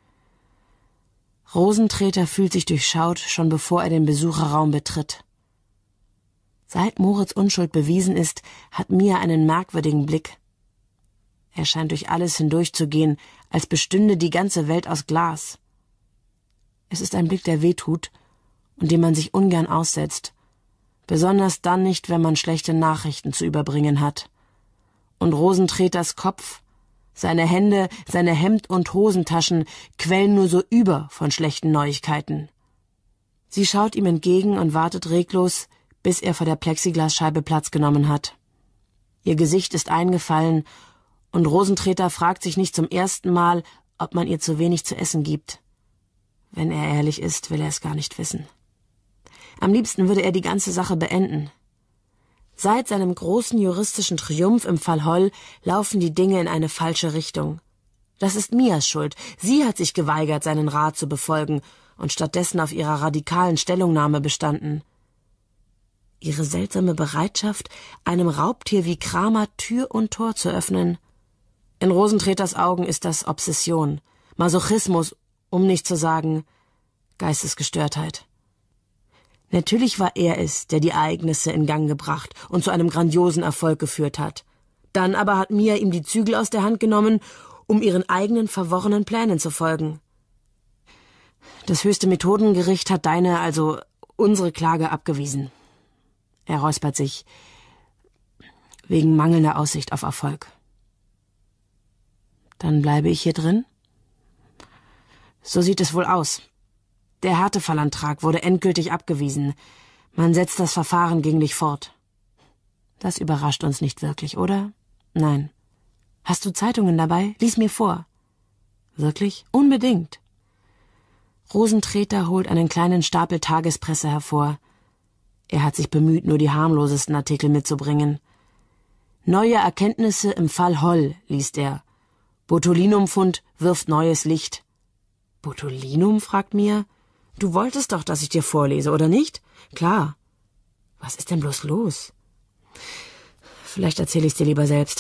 Rosentreter fühlt sich durchschaut, schon bevor er den Besucherraum betritt. Seit Moritz Unschuld bewiesen ist, hat Mia einen merkwürdigen Blick. Er scheint durch alles hindurchzugehen, als bestünde die ganze Welt aus Glas. Es ist ein Blick, der wehtut und dem man sich ungern aussetzt, besonders dann nicht, wenn man schlechte Nachrichten zu überbringen hat. Und Rosentreters Kopf, seine Hände, seine Hemd- und Hosentaschen quellen nur so über von schlechten Neuigkeiten. Sie schaut ihm entgegen und wartet reglos, bis er vor der Plexiglasscheibe Platz genommen hat. Ihr Gesicht ist eingefallen, und Rosentreter fragt sich nicht zum ersten Mal, ob man ihr zu wenig zu essen gibt. Wenn er ehrlich ist, will er es gar nicht wissen. Am liebsten würde er die ganze Sache beenden. Seit seinem großen juristischen Triumph im Fall Holl laufen die Dinge in eine falsche Richtung. Das ist Mias Schuld. Sie hat sich geweigert, seinen Rat zu befolgen und stattdessen auf ihrer radikalen Stellungnahme bestanden. Ihre seltsame Bereitschaft, einem Raubtier wie Kramer Tür und Tor zu öffnen. In Rosentreters Augen ist das Obsession, Masochismus, um nicht zu sagen Geistesgestörtheit. Natürlich war er es, der die Ereignisse in Gang gebracht und zu einem grandiosen Erfolg geführt hat. Dann aber hat Mia ihm die Zügel aus der Hand genommen, um ihren eigenen verworrenen Plänen zu folgen. Das höchste Methodengericht hat also unsere Klage abgewiesen. Er räuspert sich, wegen mangelnder Aussicht auf Erfolg. Dann bleibe ich hier drin? So sieht es wohl aus. Der Härtefallantrag wurde endgültig abgewiesen. Man setzt das Verfahren gegen dich fort. Das überrascht uns nicht wirklich, oder? Nein. Hast du Zeitungen dabei? Lies mir vor. Wirklich? Unbedingt. Rosentreter holt einen kleinen Stapel Tagespresse hervor. Er hat sich bemüht, nur die harmlosesten Artikel mitzubringen. »Neue Erkenntnisse im Fall Holl«, liest er. »Botulinumfund wirft neues Licht.« »Botulinum?«, fragt Mia. »Du wolltest doch, dass ich dir vorlese, oder nicht?« »Klar.« »Was ist denn bloß los?« »Vielleicht erzähle ich's dir lieber selbst.«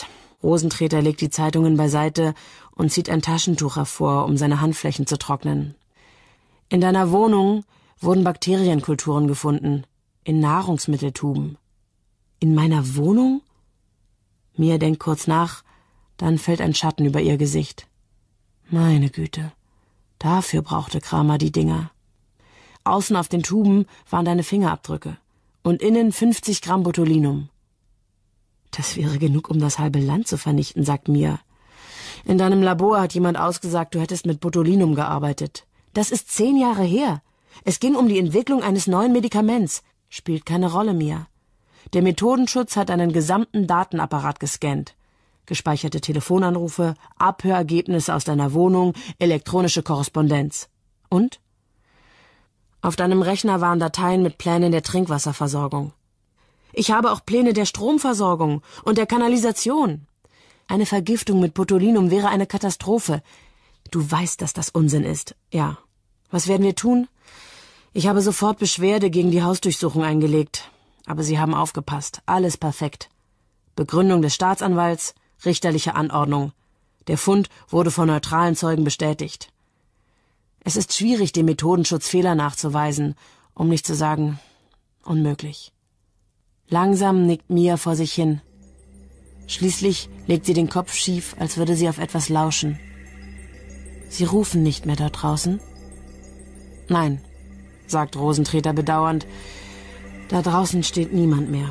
Rosentreter legt die Zeitungen beiseite und zieht ein Taschentuch hervor, um seine Handflächen zu trocknen. In deiner Wohnung wurden Bakterienkulturen gefunden, in Nahrungsmitteltuben. In meiner Wohnung? Mia denkt kurz nach, dann fällt ein Schatten über ihr Gesicht. Meine Güte, dafür brauchte Kramer die Dinger. Außen auf den Tuben waren deine Fingerabdrücke und innen 50 Gramm Botulinum. Das wäre genug, um das halbe Land zu vernichten, sagt Mia. In deinem Labor hat jemand ausgesagt, du hättest mit Botulinum gearbeitet. Das ist 10 Jahre her. Es ging um die Entwicklung eines neuen Medikaments. Spielt keine Rolle, Mia. Der Methodenschutz hat einen gesamten Datenapparat gescannt. Gespeicherte Telefonanrufe, Abhörergebnisse aus deiner Wohnung, elektronische Korrespondenz. Und? Auf deinem Rechner waren Dateien mit Plänen der Trinkwasserversorgung. Ich habe auch Pläne der Stromversorgung und der Kanalisation. Eine Vergiftung mit Botulinum wäre eine Katastrophe. Du weißt, dass das Unsinn ist. Ja. Was werden wir tun? Ich habe sofort Beschwerde gegen die Hausdurchsuchung eingelegt. Aber sie haben aufgepasst. Alles perfekt. Begründung des Staatsanwalts, richterliche Anordnung. Der Fund wurde von neutralen Zeugen bestätigt. Es ist schwierig, dem Methodenschutz Fehler nachzuweisen, um nicht zu sagen, unmöglich. Langsam nickt Mia vor sich hin. Schließlich legt sie den Kopf schief, als würde sie auf etwas lauschen. Sie rufen nicht mehr dort draußen? Nein, sagt Rosentreter bedauernd. Da draußen steht niemand mehr.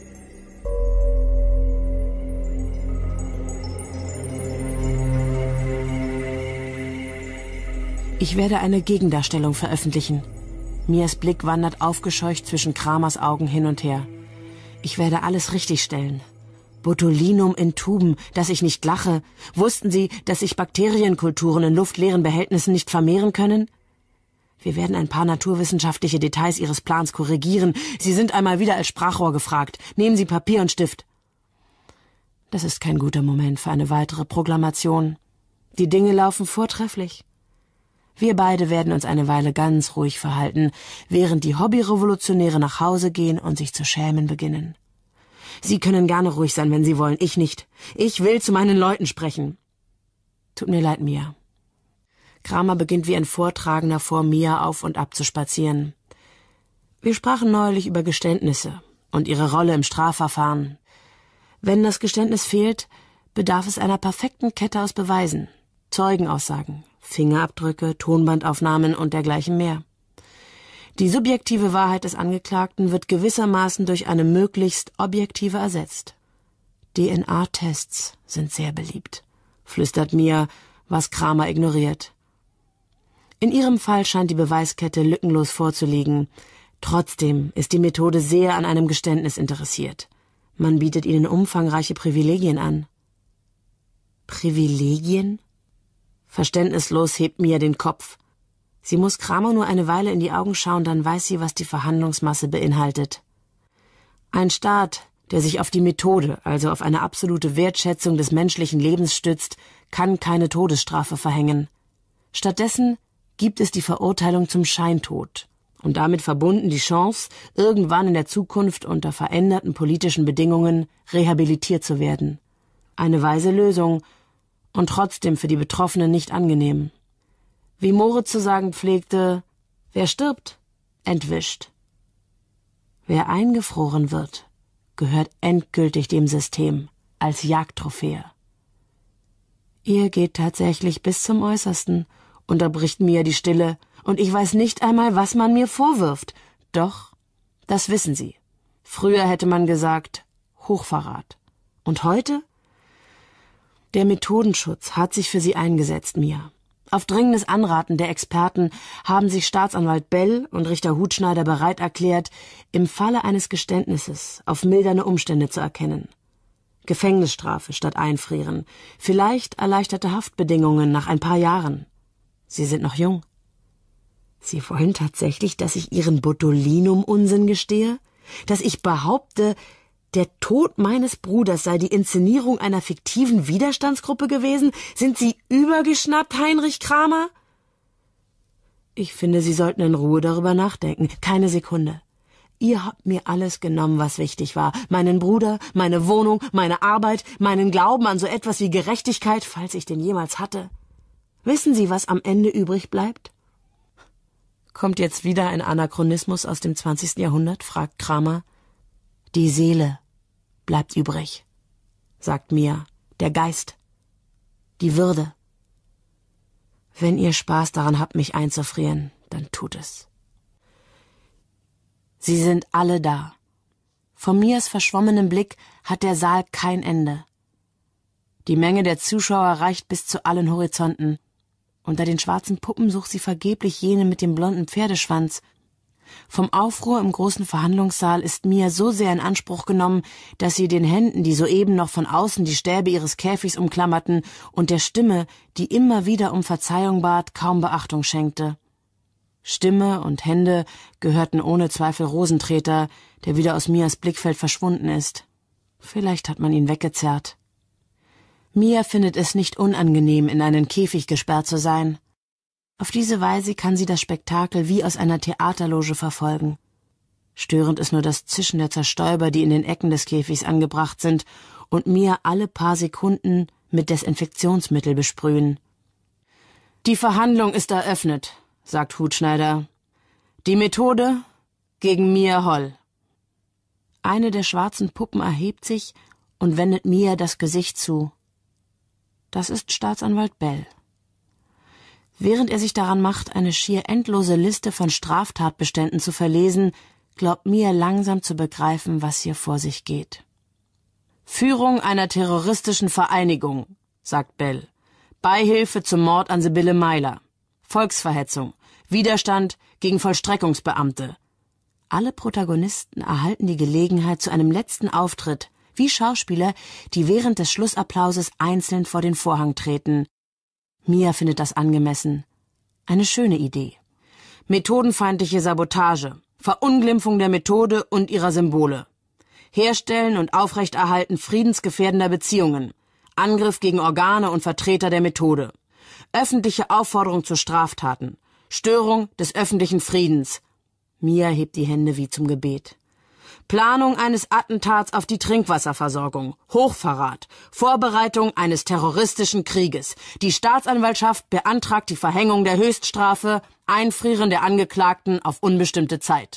Ich werde eine Gegendarstellung veröffentlichen. Mias Blick wandert aufgescheucht zwischen Kramers Augen hin und her. Ich werde alles richtigstellen. Botulinum in Tuben, dass ich nicht lache. Wussten Sie, dass sich Bakterienkulturen in luftleeren Behältnissen nicht vermehren können? Wir werden ein paar naturwissenschaftliche Details Ihres Plans korrigieren. Sie sind einmal wieder als Sprachrohr gefragt. Nehmen Sie Papier und Stift. Das ist kein guter Moment für eine weitere Proklamation. Die Dinge laufen vortrefflich. Wir beide werden uns eine Weile ganz ruhig verhalten, während die Hobbyrevolutionäre nach Hause gehen und sich zu schämen beginnen. Sie können gerne ruhig sein, wenn Sie wollen, ich nicht. Ich will zu meinen Leuten sprechen. Tut mir leid, Mia. Kramer beginnt wie ein Vortragender vor Mia auf und ab zu spazieren. Wir sprachen neulich über Geständnisse und ihre Rolle im Strafverfahren. Wenn das Geständnis fehlt, bedarf es einer perfekten Kette aus Beweisen, Zeugenaussagen, Fingerabdrücke, Tonbandaufnahmen und dergleichen mehr. Die subjektive Wahrheit des Angeklagten wird gewissermaßen durch eine möglichst objektive ersetzt. DNA-Tests sind sehr beliebt, flüstert Mia, was Kramer ignoriert. In ihrem Fall scheint die Beweiskette lückenlos vorzuliegen. Trotzdem ist die Methode sehr an einem Geständnis interessiert. Man bietet ihnen umfangreiche Privilegien an. Privilegien? Verständnislos hebt Mia den Kopf. Sie muss Kramer nur eine Weile in die Augen schauen, dann weiß sie, was die Verhandlungsmasse beinhaltet. Ein Staat, der sich auf die Methode, also auf eine absolute Wertschätzung des menschlichen Lebens stützt, kann keine Todesstrafe verhängen. Stattdessen gibt es die Verurteilung zum Scheintod und damit verbunden die Chance, irgendwann in der Zukunft unter veränderten politischen Bedingungen rehabilitiert zu werden. Eine weise Lösung und trotzdem für die Betroffenen nicht angenehm. Wie Moritz zu sagen pflegte, wer stirbt, entwischt. Wer eingefroren wird, gehört endgültig dem System als Jagdtrophäe. Ihr geht tatsächlich bis zum Äußersten, unterbricht Mia die Stille, und ich weiß nicht einmal, was man mir vorwirft. Doch, das wissen Sie. Früher hätte man gesagt, Hochverrat. Und heute? Der Methodenschutz hat sich für Sie eingesetzt, Mia. Auf dringendes Anraten der Experten haben sich Staatsanwalt Bell und Richter Hutschneider bereit erklärt, im Falle eines Geständnisses auf mildernde Umstände zu erkennen. Gefängnisstrafe statt Einfrieren, vielleicht erleichterte Haftbedingungen nach ein paar Jahren. Sie sind noch jung. Sie wollen tatsächlich, dass ich Ihren Botulinum-Unsinn gestehe? Dass ich behaupte, der Tod meines Bruders sei die Inszenierung einer fiktiven Widerstandsgruppe gewesen? Sind Sie übergeschnappt, Heinrich Kramer? Ich finde, Sie sollten in Ruhe darüber nachdenken. Keine Sekunde. Ihr habt mir alles genommen, was wichtig war. Meinen Bruder, meine Wohnung, meine Arbeit, meinen Glauben an so etwas wie Gerechtigkeit, falls ich den jemals hatte. Wissen Sie, was am Ende übrig bleibt? Kommt jetzt wieder ein Anachronismus aus dem 20. Jahrhundert, fragt Kramer. Die Seele bleibt übrig, sagt Mia, der Geist, die Würde. Wenn ihr Spaß daran habt, mich einzufrieren, dann tut es. Sie sind alle da. Von Mias verschwommenem Blick hat der Saal kein Ende. Die Menge der Zuschauer reicht bis zu allen Horizonten. Unter den schwarzen Puppen sucht sie vergeblich jene mit dem blonden Pferdeschwanz. Vom Aufruhr im großen Verhandlungssaal ist Mia so sehr in Anspruch genommen, dass sie den Händen, die soeben noch von außen die Stäbe ihres Käfigs umklammerten, und der Stimme, die immer wieder um Verzeihung bat, kaum Beachtung schenkte. Stimme und Hände gehörten ohne Zweifel Rosentreter, der wieder aus Mias Blickfeld verschwunden ist. Vielleicht hat man ihn weggezerrt. Mia findet es nicht unangenehm, in einen Käfig gesperrt zu sein. Auf diese Weise kann sie das Spektakel wie aus einer Theaterloge verfolgen. Störend ist nur das Zischen der Zerstäuber, die in den Ecken des Käfigs angebracht sind und Mia alle paar Sekunden mit Desinfektionsmittel besprühen. »Die Verhandlung ist eröffnet«, sagt Hutschneider. »Die Methode gegen Mia Holl.« Eine der schwarzen Puppen erhebt sich und wendet Mia das Gesicht zu. Das ist Staatsanwalt Bell. Während er sich daran macht, eine schier endlose Liste von Straftatbeständen zu verlesen, glaubt Mia langsam zu begreifen, was hier vor sich geht. »Führung einer terroristischen Vereinigung«, sagt Bell. »Beihilfe zum Mord an Sibylle Meiler. Volksverhetzung. Widerstand gegen Vollstreckungsbeamte.« Alle Protagonisten erhalten die Gelegenheit zu einem letzten Auftritt, wie Schauspieler, die während des Schlussapplauses einzeln vor den Vorhang treten. Mia findet das angemessen. Eine schöne Idee. Methodenfeindliche Sabotage, Verunglimpfung der Methode und ihrer Symbole. Herstellen und Aufrechterhalten friedensgefährdender Beziehungen. Angriff gegen Organe und Vertreter der Methode. Öffentliche Aufforderung zu Straftaten. Störung des öffentlichen Friedens. Mia hebt die Hände wie zum Gebet. Planung eines Attentats auf die Trinkwasserversorgung, Hochverrat, Vorbereitung eines terroristischen Krieges. Die Staatsanwaltschaft beantragt die Verhängung der Höchststrafe, Einfrieren der Angeklagten auf unbestimmte Zeit.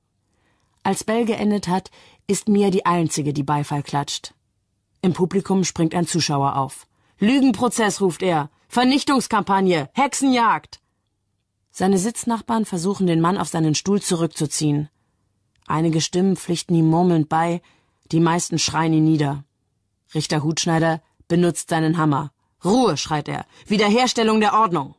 Als Bell geendet hat, ist Mia die Einzige, die Beifall klatscht. Im Publikum springt ein Zuschauer auf. »Lügenprozess«, ruft er. »Vernichtungskampagne! Hexenjagd!« Seine Sitznachbarn versuchen, den Mann auf seinen Stuhl zurückzuziehen. Einige Stimmen pflichten ihm murmelnd bei, die meisten schreien ihn nieder. Richter Hutschneider benutzt seinen Hammer. »Ruhe«, schreit er, »Wiederherstellung der Ordnung!«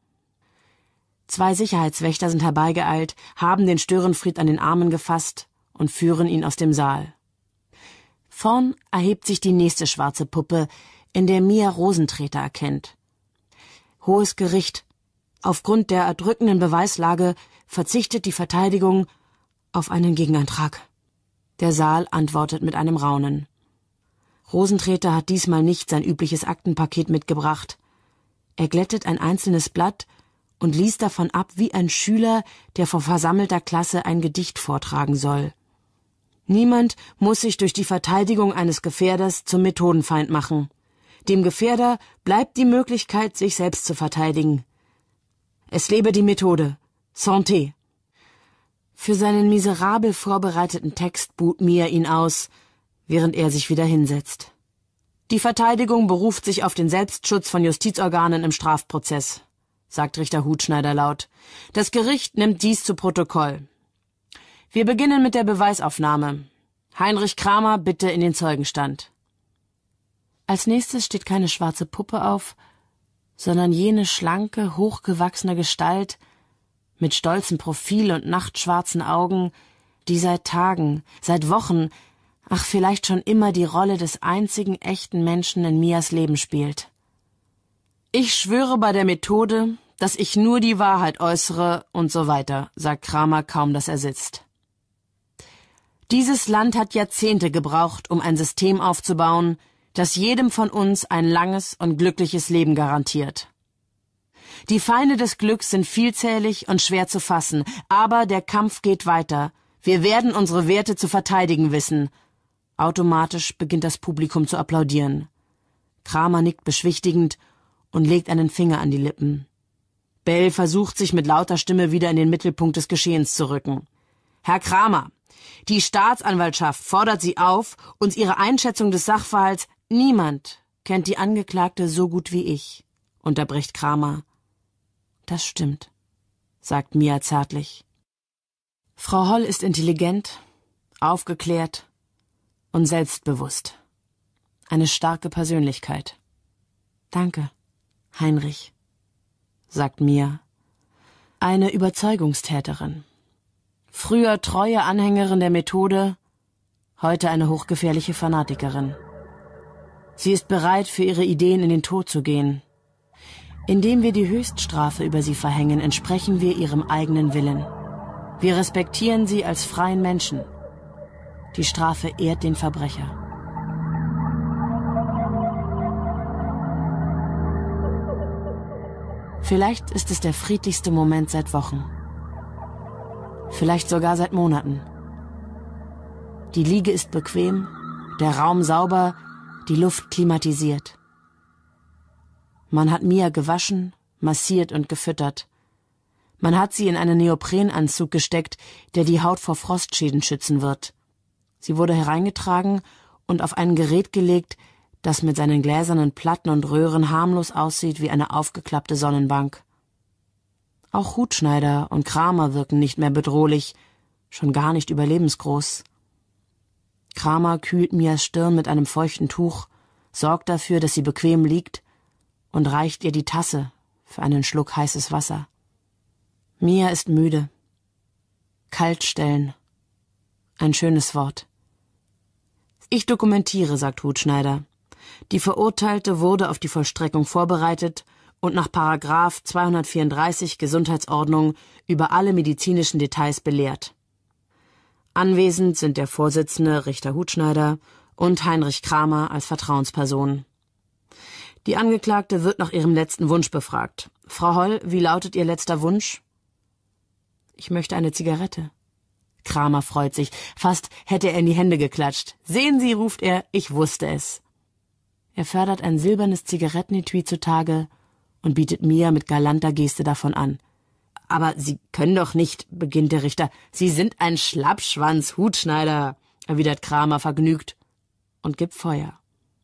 2 Sicherheitswächter sind herbeigeeilt, haben den Störenfried an den Armen gefasst und führen ihn aus dem Saal. Vorn erhebt sich die nächste schwarze Puppe, in der Mia Rosentreter erkennt. Hohes Gericht. Aufgrund der erdrückenden Beweislage verzichtet die Verteidigung auf einen Gegenantrag. Der Saal antwortet mit einem Raunen. Rosentreter hat diesmal nicht sein übliches Aktenpaket mitgebracht. Er glättet ein einzelnes Blatt und liest davon ab wie ein Schüler, der vor versammelter Klasse ein Gedicht vortragen soll. Niemand muss sich durch die Verteidigung eines Gefährders zum Methodenfeind machen. Dem Gefährder bleibt die Möglichkeit, sich selbst zu verteidigen. Es lebe die Methode. Santé. Für seinen miserabel vorbereiteten Text buht Mia ihn aus, während er sich wieder hinsetzt. Die Verteidigung beruft sich auf den Selbstschutz von Justizorganen im Strafprozess, sagt Richter Hutschneider laut. Das Gericht nimmt dies zu Protokoll. Wir beginnen mit der Beweisaufnahme. Heinrich Kramer, bitte in den Zeugenstand. Als nächstes steht keine schwarze Puppe auf, sondern jene schlanke, hochgewachsene Gestalt mit stolzem Profil und nachtschwarzen Augen, die seit Tagen, seit Wochen, ach vielleicht schon immer die Rolle des einzigen echten Menschen in Mias Leben spielt. Ich schwöre bei der Methode, dass ich nur die Wahrheit äußere und so weiter, sagt Kramer, kaum dass er sitzt. Dieses Land hat Jahrzehnte gebraucht, um ein System aufzubauen, das jedem von uns ein langes und glückliches Leben garantiert. Die Feinde des Glücks sind vielzählig und schwer zu fassen, aber der Kampf geht weiter, Wir werden unsere Werte zu verteidigen wissen. Automatisch beginnt das Publikum zu applaudieren. Kramer nickt beschwichtigend und legt einen Finger an die Lippen. Bell versucht, sich mit lauter Stimme wieder in den Mittelpunkt des Geschehens zu rücken. »Herr Kramer, die Staatsanwaltschaft fordert Sie auf, uns Ihre Einschätzung des Sachverhalts...« »Niemand kennt die Angeklagte so gut wie ich«, unterbricht Kramer. »Das stimmt«, sagt Mia zärtlich. Frau Holl ist intelligent, aufgeklärt und selbstbewusst. Eine starke Persönlichkeit. »Danke, Heinrich«, sagt Mia. Eine Überzeugungstäterin. Früher treue Anhängerin der Methode, heute eine hochgefährliche Fanatikerin. Sie ist bereit, für ihre Ideen in den Tod zu gehen. Indem wir die Höchststrafe über sie verhängen, entsprechen wir ihrem eigenen Willen. Wir respektieren sie als freien Menschen. Die Strafe ehrt den Verbrecher. Vielleicht ist es der friedlichste Moment seit Wochen. Vielleicht sogar seit Monaten. Die Liege ist bequem, der Raum sauber, die Luft klimatisiert. Man hat Mia gewaschen, massiert und gefüttert. Man hat sie in einen Neoprenanzug gesteckt, der die Haut vor Frostschäden schützen wird. Sie wurde hereingetragen und auf ein Gerät gelegt, das mit seinen gläsernen Platten und Röhren harmlos aussieht wie eine aufgeklappte Sonnenbank. Auch Hutschneider und Kramer wirken nicht mehr bedrohlich, schon gar nicht überlebensgroß. Kramer kühlt Mias Stirn mit einem feuchten Tuch, sorgt dafür, dass sie bequem liegt und reicht ihr die Tasse für einen Schluck heißes Wasser. Mia ist müde. Kaltstellen. Ein schönes Wort. Ich dokumentiere, sagt Hutschneider. Die Verurteilte wurde auf die Vollstreckung vorbereitet und nach § 234 Gesundheitsordnung über alle medizinischen Details belehrt. Anwesend sind der Vorsitzende, Richter Hutschneider, und Heinrich Kramer als Vertrauensperson. Die Angeklagte wird nach ihrem letzten Wunsch befragt. Frau Holl, wie lautet Ihr letzter Wunsch? Ich möchte eine Zigarette. Kramer freut sich. Fast hätte er in die Hände geklatscht. Sehen Sie, ruft er, ich wusste es. Er fördert ein silbernes Zigarettenetui zutage und bietet Mia mit galanter Geste davon an. »Aber Sie können doch nicht«, beginnt der Richter. »Sie sind ein Schlappschwanz, Hutschneider«, erwidert Kramer vergnügt und gibt Feuer.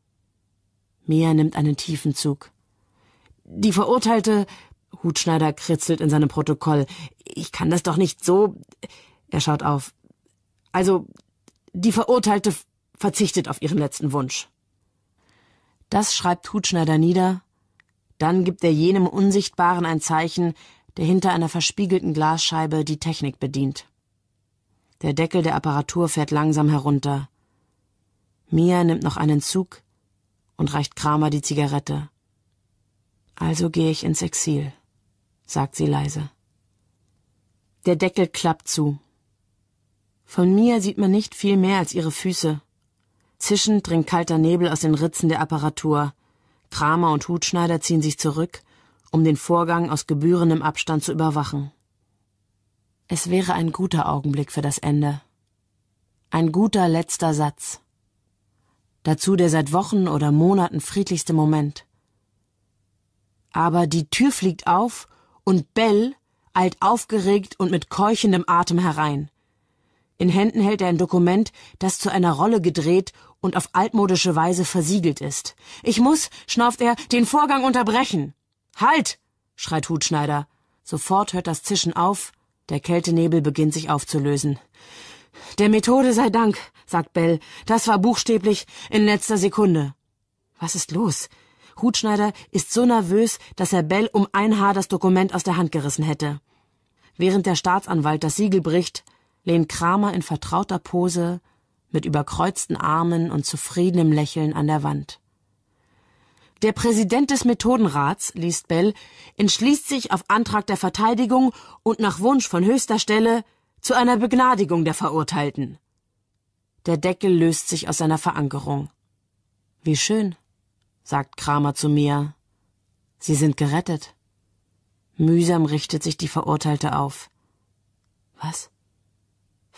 Mia nimmt einen tiefen Zug. »Die Verurteilte«, Hutschneider kritzelt in seinem Protokoll. »Ich kann das doch nicht so...« Er schaut auf. »Also, die Verurteilte verzichtet auf ihren letzten Wunsch.« Das schreibt Hutschneider nieder. Dann gibt er jenem Unsichtbaren ein Zeichen, der hinter einer verspiegelten Glasscheibe die Technik bedient. Der Deckel der Apparatur fährt langsam herunter. Mia nimmt noch einen Zug und reicht Kramer die Zigarette. »Also gehe ich ins Exil«, sagt sie leise. Der Deckel klappt zu. Von Mia sieht man nicht viel mehr als ihre Füße. Zischend dringt kalter Nebel aus den Ritzen der Apparatur. Kramer und Hutschneider ziehen sich zurück, um den Vorgang aus gebührendem Abstand zu überwachen. Es wäre ein guter Augenblick für das Ende. Ein guter letzter Satz. Dazu der seit Wochen oder Monaten friedlichste Moment. Aber die Tür fliegt auf und Bell eilt aufgeregt und mit keuchendem Atem herein. In Händen hält er ein Dokument, das zu einer Rolle gedreht und auf altmodische Weise versiegelt ist. »Ich muss«, schnauft er, »den Vorgang unterbrechen.« »Halt«, schreit Hutschneider. Sofort hört das Zischen auf, der Kältenebel beginnt sich aufzulösen. »Der Methode sei Dank«, sagt Bell, »das war buchstäblich in letzter Sekunde.« Was ist los? Hutschneider ist so nervös, dass er Bell um ein Haar das Dokument aus der Hand gerissen hätte. Während der Staatsanwalt das Siegel bricht, lehnt Kramer in vertrauter Pose mit überkreuzten Armen und zufriedenem Lächeln an der Wand. »Der Präsident des Methodenrats«, liest Bell, »entschließt sich auf Antrag der Verteidigung und nach Wunsch von höchster Stelle zu einer Begnadigung der Verurteilten.« Der Deckel löst sich aus seiner Verankerung. »Wie schön«, sagt Kramer zu Mia. »Sie sind gerettet.« Mühsam richtet sich die Verurteilte auf. »Was?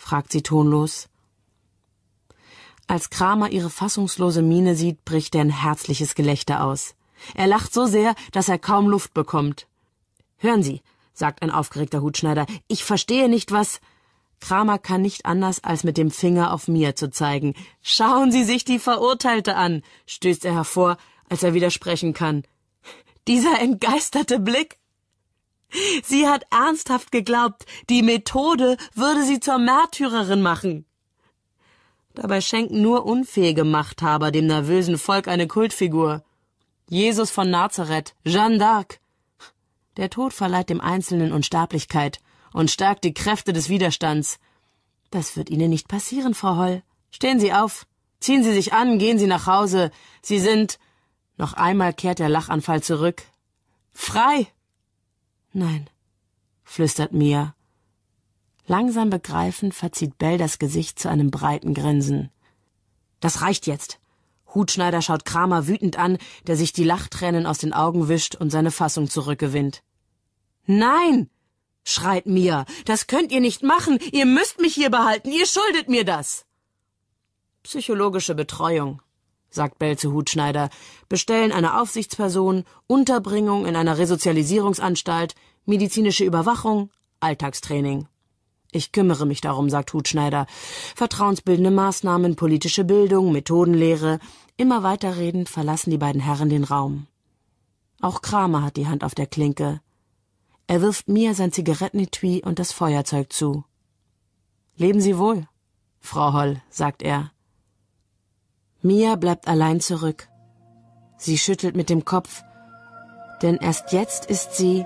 fragt sie tonlos. Als Kramer ihre fassungslose Miene sieht, bricht er ein herzliches Gelächter aus. Er lacht so sehr, dass er kaum Luft bekommt. »Hören Sie«, sagt ein aufgeregter Hutschneider, »ich verstehe nicht, was...« Kramer kann nicht anders, als mit dem Finger auf Mia zu zeigen. »Schauen Sie sich die Verurteilte an«, stößt er hervor, als er widersprechen kann. »Dieser entgeisterte Blick! Sie hat ernsthaft geglaubt, die Methode würde sie zur Märtyrerin machen.« Dabei schenken nur unfähige Machthaber dem nervösen Volk eine Kultfigur. Jesus von Nazareth, Jeanne d'Arc. Der Tod verleiht dem Einzelnen Unsterblichkeit und stärkt die Kräfte des Widerstands. Das wird Ihnen nicht passieren, Frau Holl. Stehen Sie auf, ziehen Sie sich an, gehen Sie nach Hause. Sie sind... Noch einmal kehrt der Lachanfall zurück. »Frei!« »Nein«, flüstert Mia. Langsam begreifend verzieht Belle das Gesicht zu einem breiten Grinsen. »Das reicht jetzt!« Hutschneider schaut Kramer wütend an, der sich die Lachtränen aus den Augen wischt und seine Fassung zurückgewinnt. »Nein«, schreit Mia, »das könnt ihr nicht machen! Ihr müsst mich hier behalten! Ihr schuldet mir das!« »Psychologische Betreuung«, sagt Belle zu Hutschneider, »bestellen eine Aufsichtsperson, Unterbringung in einer Resozialisierungsanstalt, medizinische Überwachung, Alltagstraining.« »Ich kümmere mich darum«, sagt Hutschneider. Vertrauensbildende Maßnahmen, politische Bildung, Methodenlehre. Immer weiterredend verlassen die beiden Herren den Raum. Auch Kramer hat die Hand auf der Klinke. Er wirft Mia sein Zigarettenetui und das Feuerzeug zu. »Leben Sie wohl, Frau Holl«, sagt er. Mia bleibt allein zurück. Sie schüttelt mit dem Kopf, denn erst jetzt ist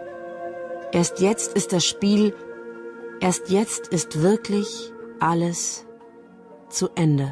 das Spiel, erst jetzt ist wirklich alles zu Ende.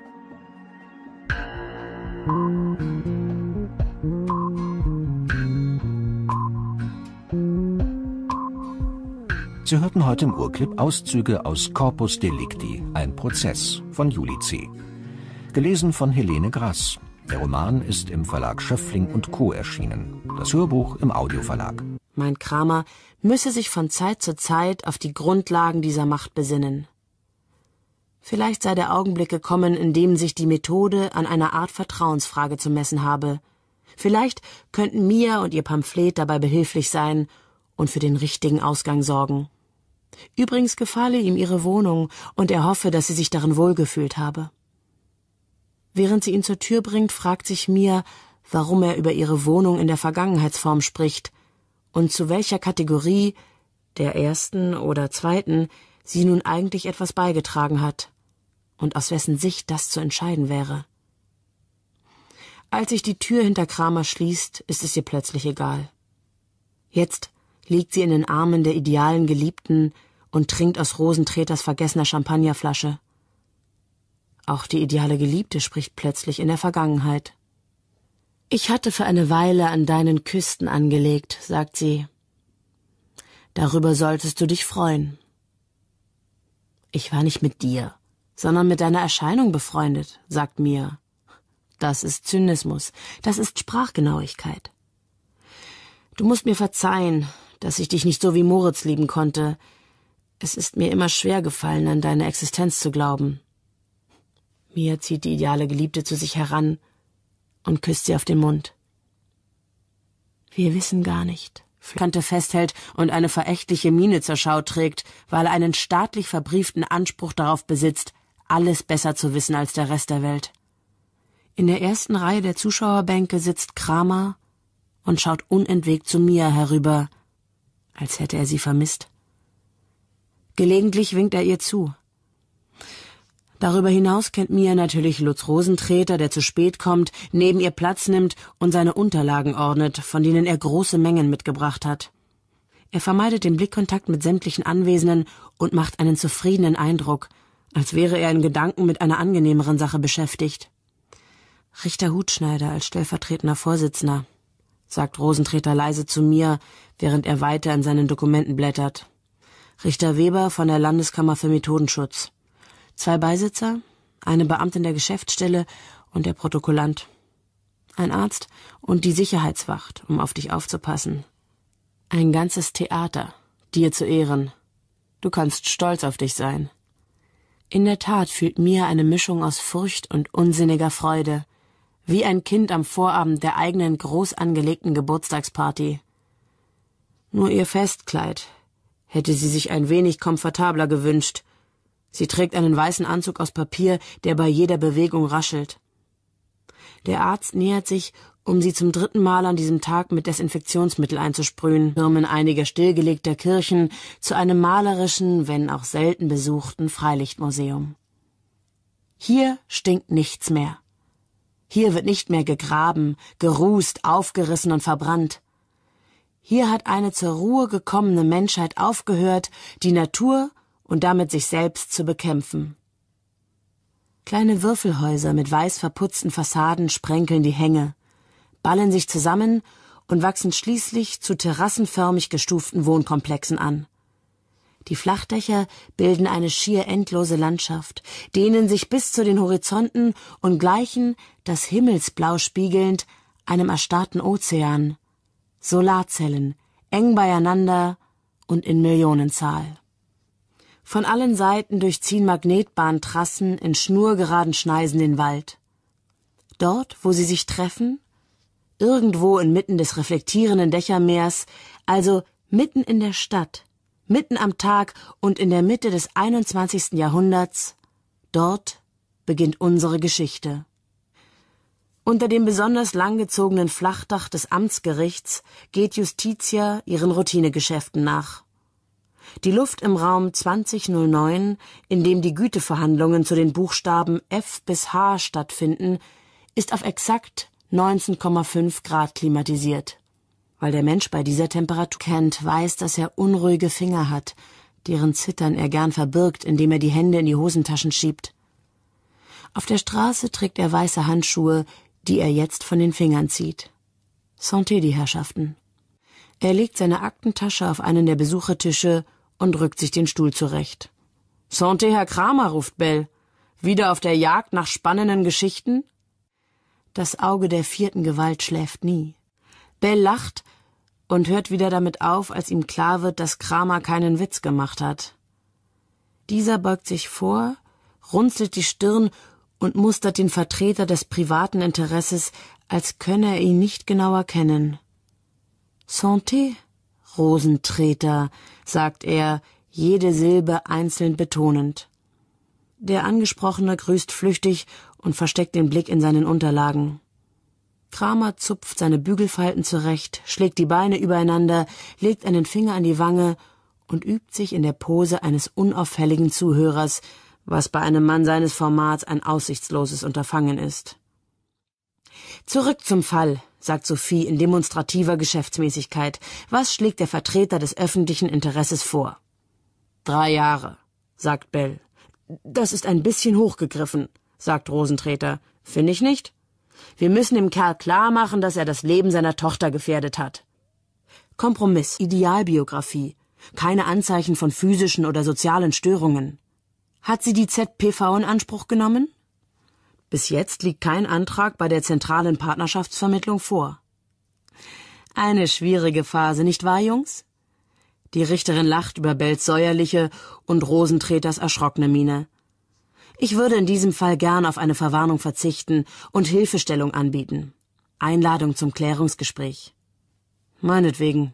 Sie hörten heute im Urclip Auszüge aus Corpus Delicti, ein Prozess von Julie C. Gelesen von Helene Grass. Der Roman ist im Verlag Schöffling & Co. erschienen. Das Hörbuch im Audioverlag. Meint Kramer, müsse sich von Zeit zu Zeit auf die Grundlagen dieser Macht besinnen. Vielleicht sei der Augenblick gekommen, in dem sich die Methode an einer Art Vertrauensfrage zu messen habe. Vielleicht könnten Mia und ihr Pamphlet dabei behilflich sein und für den richtigen Ausgang sorgen. Übrigens gefalle ihm ihre Wohnung und er hoffe, dass sie sich darin wohlgefühlt habe. Während sie ihn zur Tür bringt, fragt sich Mia, warum er über ihre Wohnung in der Vergangenheitsform spricht und zu welcher Kategorie, der ersten oder zweiten, sie nun eigentlich etwas beigetragen hat und aus wessen Sicht das zu entscheiden wäre. Als sich die Tür hinter Kramer schließt, ist es ihr plötzlich egal. Jetzt liegt sie in den Armen der idealen Geliebten und trinkt aus Rosentreters vergessener Champagnerflasche. Auch die ideale Geliebte spricht plötzlich in der Vergangenheit. »Ich hatte für eine Weile an deinen Küsten angelegt«, sagt sie. »Darüber solltest du dich freuen.« »Ich war nicht mit dir, sondern mit deiner Erscheinung befreundet«, sagt Mia. »Das ist Zynismus, das ist Sprachgenauigkeit. Du musst mir verzeihen, dass ich dich nicht so wie Moritz lieben konnte. Es ist mir immer schwer gefallen, an deine Existenz zu glauben.« Mia zieht die ideale Geliebte zu sich heran und küsst sie auf den Mund. »Wir wissen gar nicht«, Kante festhält und eine verächtliche Miene zur Schau trägt, weil er einen staatlich verbrieften Anspruch darauf besitzt, alles besser zu wissen als der Rest der Welt. In der ersten Reihe der Zuschauerbänke sitzt Kramer und schaut unentwegt zu Mia herüber, als hätte er sie vermisst. Gelegentlich winkt er ihr zu. Darüber hinaus kennt Mia natürlich Lutz Rosentreter, der zu spät kommt, neben ihr Platz nimmt und seine Unterlagen ordnet, von denen er große Mengen mitgebracht hat. Er vermeidet den Blickkontakt mit sämtlichen Anwesenden und macht einen zufriedenen Eindruck, als wäre er in Gedanken mit einer angenehmeren Sache beschäftigt. »Richter Hutschneider als stellvertretender Vorsitzender«, sagt Rosentreter leise zu mir, während er weiter in seinen Dokumenten blättert. »Richter Weber von der Landeskammer für Methodenschutz. 2 Beisitzer, eine Beamtin der Geschäftsstelle und der Protokollant. Ein Arzt und die Sicherheitswacht, um auf dich aufzupassen. Ein ganzes Theater, dir zu Ehren. Du kannst stolz auf dich sein.« In der Tat fühlt Mia eine Mischung aus Furcht und unsinniger Freude, wie ein Kind am Vorabend der eigenen groß angelegten Geburtstagsparty. Nur ihr Festkleid hätte sie sich ein wenig komfortabler gewünscht. Sie trägt einen weißen Anzug aus Papier, der bei jeder Bewegung raschelt. Der Arzt nähert sich, um sie zum 3. Mal an diesem Tag mit Desinfektionsmittel einzusprühen, Türmen einiger stillgelegter Kirchen zu einem malerischen, wenn auch selten besuchten Freilichtmuseum. Hier stinkt nichts mehr. Hier wird nicht mehr gegraben, gerußt, aufgerissen und verbrannt. Hier hat eine zur Ruhe gekommene Menschheit aufgehört, die Natur und damit sich selbst zu bekämpfen. Kleine Würfelhäuser mit weiß verputzten Fassaden sprenkeln die Hänge, ballen sich zusammen und wachsen schließlich zu terrassenförmig gestuften Wohnkomplexen an. Die Flachdächer bilden eine schier endlose Landschaft, dehnen sich bis zu den Horizonten und gleichen, das Himmelsblau spiegelnd, einem erstarrten Ozean. Solarzellen, eng beieinander und in Millionenzahl. Von allen Seiten durchziehen Magnetbahntrassen in schnurgeraden Schneisen den Wald. Dort, wo sie sich treffen, irgendwo inmitten des reflektierenden Dächermeers, also mitten in der Stadt, mitten am Tag und in der Mitte des 21. Jahrhunderts, dort beginnt unsere Geschichte. Unter dem besonders langgezogenen Flachdach des Amtsgerichts geht Justitia ihren Routinegeschäften nach. Die Luft im Raum 2009, in dem die Güteverhandlungen zu den Buchstaben F bis H stattfinden, ist auf exakt 19,5 Grad klimatisiert. Weil der Mensch bei dieser Temperatur kennt, weiß, dass er unruhige Finger hat, deren Zittern er gern verbirgt, indem er die Hände in die Hosentaschen schiebt. Auf der Straße trägt er weiße Handschuhe, die er jetzt von den Fingern zieht. Santé, die Herrschaften. Er legt seine Aktentasche auf einen der Besuchertische und rückt sich den Stuhl zurecht. »Santé, Herr Kramer«, ruft Bell. »Wieder auf der Jagd nach spannenden Geschichten?« Das Auge der 4. Gewalt schläft nie. Bell lacht und hört wieder damit auf, als ihm klar wird, dass Kramer keinen Witz gemacht hat. Dieser beugt sich vor, runzelt die Stirn und mustert den Vertreter des privaten Interesses, als könne er ihn nicht genauer kennen. »Santé, Rosentreter«, sagt er, jede Silbe einzeln betonend. Der Angesprochene grüßt flüchtig und versteckt den Blick in seinen Unterlagen. Kramer zupft seine Bügelfalten zurecht, schlägt die Beine übereinander, legt einen Finger an die Wange und übt sich in der Pose eines unauffälligen Zuhörers, was bei einem Mann seines Formats ein aussichtsloses Unterfangen ist. »Zurück zum Fall«, sagt Sophie in demonstrativer Geschäftsmäßigkeit. »Was schlägt der Vertreter des öffentlichen Interesses vor?« 3 Jahre, sagt Bell. »Das ist ein bisschen hochgegriffen«, sagt Rosentreter. »Finde ich nicht? Wir müssen dem Kerl klar machen, dass er das Leben seiner Tochter gefährdet hat.« Kompromiss, Idealbiografie, keine Anzeichen von physischen oder sozialen Störungen. Hat sie die ZPV in Anspruch genommen? Bis jetzt liegt kein Antrag bei der zentralen Partnerschaftsvermittlung vor. Eine schwierige Phase, nicht wahr, Jungs? Die Richterin lacht über Bells säuerliche und Rosentreters erschrockene Miene. Ich würde in diesem Fall gern auf eine Verwarnung verzichten und Hilfestellung anbieten. Einladung zum Klärungsgespräch. Meinetwegen.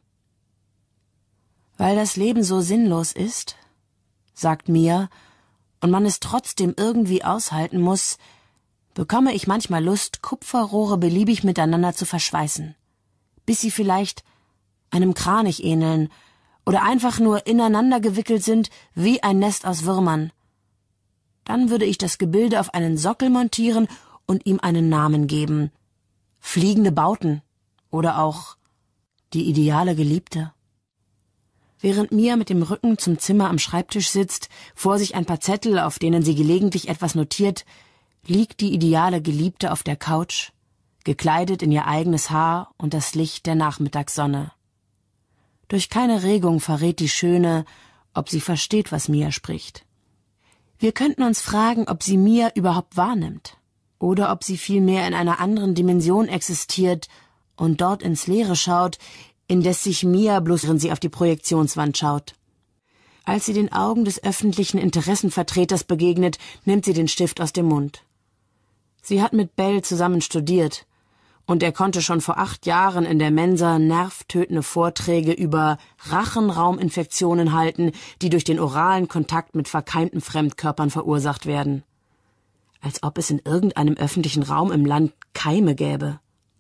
Weil das Leben so sinnlos ist, sagt Mia, und man es trotzdem irgendwie aushalten muss, bekomme ich manchmal Lust, Kupferrohre beliebig miteinander zu verschweißen, bis sie vielleicht einem Kranich ähneln oder einfach nur ineinander gewickelt sind wie ein Nest aus Würmern. Dann würde ich das Gebilde auf einen Sockel montieren und ihm einen Namen geben. Fliegende Bauten oder auch die ideale Geliebte. Während Mia mit dem Rücken zum Zimmer am Schreibtisch sitzt, vor sich ein paar Zettel, auf denen sie gelegentlich etwas notiert, liegt die ideale Geliebte auf der Couch, gekleidet in ihr eigenes Haar und das Licht der Nachmittagssonne. Durch keine Regung verrät die Schöne, ob sie versteht, was Mia spricht. Wir könnten uns fragen, ob sie Mia überhaupt wahrnimmt oder ob sie vielmehr in einer anderen Dimension existiert und dort ins Leere schaut, indes sich Mia bloß, während sie auf die Projektionswand schaut. Als sie den Augen des öffentlichen Interessenvertreters begegnet, nimmt sie den Stift aus dem Mund. Sie hat mit Bell zusammen studiert, und er konnte schon vor 8 Jahren in der Mensa nervtötende Vorträge über Rachenrauminfektionen halten, die durch den oralen Kontakt mit verkeimten Fremdkörpern verursacht werden. Als ob es in irgendeinem öffentlichen Raum im Land Keime gäbe.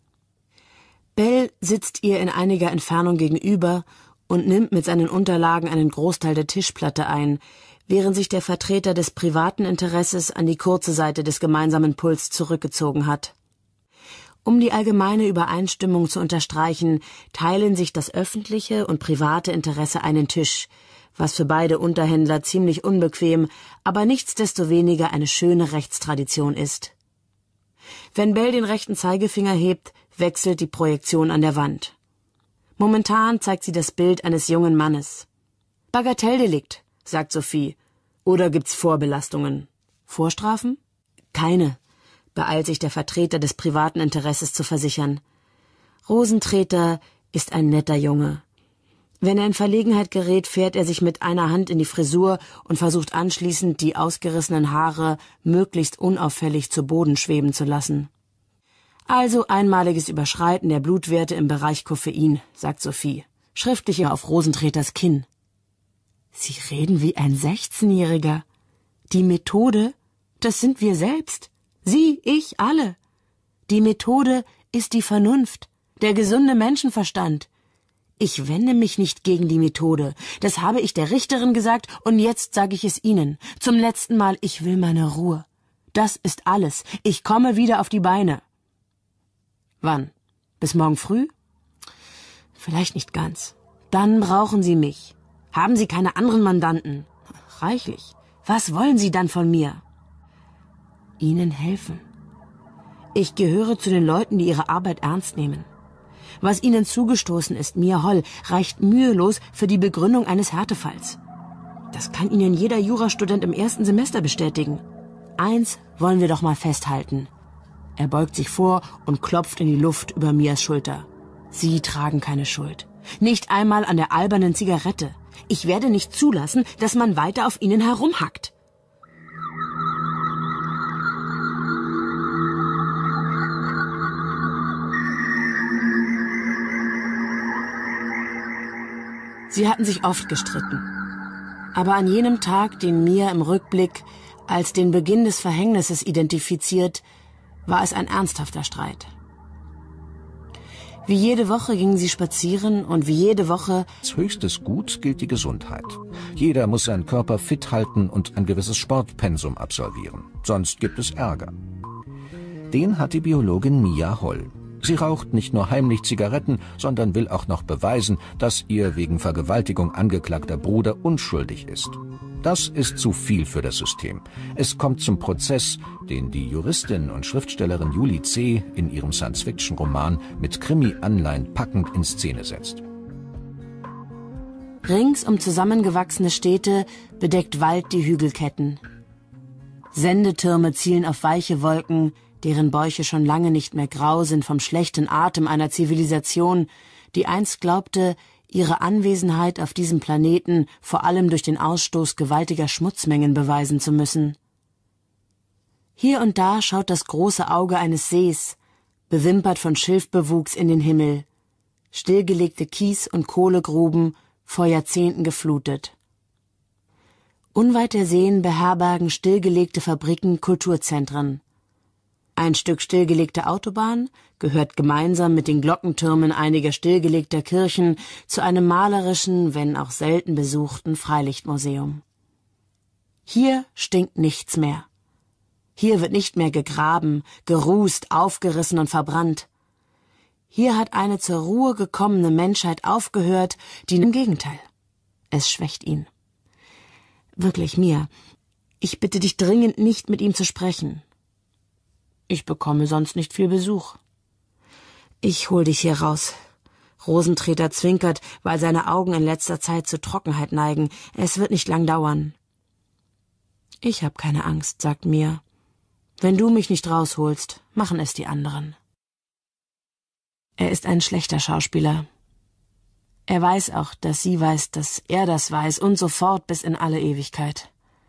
Bell sitzt ihr in einiger Entfernung gegenüber und nimmt mit seinen Unterlagen einen Großteil der Tischplatte ein, während sich der Vertreter des privaten Interesses an die kurze Seite des gemeinsamen Puls zurückgezogen hat. Um die allgemeine Übereinstimmung zu unterstreichen, teilen sich das öffentliche und private Interesse einen Tisch, was für beide Unterhändler ziemlich unbequem, aber nichtsdestoweniger eine schöne Rechtstradition ist. Wenn Bell den rechten Zeigefinger hebt, wechselt die Projektion an der Wand. Momentan zeigt sie das Bild eines jungen Mannes. »Bagatelldelikt«, sagt Sophie. »Oder gibt's Vorbelastungen?« »Vorstrafen?« »Keine«, beeilt sich der Vertreter des privaten Interesses zu versichern. Rosentreter ist ein netter Junge. Wenn er in Verlegenheit gerät, fährt er sich mit einer Hand in die Frisur und versucht anschließend, die ausgerissenen Haare möglichst unauffällig zu Boden schweben zu lassen. »Also einmaliges Überschreiten der Blutwerte im Bereich Koffein«, sagt Sophie, schriftlich auf Rosentreters Kinn. »Sie reden wie ein 16-Jähriger. Die Methode, das sind wir selbst. Sie, ich, alle. Die Methode ist die Vernunft, der gesunde Menschenverstand. Ich wende mich nicht gegen die Methode. Das habe ich der Richterin gesagt und jetzt sage ich es Ihnen. Zum letzten Mal, ich will meine Ruhe. Das ist alles. Ich komme wieder auf die Beine.« »Wann? Bis morgen früh?« »Vielleicht nicht ganz. Dann brauchen Sie mich. Haben Sie keine anderen Mandanten?« »Reichlich. Was wollen Sie dann von mir?« »Ihnen helfen. Ich gehöre zu den Leuten, die ihre Arbeit ernst nehmen. Was Ihnen zugestoßen ist, mir Holl, reicht mühelos für die Begründung eines Härtefalls. Das kann Ihnen jeder Jurastudent im 1. Semester bestätigen. Eins wollen wir doch mal festhalten.« Er beugt sich vor und klopft in die Luft über Mias Schulter. »Sie tragen keine Schuld. Nicht einmal an der albernen Zigarette. Ich werde nicht zulassen, dass man weiter auf Ihnen herumhackt.« Sie hatten sich oft gestritten. Aber an jenem Tag, den Mia im Rückblick als den Beginn des Verhängnisses identifiziert, war es ein ernsthafter Streit. Wie jede Woche gingen sie spazieren und wie jede Woche... Als höchstes Gut gilt die Gesundheit. Jeder muss seinen Körper fit halten und ein gewisses Sportpensum absolvieren. Sonst gibt es Ärger. Den hat die Biologin Mia Holl. Sie raucht nicht nur heimlich Zigaretten, sondern will auch noch beweisen, dass ihr wegen Vergewaltigung angeklagter Bruder unschuldig ist. Das ist zu viel für das System. Es kommt zum Prozess, den die Juristin und Schriftstellerin Julie C. in ihrem Science-Fiction-Roman mit Krimi-Anleihen packend in Szene setzt. Rings um zusammengewachsene Städte bedeckt Wald die Hügelketten. Sendetürme zielen auf weiche Wolken, deren Bäuche schon lange nicht mehr grau sind vom schlechten Atem einer Zivilisation, die einst glaubte, ihre Anwesenheit auf diesem Planeten vor allem durch den Ausstoß gewaltiger Schmutzmengen beweisen zu müssen. Hier und da schaut das große Auge eines Sees, bewimpert von Schilfbewuchs, in den Himmel, stillgelegte Kies- und Kohlegruben, vor Jahrzehnten geflutet. Unweit der Seen beherbergen stillgelegte Fabriken Kulturzentren. Ein Stück stillgelegte Autobahn gehört gemeinsam mit den Glockentürmen einiger stillgelegter Kirchen zu einem malerischen, wenn auch selten besuchten Freilichtmuseum. Hier stinkt nichts mehr. Hier wird nicht mehr gegraben, gerußt, aufgerissen und verbrannt. Hier hat eine zur Ruhe gekommene Menschheit aufgehört, die im Gegenteil. Es schwächt ihn. Wirklich, Mia, ich bitte dich dringend, nicht mit ihm zu sprechen. Ich bekomme sonst nicht viel Besuch. Ich hol dich hier raus. Rosentreter zwinkert, weil seine Augen in letzter Zeit zur Trockenheit neigen. Es wird nicht lang dauern. Ich hab keine Angst, sagt Mia. Wenn du mich nicht rausholst, machen es die anderen. Er ist ein schlechter Schauspieler. Er weiß auch, dass sie weiß, dass er das weiß und so fort bis in alle Ewigkeit.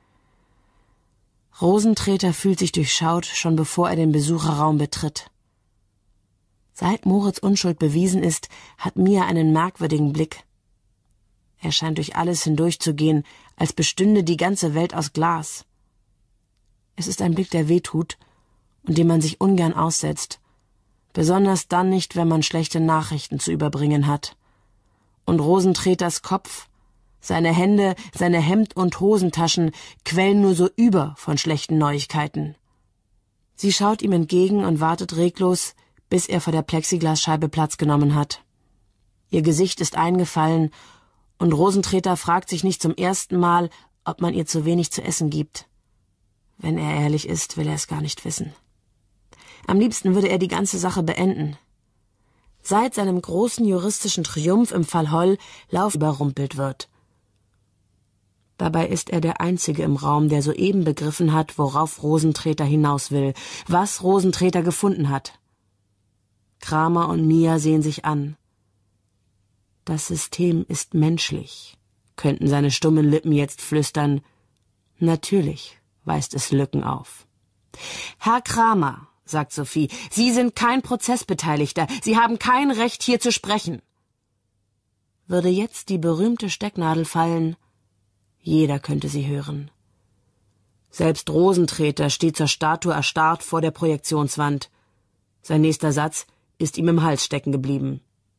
Rosentreter fühlt sich durchschaut, schon bevor er den Besucherraum betritt. Seit Moritz Unschuld bewiesen ist, hat Mia einen merkwürdigen Blick. Er scheint durch alles hindurchzugehen, als bestünde die ganze Welt aus Glas. Es ist ein Blick, der wehtut und dem man sich ungern aussetzt, besonders dann nicht, wenn man schlechte Nachrichten zu überbringen hat. Und Rosentreters Kopf, seine Hände, seine Hemd- und Hosentaschen quellen nur so über von schlechten Neuigkeiten. Sie schaut ihm entgegen und wartet reglos, bis er vor der Plexiglasscheibe Platz genommen hat. Ihr Gesicht ist eingefallen, und Rosentreter fragt sich nicht zum ersten Mal, ob man ihr zu wenig zu essen gibt. Wenn er ehrlich ist, will er es gar nicht wissen. Am liebsten würde er die ganze Sache beenden. Seit seinem großen juristischen Triumph im Fall Holl überrumpelt wird. Dabei ist er der Einzige im Raum, der soeben begriffen hat, worauf Rosentreter hinaus will, was Rosentreter gefunden hat. Kramer und Mia sehen sich an. Das System ist menschlich, könnten seine stummen Lippen jetzt flüstern. Natürlich weist es Lücken auf. Herr Kramer, sagt Sophie, Sie sind kein Prozessbeteiligter, Sie haben kein Recht, hier zu sprechen. Würde jetzt die berühmte Stecknadel fallen, jeder könnte sie hören. Selbst Rosentreter steht zur Statue erstarrt vor der Projektionswand. Sein nächster Satz ist ihm im Hals stecken geblieben.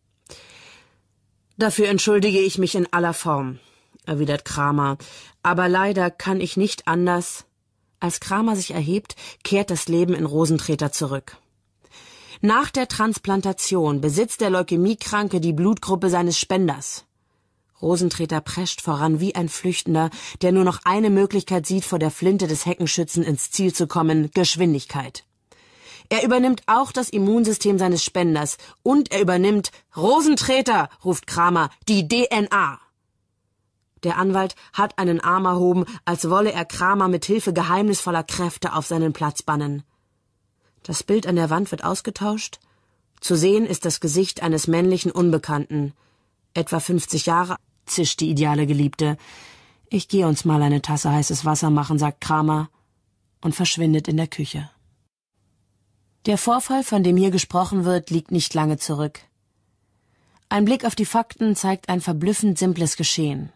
»Dafür entschuldige ich mich in aller Form«, erwidert Kramer, »aber leider kann ich nicht anders.« Als Kramer sich erhebt, kehrt das Leben in Rosentreter zurück. Nach der Transplantation besitzt der Leukämiekranke die Blutgruppe seines Spenders. Rosentreter prescht voran wie ein Flüchtender, der nur noch eine Möglichkeit sieht, vor der Flinte des Heckenschützen ins Ziel zu kommen: Geschwindigkeit. Er übernimmt auch das Immunsystem seines Spenders und er übernimmt, »Rosentreter«, ruft Kramer, »die DNA«. Der Anwalt hat einen Arm erhoben, als wolle er Kramer mit Hilfe geheimnisvoller Kräfte auf seinen Platz bannen. Das Bild an der Wand wird ausgetauscht. Zu sehen ist das Gesicht eines männlichen Unbekannten. Etwa 50 Jahre, zischt die ideale Geliebte. »Ich gehe uns mal eine Tasse heißes Wasser machen«, sagt Kramer und verschwindet in der Küche. Der Vorfall, von dem hier gesprochen wird, liegt nicht lange zurück. Ein Blick auf die Fakten zeigt ein verblüffend simples Geschehen.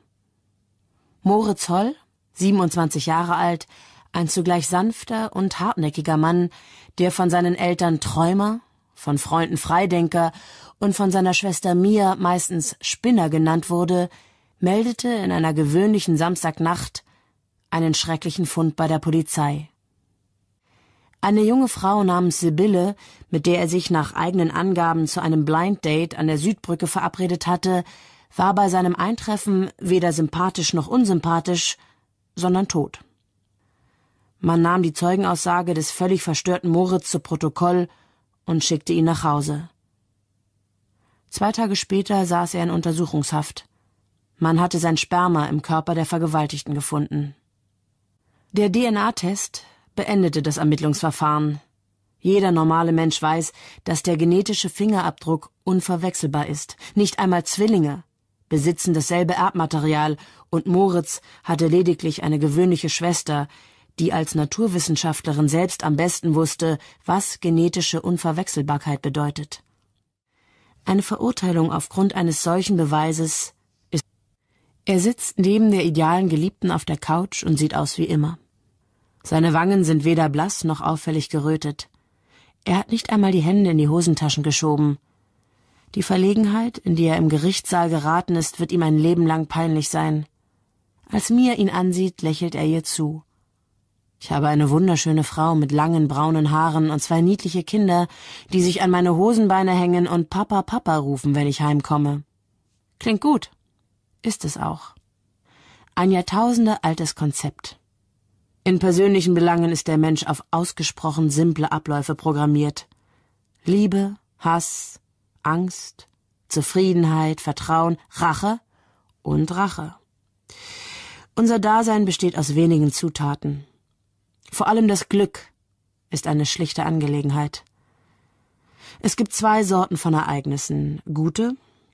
Moritz Holl, 27 Jahre alt, ein zugleich sanfter und hartnäckiger Mann, der von seinen Eltern Träumer, von Freunden Freidenker und von seiner Schwester Mia meistens Spinner genannt wurde, meldete in einer gewöhnlichen Samstagnacht einen schrecklichen Fund bei der Polizei. Eine junge Frau namens Sibylle, mit der er sich nach eigenen Angaben zu einem Blind Date an der Südbrücke verabredet hatte, war bei seinem Eintreffen weder sympathisch noch unsympathisch, sondern tot. Man nahm die Zeugenaussage des völlig verstörten Moritz zu Protokoll und schickte ihn nach Hause. 2 Tage später saß er in Untersuchungshaft. Man hatte sein Sperma im Körper der Vergewaltigten gefunden. Der DNA-Test beendete das Ermittlungsverfahren. Jeder normale Mensch weiß, dass der genetische Fingerabdruck unverwechselbar ist. Nicht einmal Zwillinge besitzen dasselbe Erbmaterial, und Moritz hatte lediglich eine gewöhnliche Schwester, die als Naturwissenschaftlerin selbst am besten wusste, was genetische Unverwechselbarkeit bedeutet. Eine Verurteilung aufgrund eines solchen Beweises ist. Er sitzt neben der idealen Geliebten auf der Couch und sieht aus wie immer. Seine Wangen sind weder blass noch auffällig gerötet. Er hat nicht einmal die Hände in die Hosentaschen geschoben. Die Verlegenheit, in die er im Gerichtssaal geraten ist, wird ihm ein Leben lang peinlich sein. Als Mia ihn ansieht, lächelt er ihr zu. »Ich habe eine wunderschöne Frau mit langen braunen Haaren und 2 niedliche Kinder, die sich an meine Hosenbeine hängen und Papa, Papa rufen, wenn ich heimkomme.« Klingt gut. Ist es auch. Ein Jahrtausende altes Konzept. In persönlichen Belangen ist der Mensch auf ausgesprochen simple Abläufe programmiert. Liebe, Hass, Angst, Zufriedenheit, Vertrauen, Rache und Rache. Unser Dasein besteht aus wenigen Zutaten. Vor allem das Glück ist eine schlichte Angelegenheit. Es gibt 2 Sorten von Ereignissen, gute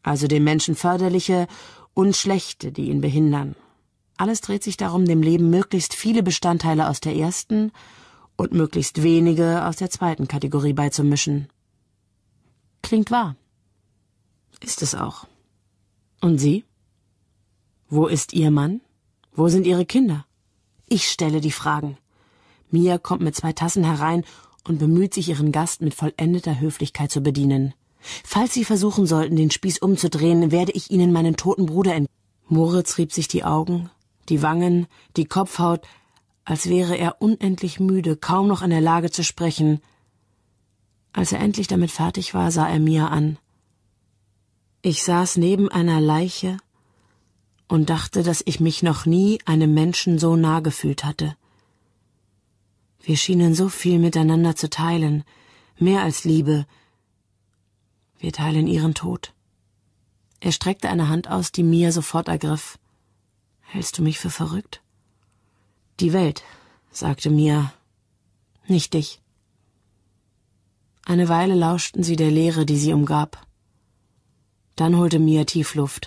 also dem Menschen förderliche und schlechte, die ihn behindern. Alles dreht sich darum, dem Leben möglichst viele Bestandteile aus der ersten und möglichst wenige aus der zweiten Kategorie beizumischen. Klingt wahr. Ist es auch. Und Sie? Wo ist Ihr Mann? Wo sind Ihre Kinder? Ich stelle die Fragen. Mia kommt mit 2 Tassen herein und bemüht sich, ihren Gast mit vollendeter Höflichkeit zu bedienen. Falls Sie versuchen sollten, den Spieß umzudrehen, werde ich Ihnen meinen toten Bruder Moritz rieb sich die Augen, die Wangen, die Kopfhaut, als wäre er unendlich müde, kaum noch in der Lage zu sprechen. Als er endlich damit fertig war, sah er Mia an. Ich saß neben einer Leiche und dachte, dass ich mich noch nie einem Menschen so nah gefühlt hatte. Wir schienen so viel miteinander zu teilen, mehr als Liebe. Wir teilen ihren Tod. Er streckte eine Hand aus, die Mia sofort ergriff. Hältst du mich für verrückt? Die Welt, sagte Mia, nicht dich. Eine Weile lauschten sie der Leere, die sie umgab. Dann holte Mia tief Luft.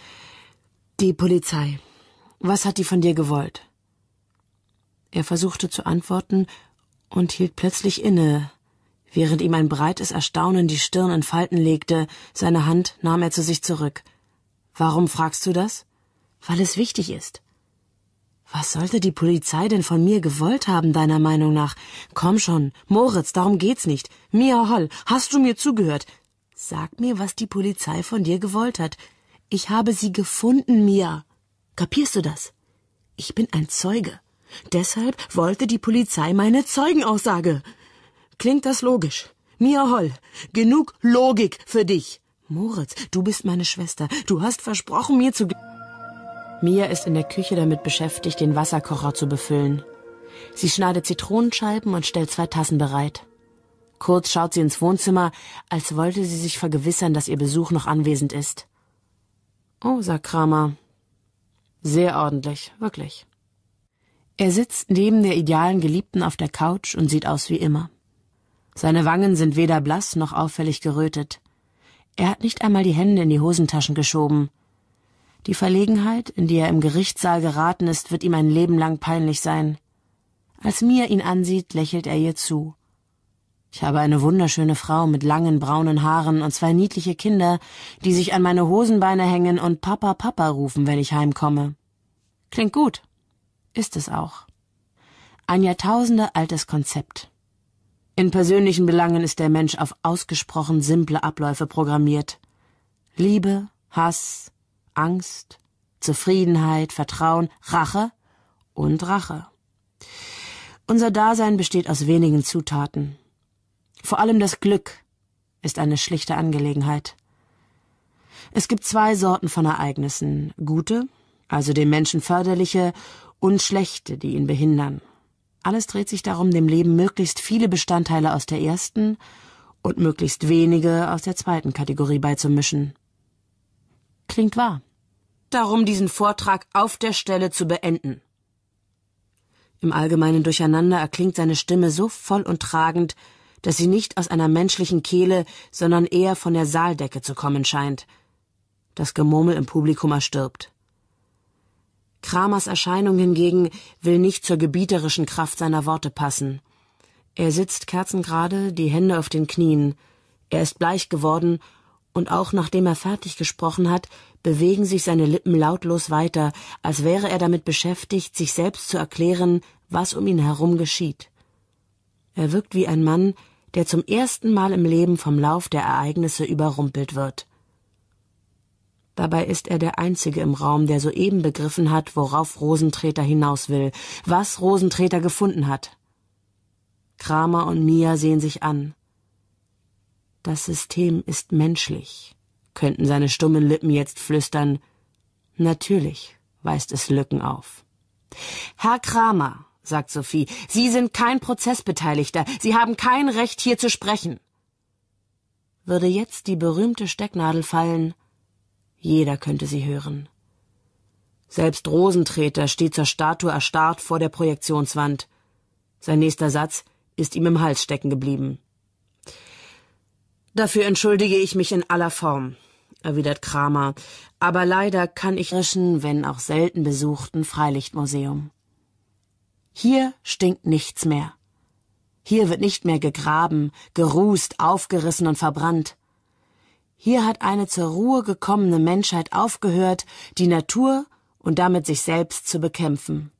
Die Polizei. Was hat die von dir gewollt? Er versuchte zu antworten und hielt plötzlich inne. Während ihm ein breites Erstaunen die Stirn in Falten legte, seine Hand nahm er zu sich zurück. Warum fragst du das? Weil es wichtig ist. Was sollte die Polizei denn von mir gewollt haben, deiner Meinung nach? Komm schon, Moritz, darum geht's nicht. Mia Holl, hast du mir zugehört? Sag mir, was die Polizei von dir gewollt hat. Ich habe sie gefunden, Mia. Kapierst du das? Ich bin ein Zeuge. Deshalb wollte die Polizei meine Zeugenaussage. Klingt das logisch? Mia Holl, genug Logik für dich. Moritz, du bist meine Schwester. Du hast versprochen, mir zu... Mia ist in der Küche damit beschäftigt, den Wasserkocher zu befüllen. Sie schneidet Zitronenscheiben und stellt 2 Tassen bereit. Kurz schaut sie ins Wohnzimmer, als wollte sie sich vergewissern, dass ihr Besuch noch anwesend ist. Oh, sagt Kramer. Sehr ordentlich, wirklich. Er sitzt neben der idealen Geliebten auf der Couch und sieht aus wie immer. Seine Wangen sind weder blass noch auffällig gerötet. Er hat nicht einmal die Hände in die Hosentaschen geschoben. Die Verlegenheit, in die er im Gerichtssaal geraten ist, wird ihm ein Leben lang peinlich sein. Als Mia ihn ansieht, lächelt er ihr zu. Ich habe eine wunderschöne Frau mit langen braunen Haaren und 2 niedliche Kinder, die sich an meine Hosenbeine hängen und Papa, Papa rufen, wenn ich heimkomme. Klingt gut. Ist es auch. Ein Jahrtausende altes Konzept. In persönlichen Belangen ist der Mensch auf ausgesprochen simple Abläufe programmiert. Liebe, Hass, Angst, Zufriedenheit, Vertrauen, Rache und Rache. Unser Dasein besteht aus wenigen Zutaten. Vor allem das Glück ist eine schlichte Angelegenheit. Es gibt 2 Sorten von Ereignissen, gute, also dem Menschen förderliche, und schlechte, die ihn behindern. Alles dreht sich darum, dem Leben möglichst viele Bestandteile aus der ersten und möglichst wenige aus der zweiten Kategorie beizumischen. Klingt wahr. Darum, diesen Vortrag auf der Stelle zu beenden. Im allgemeinen Durcheinander erklingt seine Stimme so voll und tragend, dass sie nicht aus einer menschlichen Kehle, sondern eher von der Saaldecke zu kommen scheint. Das Gemurmel im Publikum erstirbt. Kramers Erscheinung hingegen will nicht zur gebieterischen Kraft seiner Worte passen. Er sitzt kerzengerade, die Hände auf den Knien. Er ist bleich geworden, und auch nachdem er fertig gesprochen hat, bewegen sich seine Lippen lautlos weiter, als wäre er damit beschäftigt, sich selbst zu erklären, was um ihn herum geschieht. Er wirkt wie ein Mann, der zum ersten Mal im Leben vom Lauf der Ereignisse überrumpelt wird. Dabei ist er der Einzige im Raum, der soeben begriffen hat, worauf Rosentreter hinaus will, was Rosentreter gefunden hat. Kramer und Mia sehen sich an. Das System ist menschlich, könnten seine stummen Lippen jetzt flüstern. Natürlich weist es Lücken auf. Herr Kramer, sagt Sophie, Sie sind kein Prozessbeteiligter, Sie haben kein Recht, hier zu sprechen. Würde jetzt die berühmte Stecknadel fallen, jeder könnte sie hören. Selbst Rosentreter steht zur Statue erstarrt vor der Projektionswand. Sein nächster Satz ist ihm im Hals stecken geblieben. Dafür entschuldige ich mich in aller Form. erwidert Kramer, aber leider kann ich wenn auch selten besuchten Freilichtmuseum. Hier stinkt nichts mehr. Hier wird nicht mehr gegraben, gerußt, aufgerissen und verbrannt. Hier hat eine zur Ruhe gekommene Menschheit aufgehört, die Natur und damit sich selbst zu bekämpfen.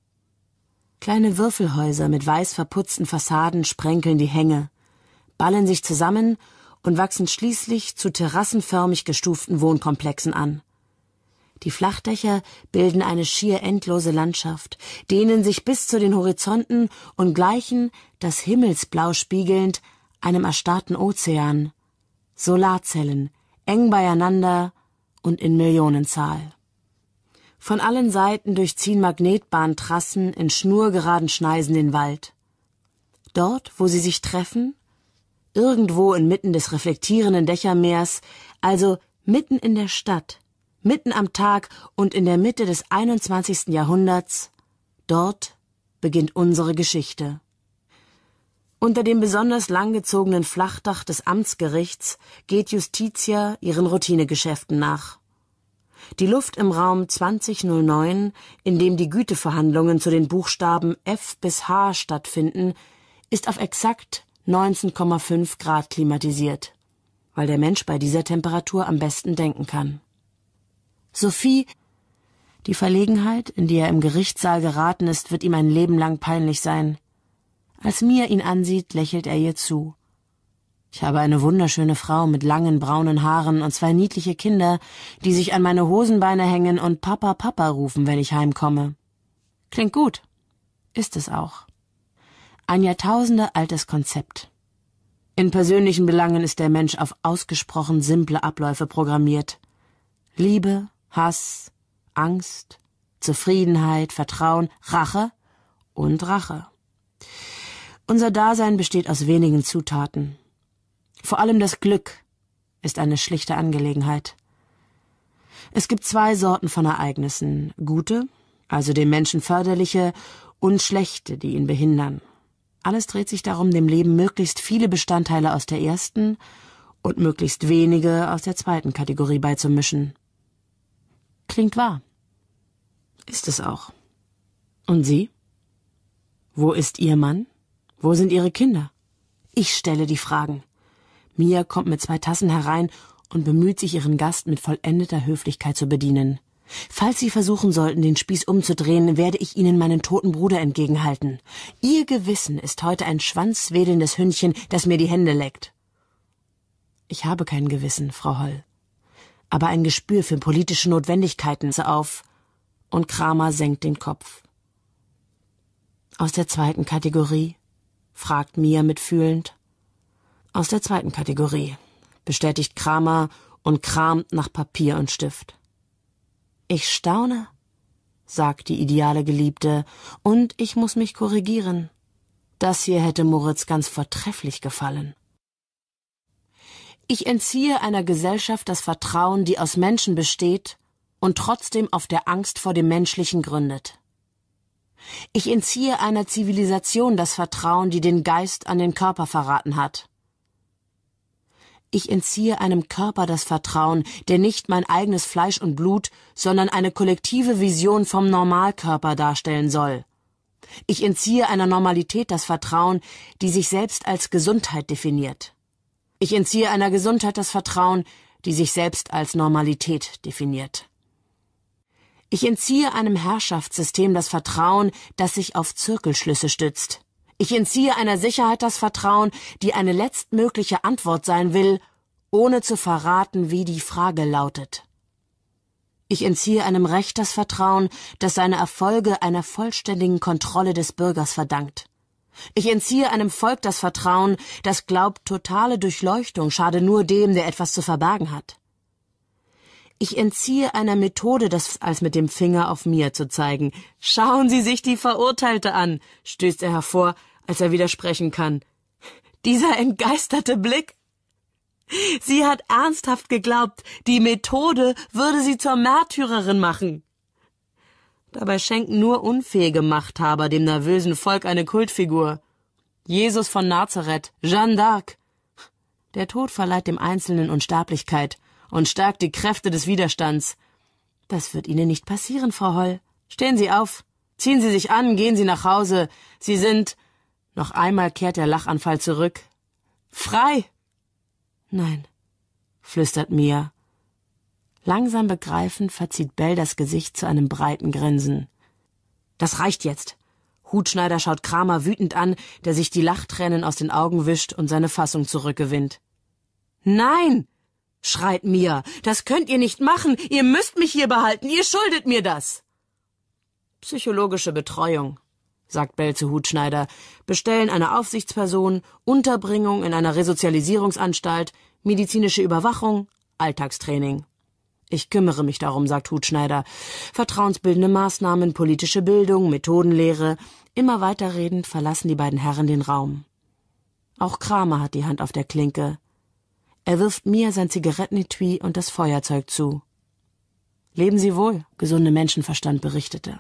Kleine Würfelhäuser mit weiß verputzten Fassaden sprenkeln die Hänge, ballen sich zusammen und wachsen schließlich zu terrassenförmig gestuften Wohnkomplexen an. Die Flachdächer bilden eine schier endlose Landschaft, dehnen sich bis zu den Horizonten und gleichen, das Himmelsblau spiegelnd, einem erstarrten Ozean. Solarzellen, eng beieinander und in Millionenzahl. Von allen Seiten durchziehen Magnetbahntrassen in schnurgeraden Schneisen den Wald. Dort, wo sie sich treffen, irgendwo inmitten des reflektierenden Dächermeers, also mitten in der Stadt, mitten am Tag und in der Mitte des 21. Jahrhunderts, dort beginnt unsere Geschichte. Unter dem besonders langgezogenen Flachdach des Amtsgerichts geht Justitia ihren Routinegeschäften nach. Die Luft im Raum 2009, in dem die Güteverhandlungen zu den Buchstaben F bis H stattfinden, ist auf exakt 19,5 Grad klimatisiert, weil der Mensch bei dieser Temperatur am besten denken kann. Sophie, die Verlegenheit, in die er im Gerichtssaal geraten ist, wird ihm ein Leben lang peinlich sein. Als Mia ihn ansieht, lächelt er ihr zu. Ich habe eine wunderschöne Frau mit langen braunen Haaren und 2 niedliche Kinder, die sich an meine Hosenbeine hängen und Papa, Papa rufen, wenn ich heimkomme. Klingt gut. Ist es auch. Ein Jahrtausende altes Konzept. In persönlichen Belangen ist der Mensch auf ausgesprochen simple Abläufe programmiert. Liebe, Hass, Angst, Zufriedenheit, Vertrauen, Rache und Rache. Unser Dasein besteht aus wenigen Zutaten. Vor allem das Glück ist eine schlichte Angelegenheit. Es gibt 2 Sorten von Ereignissen, gute, also dem Menschen förderliche, und schlechte, die ihn behindern. Alles dreht sich darum, dem Leben möglichst viele Bestandteile aus der ersten und möglichst wenige aus der zweiten Kategorie beizumischen. Klingt wahr. Ist es auch. Und Sie? Wo ist Ihr Mann? Wo sind Ihre Kinder? Ich stelle die Fragen. Mia kommt mit 2 Tassen herein und bemüht sich, ihren Gast mit vollendeter Höflichkeit zu bedienen. Falls Sie versuchen sollten, den Spieß umzudrehen, werde ich Ihnen meinen toten Bruder entgegenhalten. Ihr Gewissen ist heute ein schwanzwedelndes Hündchen, das mir die Hände leckt. Ich habe kein Gewissen, Frau Holl, aber ein Gespür für politische Notwendigkeiten auf, und Kramer senkt den Kopf. Aus der zweiten Kategorie? Fragt Mia mitfühlend. Aus der zweiten Kategorie, bestätigt Kramer und kramt nach Papier und Stift. Ich staune, sagt die ideale Geliebte, und ich muss mich korrigieren. Das hier hätte Moritz ganz vortrefflich gefallen. Ich entziehe einer Gesellschaft das Vertrauen, die aus Menschen besteht und trotzdem auf der Angst vor dem Menschlichen gründet. Ich entziehe einer Zivilisation das Vertrauen, die den Geist an den Körper verraten hat. Ich entziehe einem Körper das Vertrauen, der nicht mein eigenes Fleisch und Blut, sondern eine kollektive Vision vom Normalkörper darstellen soll. Ich entziehe einer Normalität das Vertrauen, die sich selbst als Gesundheit definiert. Ich entziehe einer Gesundheit das Vertrauen, die sich selbst als Normalität definiert. Ich entziehe einem Herrschaftssystem das Vertrauen, das sich auf Zirkelschlüsse stützt. Ich entziehe einer Sicherheit das Vertrauen, die eine letztmögliche Antwort sein will, ohne zu verraten, wie die Frage lautet. Ich entziehe einem Recht das Vertrauen, das seine Erfolge einer vollständigen Kontrolle des Bürgers verdankt. Ich entziehe einem Volk das Vertrauen, das glaubt, totale Durchleuchtung schade nur dem, der etwas zu verbergen hat. Ich entziehe einer Methode, das als mit dem Finger auf Mia zu zeigen. Schauen Sie sich die Verurteilte an, stößt er hervor, als er widersprechen kann. Dieser entgeisterte Blick. Sie hat ernsthaft geglaubt, die Methode würde sie zur Märtyrerin machen. Dabei schenken nur unfähige Machthaber dem nervösen Volk eine Kultfigur. Jesus von Nazareth, Jeanne d'Arc. Der Tod verleiht dem Einzelnen Unsterblichkeit, und stärkt die Kräfte des Widerstands. Das wird Ihnen nicht passieren, Frau Holl. Stehen Sie auf, ziehen Sie sich an, gehen Sie nach Hause. Sie sind... Noch einmal kehrt der Lachanfall zurück. Frei! Nein, flüstert Mia. Langsam begreifend verzieht Bell das Gesicht zu einem breiten Grinsen. Das reicht jetzt. Hutschneider schaut Kramer wütend an, der sich die Lachtränen aus den Augen wischt und seine Fassung zurückgewinnt. Nein! Schreit Mia. Das könnt ihr nicht machen. Ihr müsst mich hier behalten. Ihr schuldet mir das. Psychologische Betreuung, sagt Bell zu Hutschneider, bestellen eine Aufsichtsperson, Unterbringung in einer Resozialisierungsanstalt, medizinische Überwachung, Alltagstraining. Ich kümmere mich darum, sagt Hutschneider. Vertrauensbildende Maßnahmen, politische Bildung, Methodenlehre. Immer weiterredend verlassen die beiden Herren den Raum. Auch Kramer hat die Hand auf der Klinke. Er wirft Mia sein Zigarettenetui und das Feuerzeug zu. Leben Sie wohl, gesunde Menschenverstand berichtete.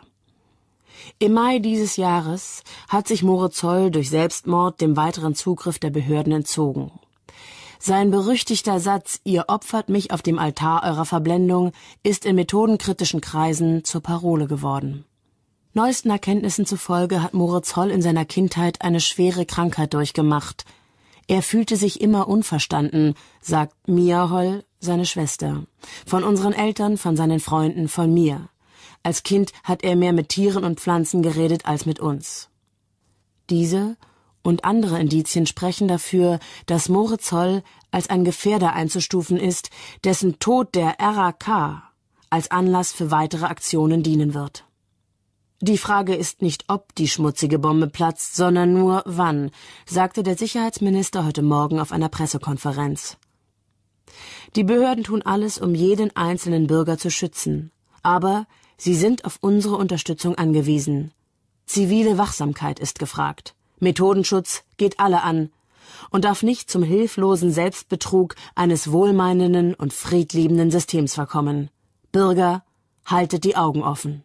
Im Mai dieses Jahres hat sich Moritz Holl durch Selbstmord dem weiteren Zugriff der Behörden entzogen. Sein berüchtigter Satz, ihr opfert mich auf dem Altar eurer Verblendung, ist in methodenkritischen Kreisen zur Parole geworden. Neuesten Erkenntnissen zufolge hat Moritz Holl in seiner Kindheit eine schwere Krankheit durchgemacht. Er fühlte sich immer unverstanden, sagt Mia Holl, seine Schwester. Von unseren Eltern, von seinen Freunden, von mir. Als Kind hat er mehr mit Tieren und Pflanzen geredet als mit uns. Diese und andere Indizien sprechen dafür, dass Moritz Holl als ein Gefährder einzustufen ist, dessen Tod der RAK als Anlass für weitere Aktionen dienen wird. Die Frage ist nicht, ob die schmutzige Bombe platzt, sondern nur wann, sagte der Sicherheitsminister heute Morgen auf einer Pressekonferenz. Die Behörden tun alles, um jeden einzelnen Bürger zu schützen. Aber sie sind auf unsere Unterstützung angewiesen. Zivile Wachsamkeit ist gefragt. Methodenschutz geht alle an und darf nicht zum hilflosen Selbstbetrug eines wohlmeinenden und friedliebenden Systems verkommen. Bürger, haltet die Augen offen.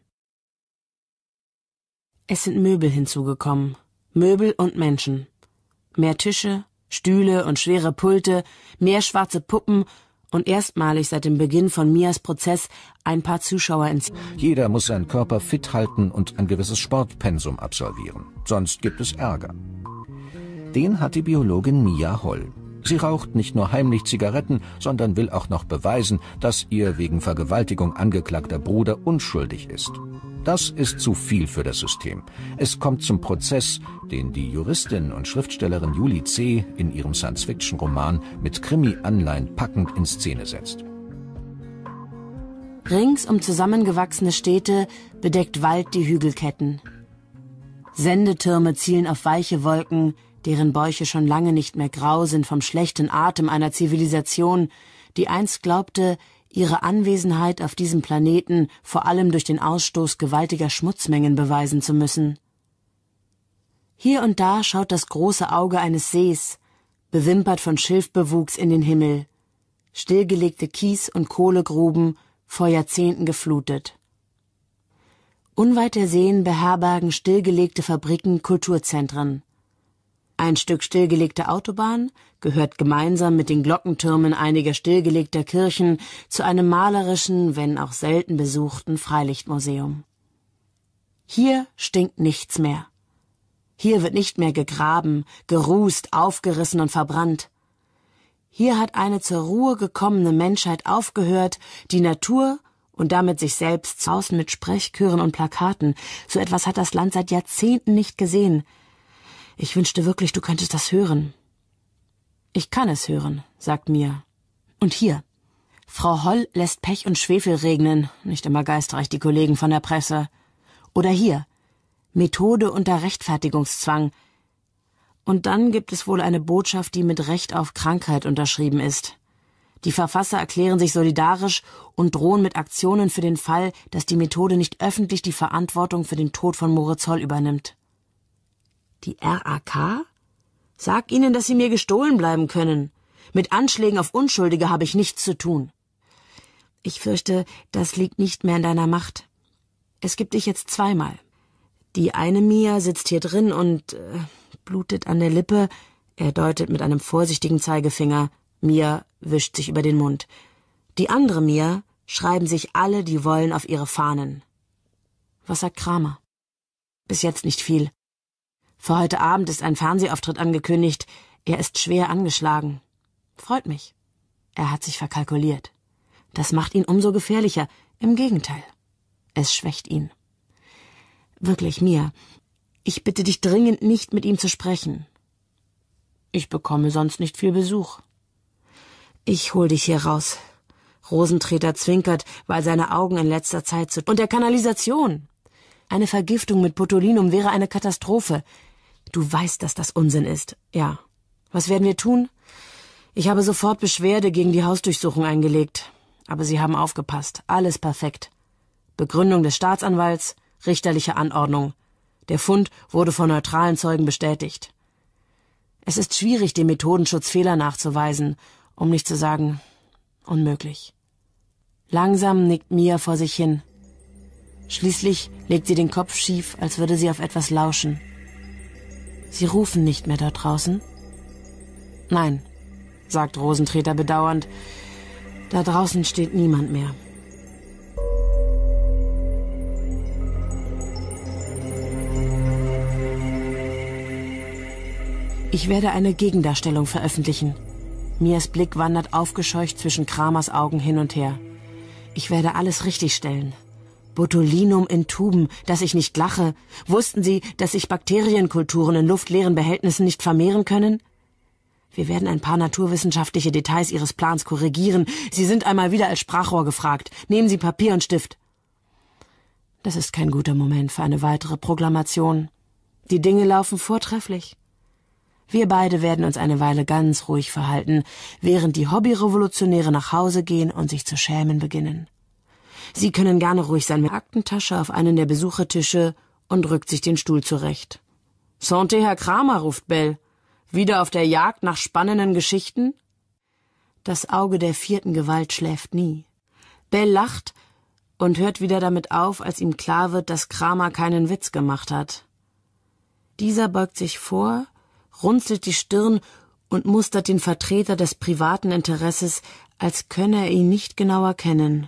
Es sind Möbel hinzugekommen. Möbel und Menschen. Mehr Tische, Stühle und schwere Pulte, mehr schwarze Puppen und erstmalig seit dem Beginn von Mias Prozess ein paar Zuschauer ins... Jeder muss seinen Körper fit halten und ein gewisses Sportpensum absolvieren. Sonst gibt es Ärger. Den hat die Biologin Mia Holl. Sie raucht nicht nur heimlich Zigaretten, sondern will auch noch beweisen, dass ihr wegen Vergewaltigung angeklagter Bruder unschuldig ist. Das ist zu viel für das System. Es kommt zum Prozess, den die Juristin und Schriftstellerin Julie C. in ihrem Science-Fiction-Roman mit Krimi-Anleihen packend in Szene setzt. Rings um zusammengewachsene Städte bedeckt Wald die Hügelketten. Sendetürme zielen auf weiche Wolken, deren Bäuche schon lange nicht mehr grau sind vom schlechten Atem einer Zivilisation, die einst glaubte, ihre Anwesenheit auf diesem Planeten vor allem durch den Ausstoß gewaltiger Schmutzmengen beweisen zu müssen. Hier und da schaut das große Auge eines Sees, bewimpert von Schilfbewuchs in den Himmel, stillgelegte Kies- und Kohlegruben, vor Jahrzehnten geflutet. Unweit der Seen beherbergen stillgelegte Fabriken Kulturzentren. Ein Stück stillgelegte Autobahn gehört gemeinsam mit den Glockentürmen einiger stillgelegter Kirchen zu einem malerischen, wenn auch selten besuchten Freilichtmuseum. Hier stinkt nichts mehr. Hier wird nicht mehr gegraben, gerußt, aufgerissen und verbrannt. Hier hat eine zur Ruhe gekommene Menschheit aufgehört, die Natur und damit sich selbst draußen mit Sprechchören und Plakaten. So etwas hat das Land seit Jahrzehnten nicht gesehen. Ich wünschte wirklich, du könntest das hören. Ich kann es hören, sagt Mia. Und hier. Frau Holl lässt Pech und Schwefel regnen, nicht immer geistreich die Kollegen von der Presse. Oder hier. Methode unter Rechtfertigungszwang. Und dann gibt es wohl eine Botschaft, die mit Recht auf Krankheit unterschrieben ist. Die Verfasser erklären sich solidarisch und drohen mit Aktionen für den Fall, dass die Methode nicht öffentlich die Verantwortung für den Tod von Moritz Holl übernimmt. Die RAK? Sag ihnen, dass sie mir gestohlen bleiben können. Mit Anschlägen auf Unschuldige habe ich nichts zu tun. Ich fürchte, das liegt nicht mehr in deiner Macht. Es gibt dich jetzt zweimal. Die eine Mia sitzt hier drin und blutet an der Lippe. Er deutet mit einem vorsichtigen Zeigefinger. Mia wischt sich über den Mund. Die andere Mia schreiben sich alle, die wollen, auf ihre Fahnen. Was sagt Kramer? Bis jetzt nicht viel. Für heute Abend ist ein Fernsehauftritt angekündigt. Er ist schwer angeschlagen. Freut mich. Er hat sich verkalkuliert. Das macht ihn umso gefährlicher. Im Gegenteil. Es schwächt ihn. Wirklich, Mia, ich bitte dich dringend, nicht mit ihm zu sprechen. Ich bekomme sonst nicht viel Besuch. Ich hol dich hier raus. Rosentreter zwinkert, weil seine Augen in letzter Zeit zu... Und der Kanalisation. Eine Vergiftung mit Botulinum wäre eine Katastrophe. Du weißt, dass das Unsinn ist. Ja. Was werden wir tun? Ich habe sofort Beschwerde gegen die Hausdurchsuchung eingelegt. Aber sie haben aufgepasst. Alles perfekt. Begründung des Staatsanwalts, richterliche Anordnung. Der Fund wurde von neutralen Zeugen bestätigt. Es ist schwierig, dem Methodenschutz Fehler nachzuweisen, um nicht zu sagen, unmöglich. Langsam nickt Mia vor sich hin. Schließlich legt sie den Kopf schief, als würde sie auf etwas lauschen. Sie rufen nicht mehr dort draußen? Nein, sagt Rosentreter bedauernd. Da draußen steht niemand mehr. Ich werde eine Gegendarstellung veröffentlichen. Mias Blick wandert aufgescheucht zwischen Kramers Augen hin und her. Ich werde alles richtigstellen. Botulinum in Tuben, dass ich nicht lache. Wussten Sie, dass sich Bakterienkulturen in luftleeren Behältnissen nicht vermehren können? Wir werden ein paar naturwissenschaftliche Details Ihres Plans korrigieren. Sie sind einmal wieder als Sprachrohr gefragt. Nehmen Sie Papier und Stift. Das ist kein guter Moment für eine weitere Proklamation. Die Dinge laufen vortrefflich. Wir beide werden uns eine Weile ganz ruhig verhalten, während die Hobbyrevolutionäre nach Hause gehen und sich zu schämen beginnen. Sie können gerne ruhig sein mit der Aktentasche auf einen der Besuchertische und rückt sich den Stuhl zurecht. »Santé, Herr Kramer«, ruft Bell. »Wieder auf der Jagd nach spannenden Geschichten?« Das Auge der vierten Gewalt schläft nie. Bell lacht und hört wieder damit auf, als ihm klar wird, dass Kramer keinen Witz gemacht hat. Dieser beugt sich vor, runzelt die Stirn und mustert den Vertreter des privaten Interesses, als könne er ihn nicht genauer kennen.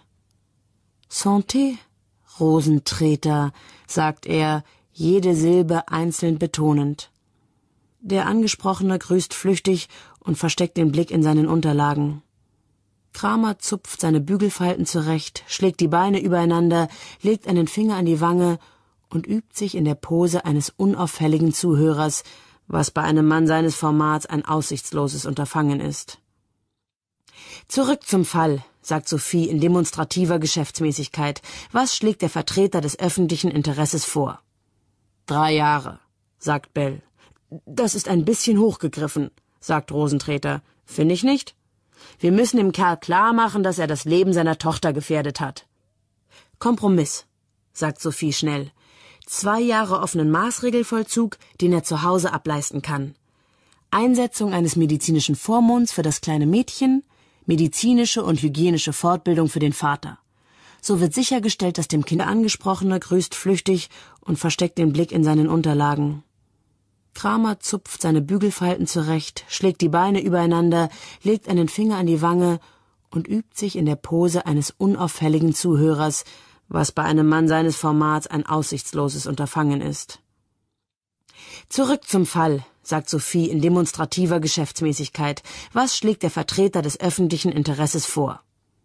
»Santé, Rosentreter«, sagt er, jede Silbe einzeln betonend. Der Angesprochene grüßt flüchtig und versteckt den Blick in seinen Unterlagen. Kramer zupft seine Bügelfalten zurecht, schlägt die Beine übereinander, legt einen Finger an die Wange und übt sich in der Pose eines unauffälligen Zuhörers, was bei einem Mann seines Formats ein aussichtsloses Unterfangen ist. »Zurück zum Fall«, sagt Sophie in demonstrativer Geschäftsmäßigkeit. »Was schlägt der Vertreter des öffentlichen Interesses vor?« 3 Jahre, sagt Bell. »Das ist ein bisschen hochgegriffen«, sagt Rosentreter. »Finde ich nicht? Wir müssen dem Kerl klar machen, dass er das Leben seiner Tochter gefährdet hat.« »Kompromiss«, sagt Sophie schnell. 2 Jahre offenen Maßregelvollzug, den er zu Hause ableisten kann. Einsetzung eines medizinischen Vormunds für das kleine Mädchen, medizinische und hygienische Fortbildung für den Vater. So wird sichergestellt, dass dem Kind Angesprochene grüßt flüchtig und versteckt den Blick in seinen Unterlagen. Kramer zupft seine Bügelfalten zurecht, schlägt die Beine übereinander, legt einen Finger an die Wange und übt sich in der Pose eines unauffälligen Zuhörers, was bei einem Mann seines Formats ein aussichtsloses Unterfangen ist. »Zurück zum Fall«, sagt Sophie in demonstrativer Geschäftsmäßigkeit. »Was schlägt der Vertreter des öffentlichen Interesses vor?«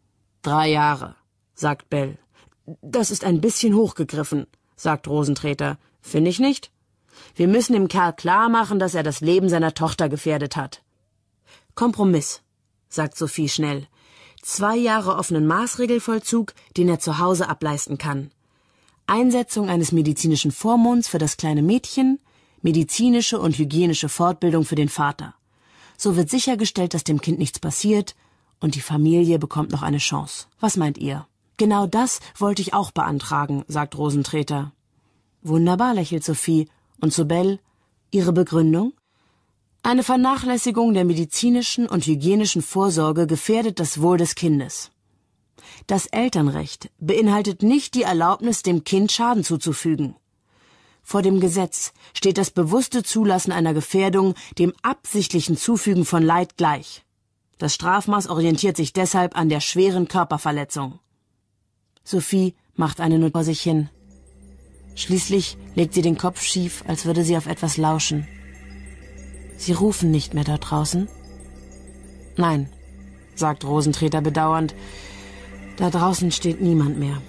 3 Jahre, sagt Bell. »Das ist ein bisschen hochgegriffen«, sagt Rosentreter. »Finde ich nicht? Wir müssen dem Kerl klar machen, dass er das Leben seiner Tochter gefährdet hat.« »Kompromiss«, sagt Sophie schnell. 2 Jahre offenen Maßregelvollzug, den er zu Hause ableisten kann. Einsetzung eines medizinischen Vormunds für das kleine Mädchen, medizinische und hygienische Fortbildung für den Vater. So wird sichergestellt, dass dem Kind nichts passiert und die Familie bekommt noch eine Chance. Was meint ihr? Genau das wollte ich auch beantragen, sagt Rosentreter. Wunderbar, lächelt Sophie. Und zu Bell, Ihre Begründung? Eine Vernachlässigung der medizinischen und hygienischen Vorsorge gefährdet das Wohl des Kindes. Das Elternrecht beinhaltet nicht die Erlaubnis, dem Kind Schaden zuzufügen. Vor dem Gesetz steht das bewusste Zulassen einer Gefährdung dem absichtlichen Zufügen von Leid gleich. Das Strafmaß orientiert sich deshalb an der schweren Körperverletzung. Sophie macht eine Notiz vor sich hin. Schließlich legt sie den Kopf schief, als würde sie auf etwas lauschen. Sie rufen nicht mehr dort draußen? Nein, sagt Rosentreter bedauernd. Da draußen steht niemand mehr.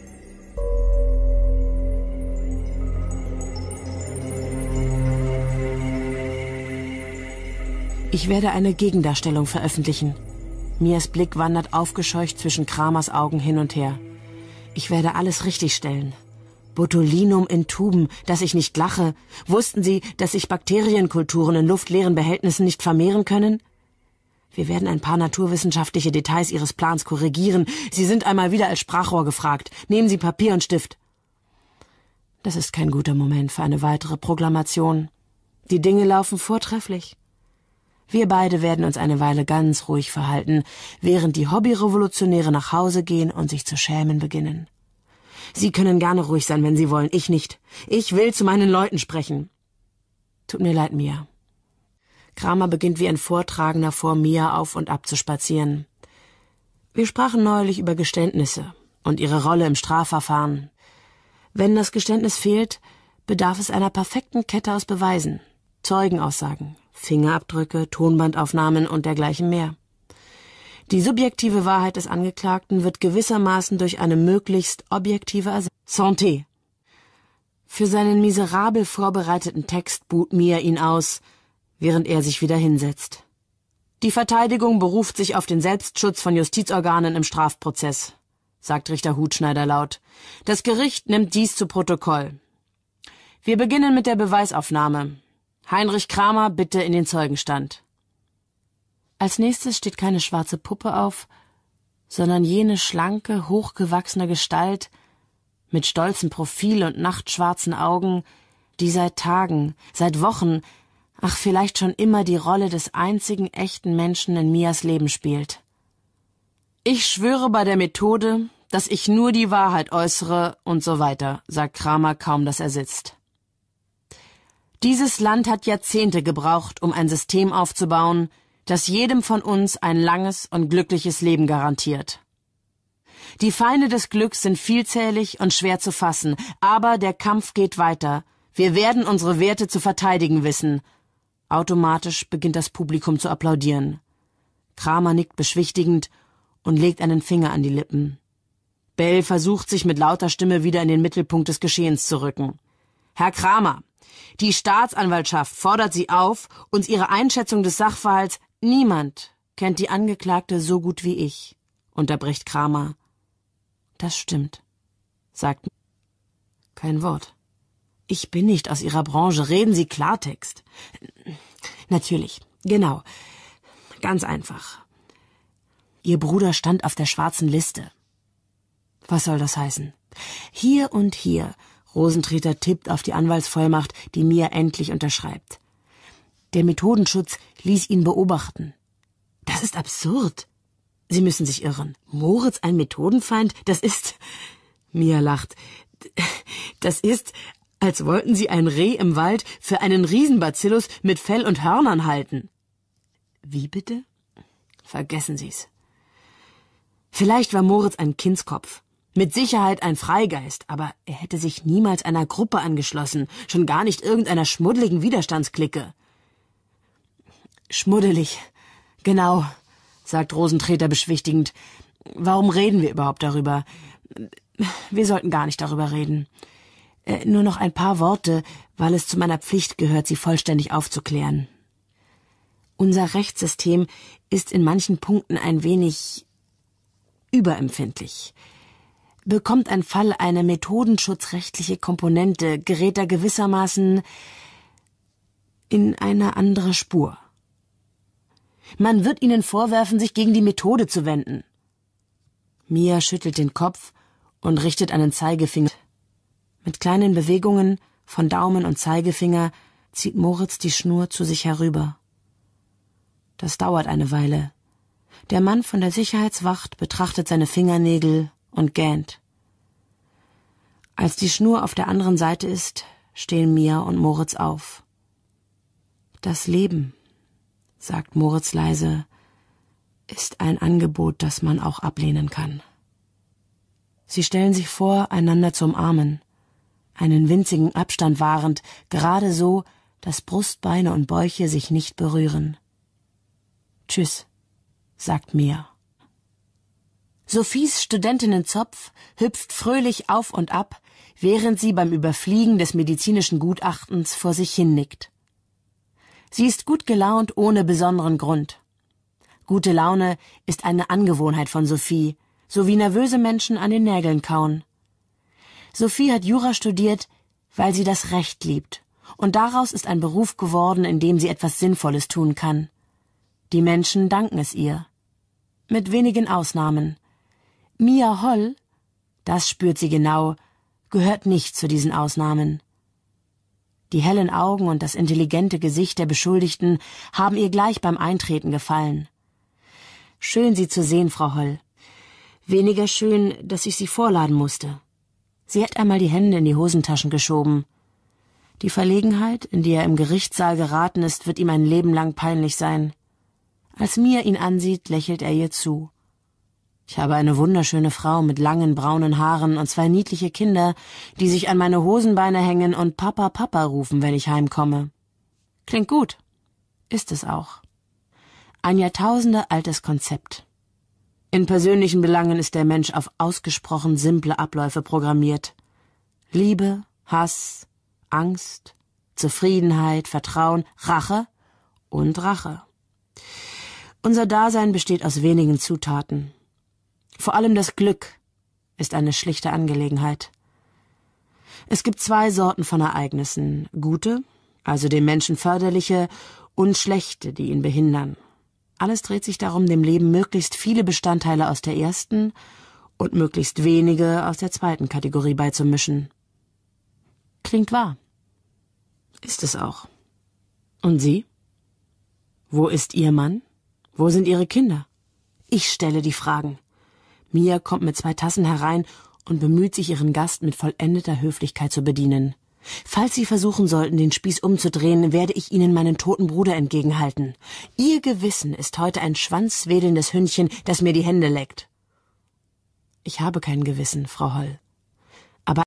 Ich werde eine Gegendarstellung veröffentlichen. Mias Blick wandert aufgescheucht zwischen Kramers Augen hin und her. Ich werde alles richtigstellen. Botulinum in Tuben, dass ich nicht lache. Wussten Sie, dass sich Bakterienkulturen in luftleeren Behältnissen nicht vermehren können? Wir werden ein paar naturwissenschaftliche Details Ihres Plans korrigieren. Sie sind einmal wieder als Sprachrohr gefragt. Nehmen Sie Papier und Stift. Das ist kein guter Moment für eine weitere Proklamation. Die Dinge laufen vortrefflich. Wir beide werden uns eine Weile ganz ruhig verhalten, während die Hobbyrevolutionäre nach Hause gehen und sich zu schämen beginnen. Sie können gerne ruhig sein, wenn Sie wollen, ich nicht. Ich will zu meinen Leuten sprechen. Tut mir leid, Mia. Kramer beginnt wie ein Vortragender vor Mia auf und ab zu spazieren. Wir sprachen neulich über Geständnisse und ihre Rolle im Strafverfahren. Wenn das Geständnis fehlt, bedarf es einer perfekten Kette aus Beweisen, Zeugenaussagen, Fingerabdrücke, Tonbandaufnahmen und dergleichen mehr. Die subjektive Wahrheit des Angeklagten wird gewissermaßen durch eine möglichst objektive Santé. Für seinen miserabel vorbereiteten Text buht Mia ihn aus, während er sich wieder hinsetzt. Die Verteidigung beruft sich auf den Selbstschutz von Justizorganen im Strafprozess, sagt Richter Hutschneider laut. Das Gericht nimmt dies zu Protokoll. Wir beginnen mit der Beweisaufnahme. Heinrich Kramer bitte in den Zeugenstand. Als nächstes steht keine schwarze Puppe auf, sondern jene schlanke, hochgewachsene Gestalt mit stolzem Profil und nachtschwarzen Augen, die seit Tagen, seit Wochen, ach vielleicht schon immer die Rolle des einzigen echten Menschen in Mias Leben spielt. Ich schwöre bei der Methode, dass ich nur die Wahrheit äußere und so weiter, sagt Kramer kaum, dass er sitzt. Dieses Land hat Jahrzehnte gebraucht, um ein System aufzubauen, das jedem von uns ein langes und glückliches Leben garantiert. Die Feinde des Glücks sind vielzählig und schwer zu fassen, aber der Kampf geht weiter. Wir werden unsere Werte zu verteidigen wissen. Automatisch beginnt das Publikum zu applaudieren. Kramer nickt beschwichtigend und legt einen Finger an die Lippen. Bell versucht sich mit lauter Stimme wieder in den Mittelpunkt des Geschehens zu rücken. Herr Kramer, die Staatsanwaltschaft fordert Sie auf, uns Ihre Einschätzung des Sachverhalts. Niemand kennt die Angeklagte so gut wie ich, unterbricht Kramer. Das stimmt, sagt. Kein Wort. Ich bin nicht aus Ihrer Branche, reden Sie Klartext. Natürlich, genau. Ganz einfach. Ihr Bruder stand auf der schwarzen Liste. Was soll das heißen? Hier und hier. Rosentreter tippt auf die Anwaltsvollmacht, die Mia endlich unterschreibt. Der Methodenschutz ließ ihn beobachten. Das ist absurd. Sie müssen sich irren. Moritz ein Methodenfeind? Das ist... Mia lacht. Das ist, als wollten Sie ein Reh im Wald für einen Riesenbazillus mit Fell und Hörnern halten. Wie bitte? Vergessen Sie's. Vielleicht war Moritz ein Kindskopf. Mit Sicherheit ein Freigeist, aber er hätte sich niemals einer Gruppe angeschlossen, schon gar nicht irgendeiner schmuddeligen Widerstandsklicke. Schmuddelig, genau, sagt Rosentreter beschwichtigend. Warum reden wir überhaupt darüber? Wir sollten gar nicht darüber reden. Nur noch ein paar Worte, weil es zu meiner Pflicht gehört, sie vollständig aufzuklären. Unser Rechtssystem ist in manchen Punkten ein wenig überempfindlich. Bekommt ein Fall eine methodenschutzrechtliche Komponente, gerät er gewissermaßen in eine andere Spur. Man wird Ihnen vorwerfen, sich gegen die Methode zu wenden. Mia schüttelt den Kopf und richtet einen Zeigefinger. Mit kleinen Bewegungen von Daumen und Zeigefinger zieht Moritz die Schnur zu sich herüber. Das dauert eine Weile. Der Mann von der Sicherheitswacht betrachtet seine Fingernägel und gähnt. Als die Schnur auf der anderen Seite ist, stehen Mia und Moritz auf. Das Leben, sagt Moritz leise, ist ein Angebot, das man auch ablehnen kann. Sie stellen sich vor, einander zu umarmen, einen winzigen Abstand wahrend, gerade so, dass Brustbeine und Bäuche sich nicht berühren. »Tschüss«, sagt Mia. Sophies Studentinnenzopf hüpft fröhlich auf und ab, während sie beim Überfliegen des medizinischen Gutachtens vor sich hin nickt. Sie ist gut gelaunt ohne besonderen Grund. Gute Laune ist eine Angewohnheit von Sophie, so wie nervöse Menschen an den Nägeln kauen. Sophie hat Jura studiert, weil sie das Recht liebt, und daraus ist ein Beruf geworden, in dem sie etwas Sinnvolles tun kann. Die Menschen danken es ihr. Mit wenigen Ausnahmen. Mia Holl, das spürt sie genau, gehört nicht zu diesen Ausnahmen. Die hellen Augen und das intelligente Gesicht der Beschuldigten haben ihr gleich beim Eintreten gefallen. Schön, Sie zu sehen, Frau Holl. Weniger schön, dass ich Sie vorladen musste. Sie hat einmal die Hände in die Hosentaschen geschoben. Die Verlegenheit, in die er im Gerichtssaal geraten ist, wird ihm ein Leben lang peinlich sein. Als Mia ihn ansieht, lächelt er ihr zu. Ich habe eine wunderschöne Frau mit langen braunen Haaren und 2 niedliche Kinder, die sich an meine Hosenbeine hängen und Papa, Papa rufen, wenn ich heimkomme. Klingt gut. Ist es auch. Ein Jahrtausende altes Konzept. In persönlichen Belangen ist der Mensch auf ausgesprochen simple Abläufe programmiert. Liebe, Hass, Angst, Zufriedenheit, Vertrauen, Rache und Rache. Unser Dasein besteht aus wenigen Zutaten. Vor allem das Glück ist eine schlichte Angelegenheit. Es gibt 2 Sorten von Ereignissen, gute, also dem Menschen förderliche, und schlechte, die ihn behindern. Alles dreht sich darum, dem Leben möglichst viele Bestandteile aus der ersten und möglichst wenige aus der zweiten Kategorie beizumischen. Klingt wahr. Ist es auch. Und Sie? Wo ist Ihr Mann? Wo sind Ihre Kinder? Ich stelle die Fragen. Mia kommt mit 2 Tassen herein und bemüht sich, ihren Gast mit vollendeter Höflichkeit zu bedienen. Falls Sie versuchen sollten, den Spieß umzudrehen, werde ich Ihnen meinen toten Bruder entgegenhalten. Ihr Gewissen ist heute ein schwanzwedelndes Hündchen, das mir die Hände leckt. Ich habe kein Gewissen, Frau Holl.